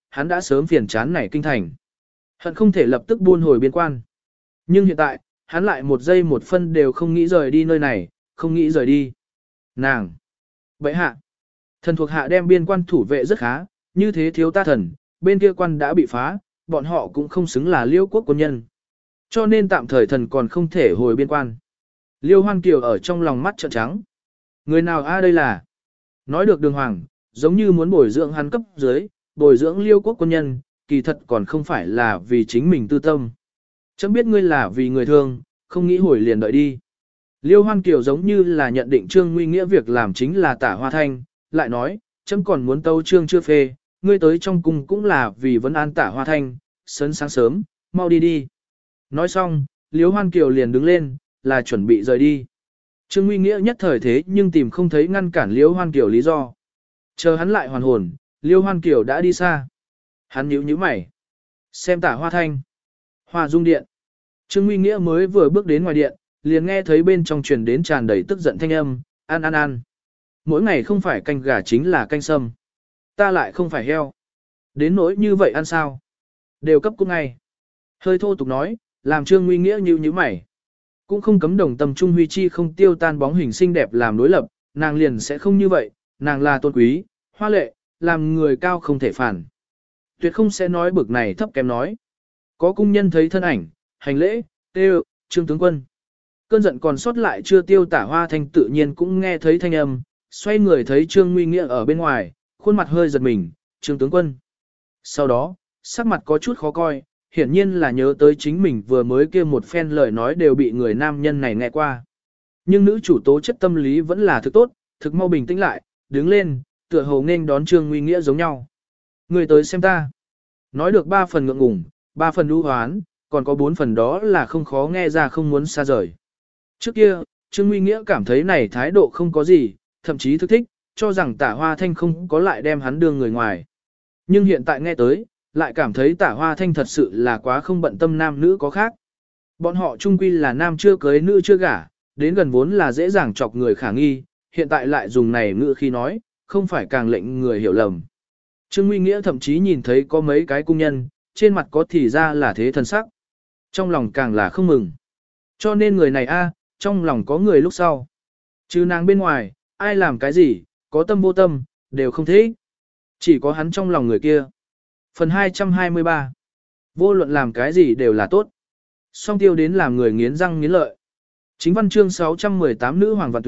S1: hắn đã sớm phiền chán này kinh thành. Hận không thể lập tức buôn hồi biên quan. Nhưng hiện tại, hắn lại một giây một phân đều không nghĩ rời đi nơi này, không nghĩ rời đi. Nàng! Vậy hạ! Thần thuộc hạ đem biên quan thủ vệ rất khá, như thế thiếu ta thần, bên kia quan đã bị phá, bọn họ cũng không xứng là Liêu quốc quân nhân. Cho nên tạm thời thần còn không thể hồi biên quan. Liêu Hoan Kiều ở trong lòng mắt trợn trắng. Người nào đây là? Nói được đường hoàng, giống như muốn bồi dưỡng hắn cấp dưới, bồi dưỡng Liêu quốc quân nhân, kỳ thật còn không phải là vì chính mình tư tâm. Chấm biết ngươi là vì người thương, không nghĩ hồi liền đợi đi. Liêu Hoan Kiều giống như là nhận định Trương Nguy Nghĩa việc làm chính là Tả Hoa Thanh, lại nói, chấm còn muốn tấu Trương chưa phê, ngươi tới trong cung cũng là vì vấn an Tả Hoa Thanh, sớm sáng sớm, mau đi đi. Nói xong, Liêu Hoan Kiều liền đứng lên, là chuẩn bị rời đi. Trương Nguy Nghĩa nhất thời thế nhưng tìm không thấy ngăn cản Liêu Hoan Kiều lý do. Chờ hắn lại hoàn hồn, Liêu Hoan Kiều đã đi xa. Hắn nhíu mày. Xem Tả Hoa Thanh. Hoa Dung Điện. Trương Nguy Nghĩa mới vừa bước đến ngoài điện, liền nghe thấy bên trong truyền đến tràn đầy tức giận thanh âm, ăn. Mỗi ngày không phải canh gà chính là canh sâm. Ta lại không phải heo. Đến nỗi như vậy ăn sao? Đều cấp cung ngay. Hơi thô tục nói, làm Trương Nguy Nghĩa nhíu mày. Cũng không cấm đồng tâm trung huy chi không tiêu tan bóng hình xinh đẹp làm đối lập, nàng liền sẽ không như vậy, nàng là tôn quý, hoa lệ, làm người cao không thể phản. Tuyệt không sẽ nói bực này thấp kém nói. Có cung nhân thấy thân ảnh, hành lễ, kêu, Trương tướng quân. Cơn giận còn sót lại chưa tiêu Tả Hoa Thanh tự nhiên cũng nghe thấy thanh âm, xoay người thấy Trương Nguy Nghĩa ở bên ngoài, khuôn mặt hơi giật mình, Trương tướng quân. Sau đó, sắc mặt có chút khó coi, hiển nhiên là nhớ tới chính mình vừa mới kia một phen lời nói đều bị người nam nhân này nghe qua. Nhưng nữ chủ tố chất tâm lý vẫn là thực tốt, thực mau bình tĩnh lại, đứng lên, tựa hồ nghênh đón Trương Nguy Nghĩa giống nhau. Người tới xem ta. Nói được 3 phần ngượng ngùng, 3 phần lưu hoán, còn có 4 phần đó là không khó nghe ra không muốn xa rời. Trước kia, Trương Nguy Nghĩa cảm thấy này thái độ không có gì, thậm chí thức thích, cho rằng Tả Hoa Thanh không có lại đem hắn đưa người ngoài. Nhưng hiện tại nghe tới, lại cảm thấy Tả Hoa Thanh thật sự là quá không bận tâm nam nữ có khác. Bọn họ chung quy là nam chưa cưới nữ chưa gả, đến gần vốn là dễ dàng chọc người khả nghi, hiện tại lại dùng này ngữ khi nói, không phải càng lệnh người hiểu lầm. Trương Nguy Nghĩa thậm chí nhìn thấy có mấy cái cung nhân, trên mặt có thì ra là thế thần sắc. Trong lòng càng là không mừng. Cho nên người này trong lòng có người lúc sau. Chứ nàng bên ngoài, ai làm cái gì, có tâm vô tâm, đều không thế. Chỉ có hắn trong lòng người kia. Phần 223. Vô luận làm cái gì đều là tốt. Song tiêu đến làm người nghiến răng nghiến lợi. Chính văn chương 618 nữ hoàng vạn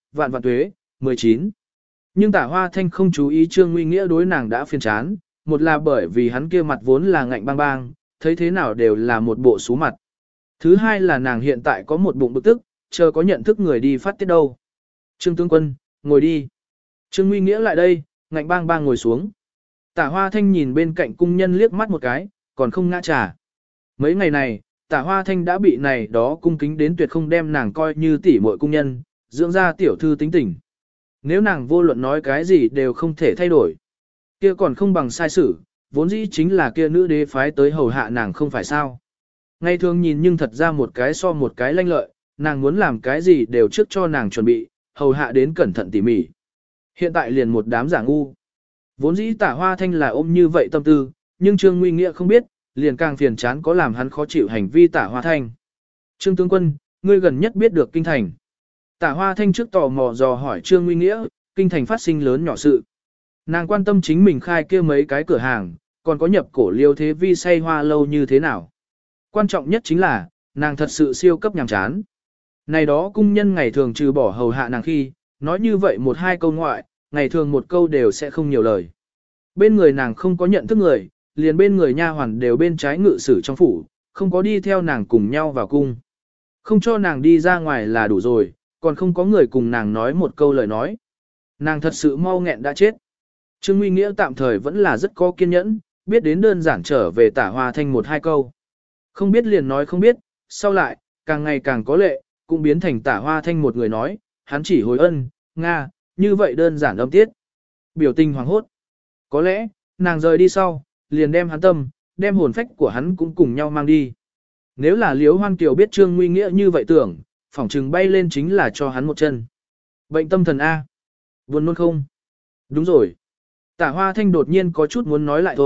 S1: tuế, 19. Nhưng Tả Hoa Thanh không chú ý Trương Nguy Nghĩa đối nàng đã phiền chán, một là bởi vì hắn kia mặt vốn là ngạnh bang bang, thấy thế nào đều là một bộ xú mặt. Thứ hai là nàng hiện tại có một bụng bực tức, chờ có nhận thức người đi phát tiết đâu. Trương tướng quân, ngồi đi. Trương Nguy Nghĩa lại đây, ngạnh bang bang ngồi xuống. Tả Hoa Thanh nhìn bên cạnh cung nhân liếc mắt một cái, còn không ngã trà. Mấy ngày này, Tả Hoa Thanh đã bị này đó cung kính đến tuyệt không đem nàng coi như tỷ muội cung nhân, dưỡng ra tiểu thư tính tình. Nếu nàng vô luận nói cái gì đều không thể thay đổi. Kia còn không bằng sai sử, vốn dĩ chính là kia nữ đế phái tới hầu hạ nàng không phải sao. Ngày thường nhìn nhưng thật ra một cái so một cái lanh lợi, nàng muốn làm cái gì đều trước cho nàng chuẩn bị, hầu hạ đến cẩn thận tỉ mỉ. Hiện tại liền một đám giả ngu. Vốn dĩ Tả Hoa Thanh là ôm như vậy tâm tư, nhưng Trương Nguy Nghĩa không biết, liền càng phiền chán có làm hắn khó chịu hành vi Tả Hoa Thanh. Trương tướng quân, ngươi gần nhất biết được kinh thành. Tả Hoa Thanh trước tò mò dò hỏi Trương Nguy Nghĩa, kinh thành phát sinh lớn nhỏ sự. Nàng quan tâm chính mình khai kia mấy cái cửa hàng, còn có nhập cổ Liêu Thế Vi say hoa lâu như thế nào. Quan trọng nhất chính là, nàng thật sự siêu cấp nhàm chán. Này đó cung nhân ngày thường trừ bỏ hầu hạ nàng khi, nói như vậy một hai câu ngoại, ngày thường một câu đều sẽ không nhiều lời. Bên người nàng không có nhận thức người, liền bên người nha hoàn đều bên trái ngự sử trong phủ, không có đi theo nàng cùng nhau vào cung. Không cho nàng đi ra ngoài là đủ rồi, còn không có người cùng nàng nói một câu lời nói. Nàng thật sự mau nghẹn đã chết. Trương Nguy Nghĩa tạm thời vẫn là rất có kiên nhẫn, biết đến đơn giản trở về Tả Hoa Thanh một hai câu. Không biết liền nói không biết, sau lại, càng ngày càng có lệ, cũng biến thành Tả Hoa Thanh một người nói, hắn chỉ hồi ân, Nga, như vậy đơn giản âm tiết. Biểu tình hoàng hốt. Có lẽ, nàng rời đi sau, liền đem hắn tâm, đem hồn phách của hắn cũng cùng nhau mang đi. Nếu là Liễu Hoan Kiều biết Trương Nguy Nghĩa như vậy tưởng, phỏng trừng bay lên chính là cho hắn một chân. Bệnh tâm thần A. Buồn nôn không? Đúng rồi. Tả Hoa Thanh đột nhiên có chút muốn nói lại thôi,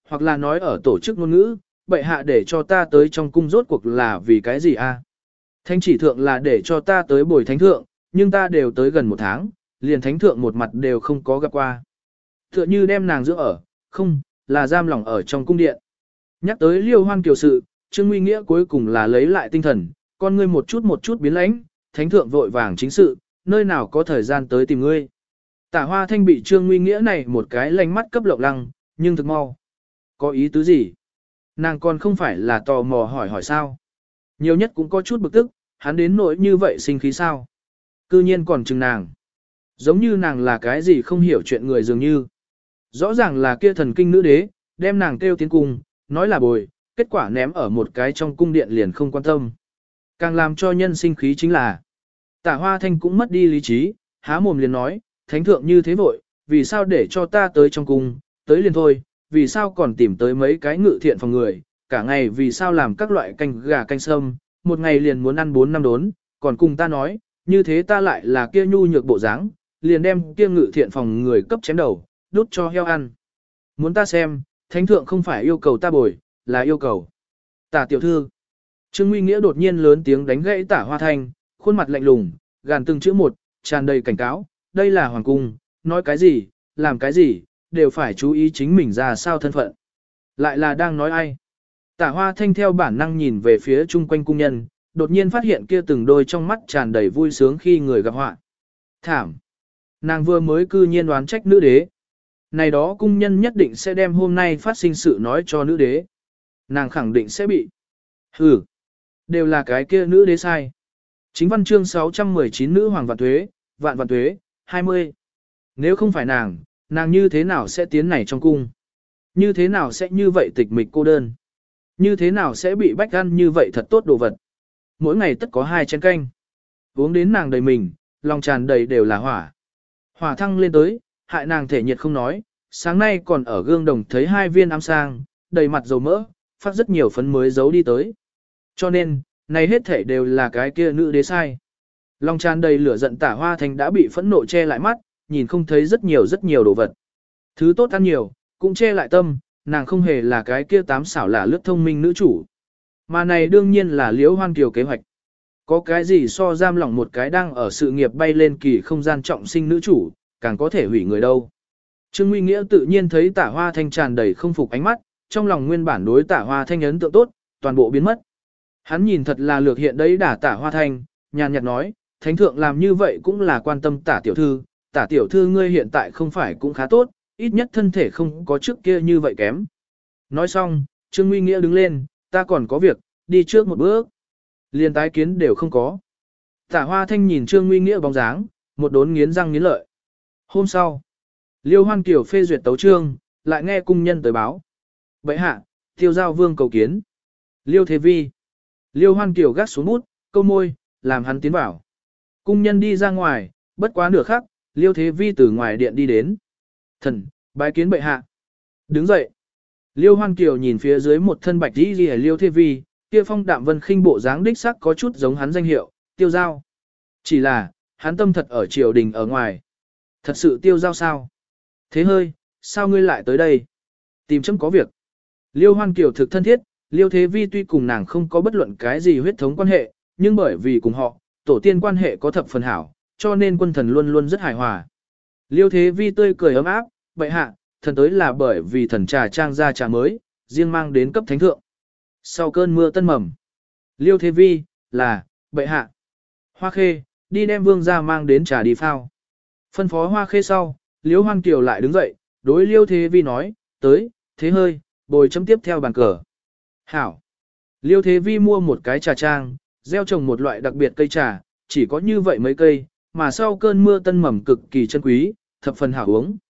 S1: Hoặc là nói ở tổ chức ngôn ngữ, bệ hạ để cho ta tới trong cung rốt cuộc là vì cái gì a? Thánh chỉ thượng là để cho ta tới bồi thánh thượng, nhưng ta đều tới gần 1 tháng, liền thánh thượng một mặt đều không có gặp qua. Tựa như đem nàng dưỡng ở, không, là giam lỏng ở trong cung điện. Nhắc tới Liêu Hoan Kiều sự, Trương Nguy Nghĩa cuối cùng là lấy lại tinh thần, con ngươi một chút biến lãnh, thánh thượng vội vàng chính sự, nơi nào có thời gian tới tìm ngươi. Tả Hoa Thanh bị Trương Nguy Nghĩa này một cái lánh mắt cấp lộng lăng, nhưng thực mau. Có ý tứ gì? Nàng còn không phải là tò mò hỏi sao? Nhiều nhất cũng có chút bực tức, hắn đến nỗi như vậy sinh khí sao? Cư nhiên còn chừng nàng. Giống như nàng là cái gì không hiểu chuyện người dường như. Rõ ràng là kia thần kinh nữ đế, đem nàng kêu tiến cung, nói là bồi, kết quả ném ở một cái trong cung điện liền không quan tâm. Càng làm cho nhân sinh khí chính là, Tả Hoa Thanh cũng mất đi lý trí, há mồm liền nói, thánh thượng như thế vội, vì sao để cho ta tới trong cung, tới liền thôi, vì sao còn tìm tới mấy cái ngự thiện phòng người, cả ngày vì sao làm các loại canh gà canh sâm, một ngày liền muốn ăn 4 năm đốn, còn cùng ta nói, như thế ta lại là kia nhu nhược bộ dáng, liền đem kia ngự thiện phòng người cấp chém đầu, đút cho heo ăn. Muốn ta xem, thánh thượng không phải yêu cầu ta bồi, là yêu cầu. Tả tiểu thư. Trương Nguy Nghĩa đột nhiên lớn tiếng đánh gãy Tả Hoa Thanh, khuôn mặt lạnh lùng, gàn từng chữ một, tràn đầy cảnh cáo, đây là hoàng cung, nói cái gì, làm cái gì, đều phải chú ý chính mình ra sao thân phận. Lại là đang nói ai? Tả Hoa Thanh theo bản năng nhìn về phía chung quanh cung nhân, đột nhiên phát hiện kia từng đôi trong mắt tràn đầy vui sướng khi người gặp họa. Thảm! Nàng vừa mới cư nhiên đoán trách nữ đế. Này đó cung nhân nhất định sẽ đem hôm nay phát sinh sự nói cho nữ đế. Nàng khẳng định sẽ bị. Hừ! Đều là cái kia nữ đế sai. Chính văn chương 619 nữ hoàng vạn vạn tuế, 20. Nếu không phải nàng như thế nào sẽ tiến này trong cung? Như thế nào sẽ như vậy tịch mịch cô đơn? Như thế nào sẽ bị bách ăn như vậy thật tốt đồ vật? Mỗi ngày tất có 2 chén canh. Uống đến nàng đầy mình, lòng tràn đầy đều là hỏa. Hỏa thăng lên tới, hại nàng thể nhiệt không nói, sáng nay còn ở gương đồng thấy 2 viên ám sang, đầy mặt dầu mỡ, phát rất nhiều phấn mới giấu đi tới. Cho nên, này hết thể đều là cái kia nữ đế sai. Lòng tràn đầy lửa giận Tả Hoa Thanh đã bị phẫn nộ che lại mắt, nhìn không thấy rất nhiều đồ vật. Thứ tốt ăn nhiều, cũng che lại tâm, nàng không hề là cái kia 8 xảo là lướt thông minh nữ chủ. Mà này đương nhiên là Liễu Hoan Kiều kế hoạch. Có cái gì so giam lỏng một cái đang ở sự nghiệp bay lên kỳ không gian trọng sinh nữ chủ, càng có thể hủy người đâu. Trương Nguy Nghĩa tự nhiên thấy Tả Hoa Thanh tràn đầy không phục ánh mắt, trong lòng nguyên bản đối Tả Hoa Thanh ấn tượng tốt, toàn bộ biến mất. Hắn nhìn thật là lược hiện đấy đả Tả Hoa Thanh, nhàn nhạt nói, thánh thượng làm như vậy cũng là quan tâm Tả tiểu thư ngươi hiện tại không phải cũng khá tốt, ít nhất thân thể không có trước kia như vậy kém. Nói xong, Trương Nguy Nghĩa đứng lên, ta còn có việc, đi trước một bước. Liền tái kiến đều không có. Tả Hoa Thanh nhìn Trương Nguy Nghĩa bóng dáng, một đốn nghiến răng nghiến lợi. Hôm sau, Liêu Hoan Kiều phê duyệt tấu chương, lại nghe cung nhân tới báo. Bệ hạ, Tiêu Giao Vương cầu kiến. Liêu Thế Vi. Liêu Hoan Kiều gác xuống bút, câu môi, làm hắn tiến vào. Cung nhân đi ra ngoài, bất quá nửa khắc, Liêu Thế Vi từ ngoài điện đi đến. Thần, bái kiến bệ hạ. Đứng dậy. Liêu Hoan Kiều nhìn phía dưới một thân bạch y liễu Liêu Thế Vi, kia phong đạm vân khinh bộ dáng đích sắc có chút giống hắn danh hiệu, Tiêu Giao. Chỉ là, hắn tâm thật ở triều đình ở ngoài. Thật sự Tiêu Giao sao? Thế hơi, sao ngươi lại tới đây? Tìm chấm có việc. Liêu Hoan Kiều thực thân thiết, Liêu Thế Vi tuy cùng nàng không có bất luận cái gì huyết thống quan hệ, nhưng bởi vì cùng họ, tổ tiên quan hệ có thập phần hảo, cho nên quân thần luôn luôn rất hài hòa. Liêu Thế Vi tươi cười ấm áp, bệ hạ, thần tới là bởi vì thần trà trang ra trà mới, riêng mang đến cấp thánh thượng. Sau cơn mưa tân mầm. Liêu Thế Vi, là, bệ hạ. Hoa Khê, đi đem vương ra mang đến trà đi phao. Phân phó Hoa Khê sau, Liêu Hoan Kiều lại đứng dậy, đối Liêu Thế Vi nói, tới, thế hơi, bồi chấm tiếp theo bàn cờ. Hảo. Liêu Thế Vi mua một cái trà trang, gieo trồng một loại đặc biệt cây trà, chỉ có như vậy mấy cây, mà sau cơn mưa tân mầm cực kỳ chân quý, thập phần hảo uống.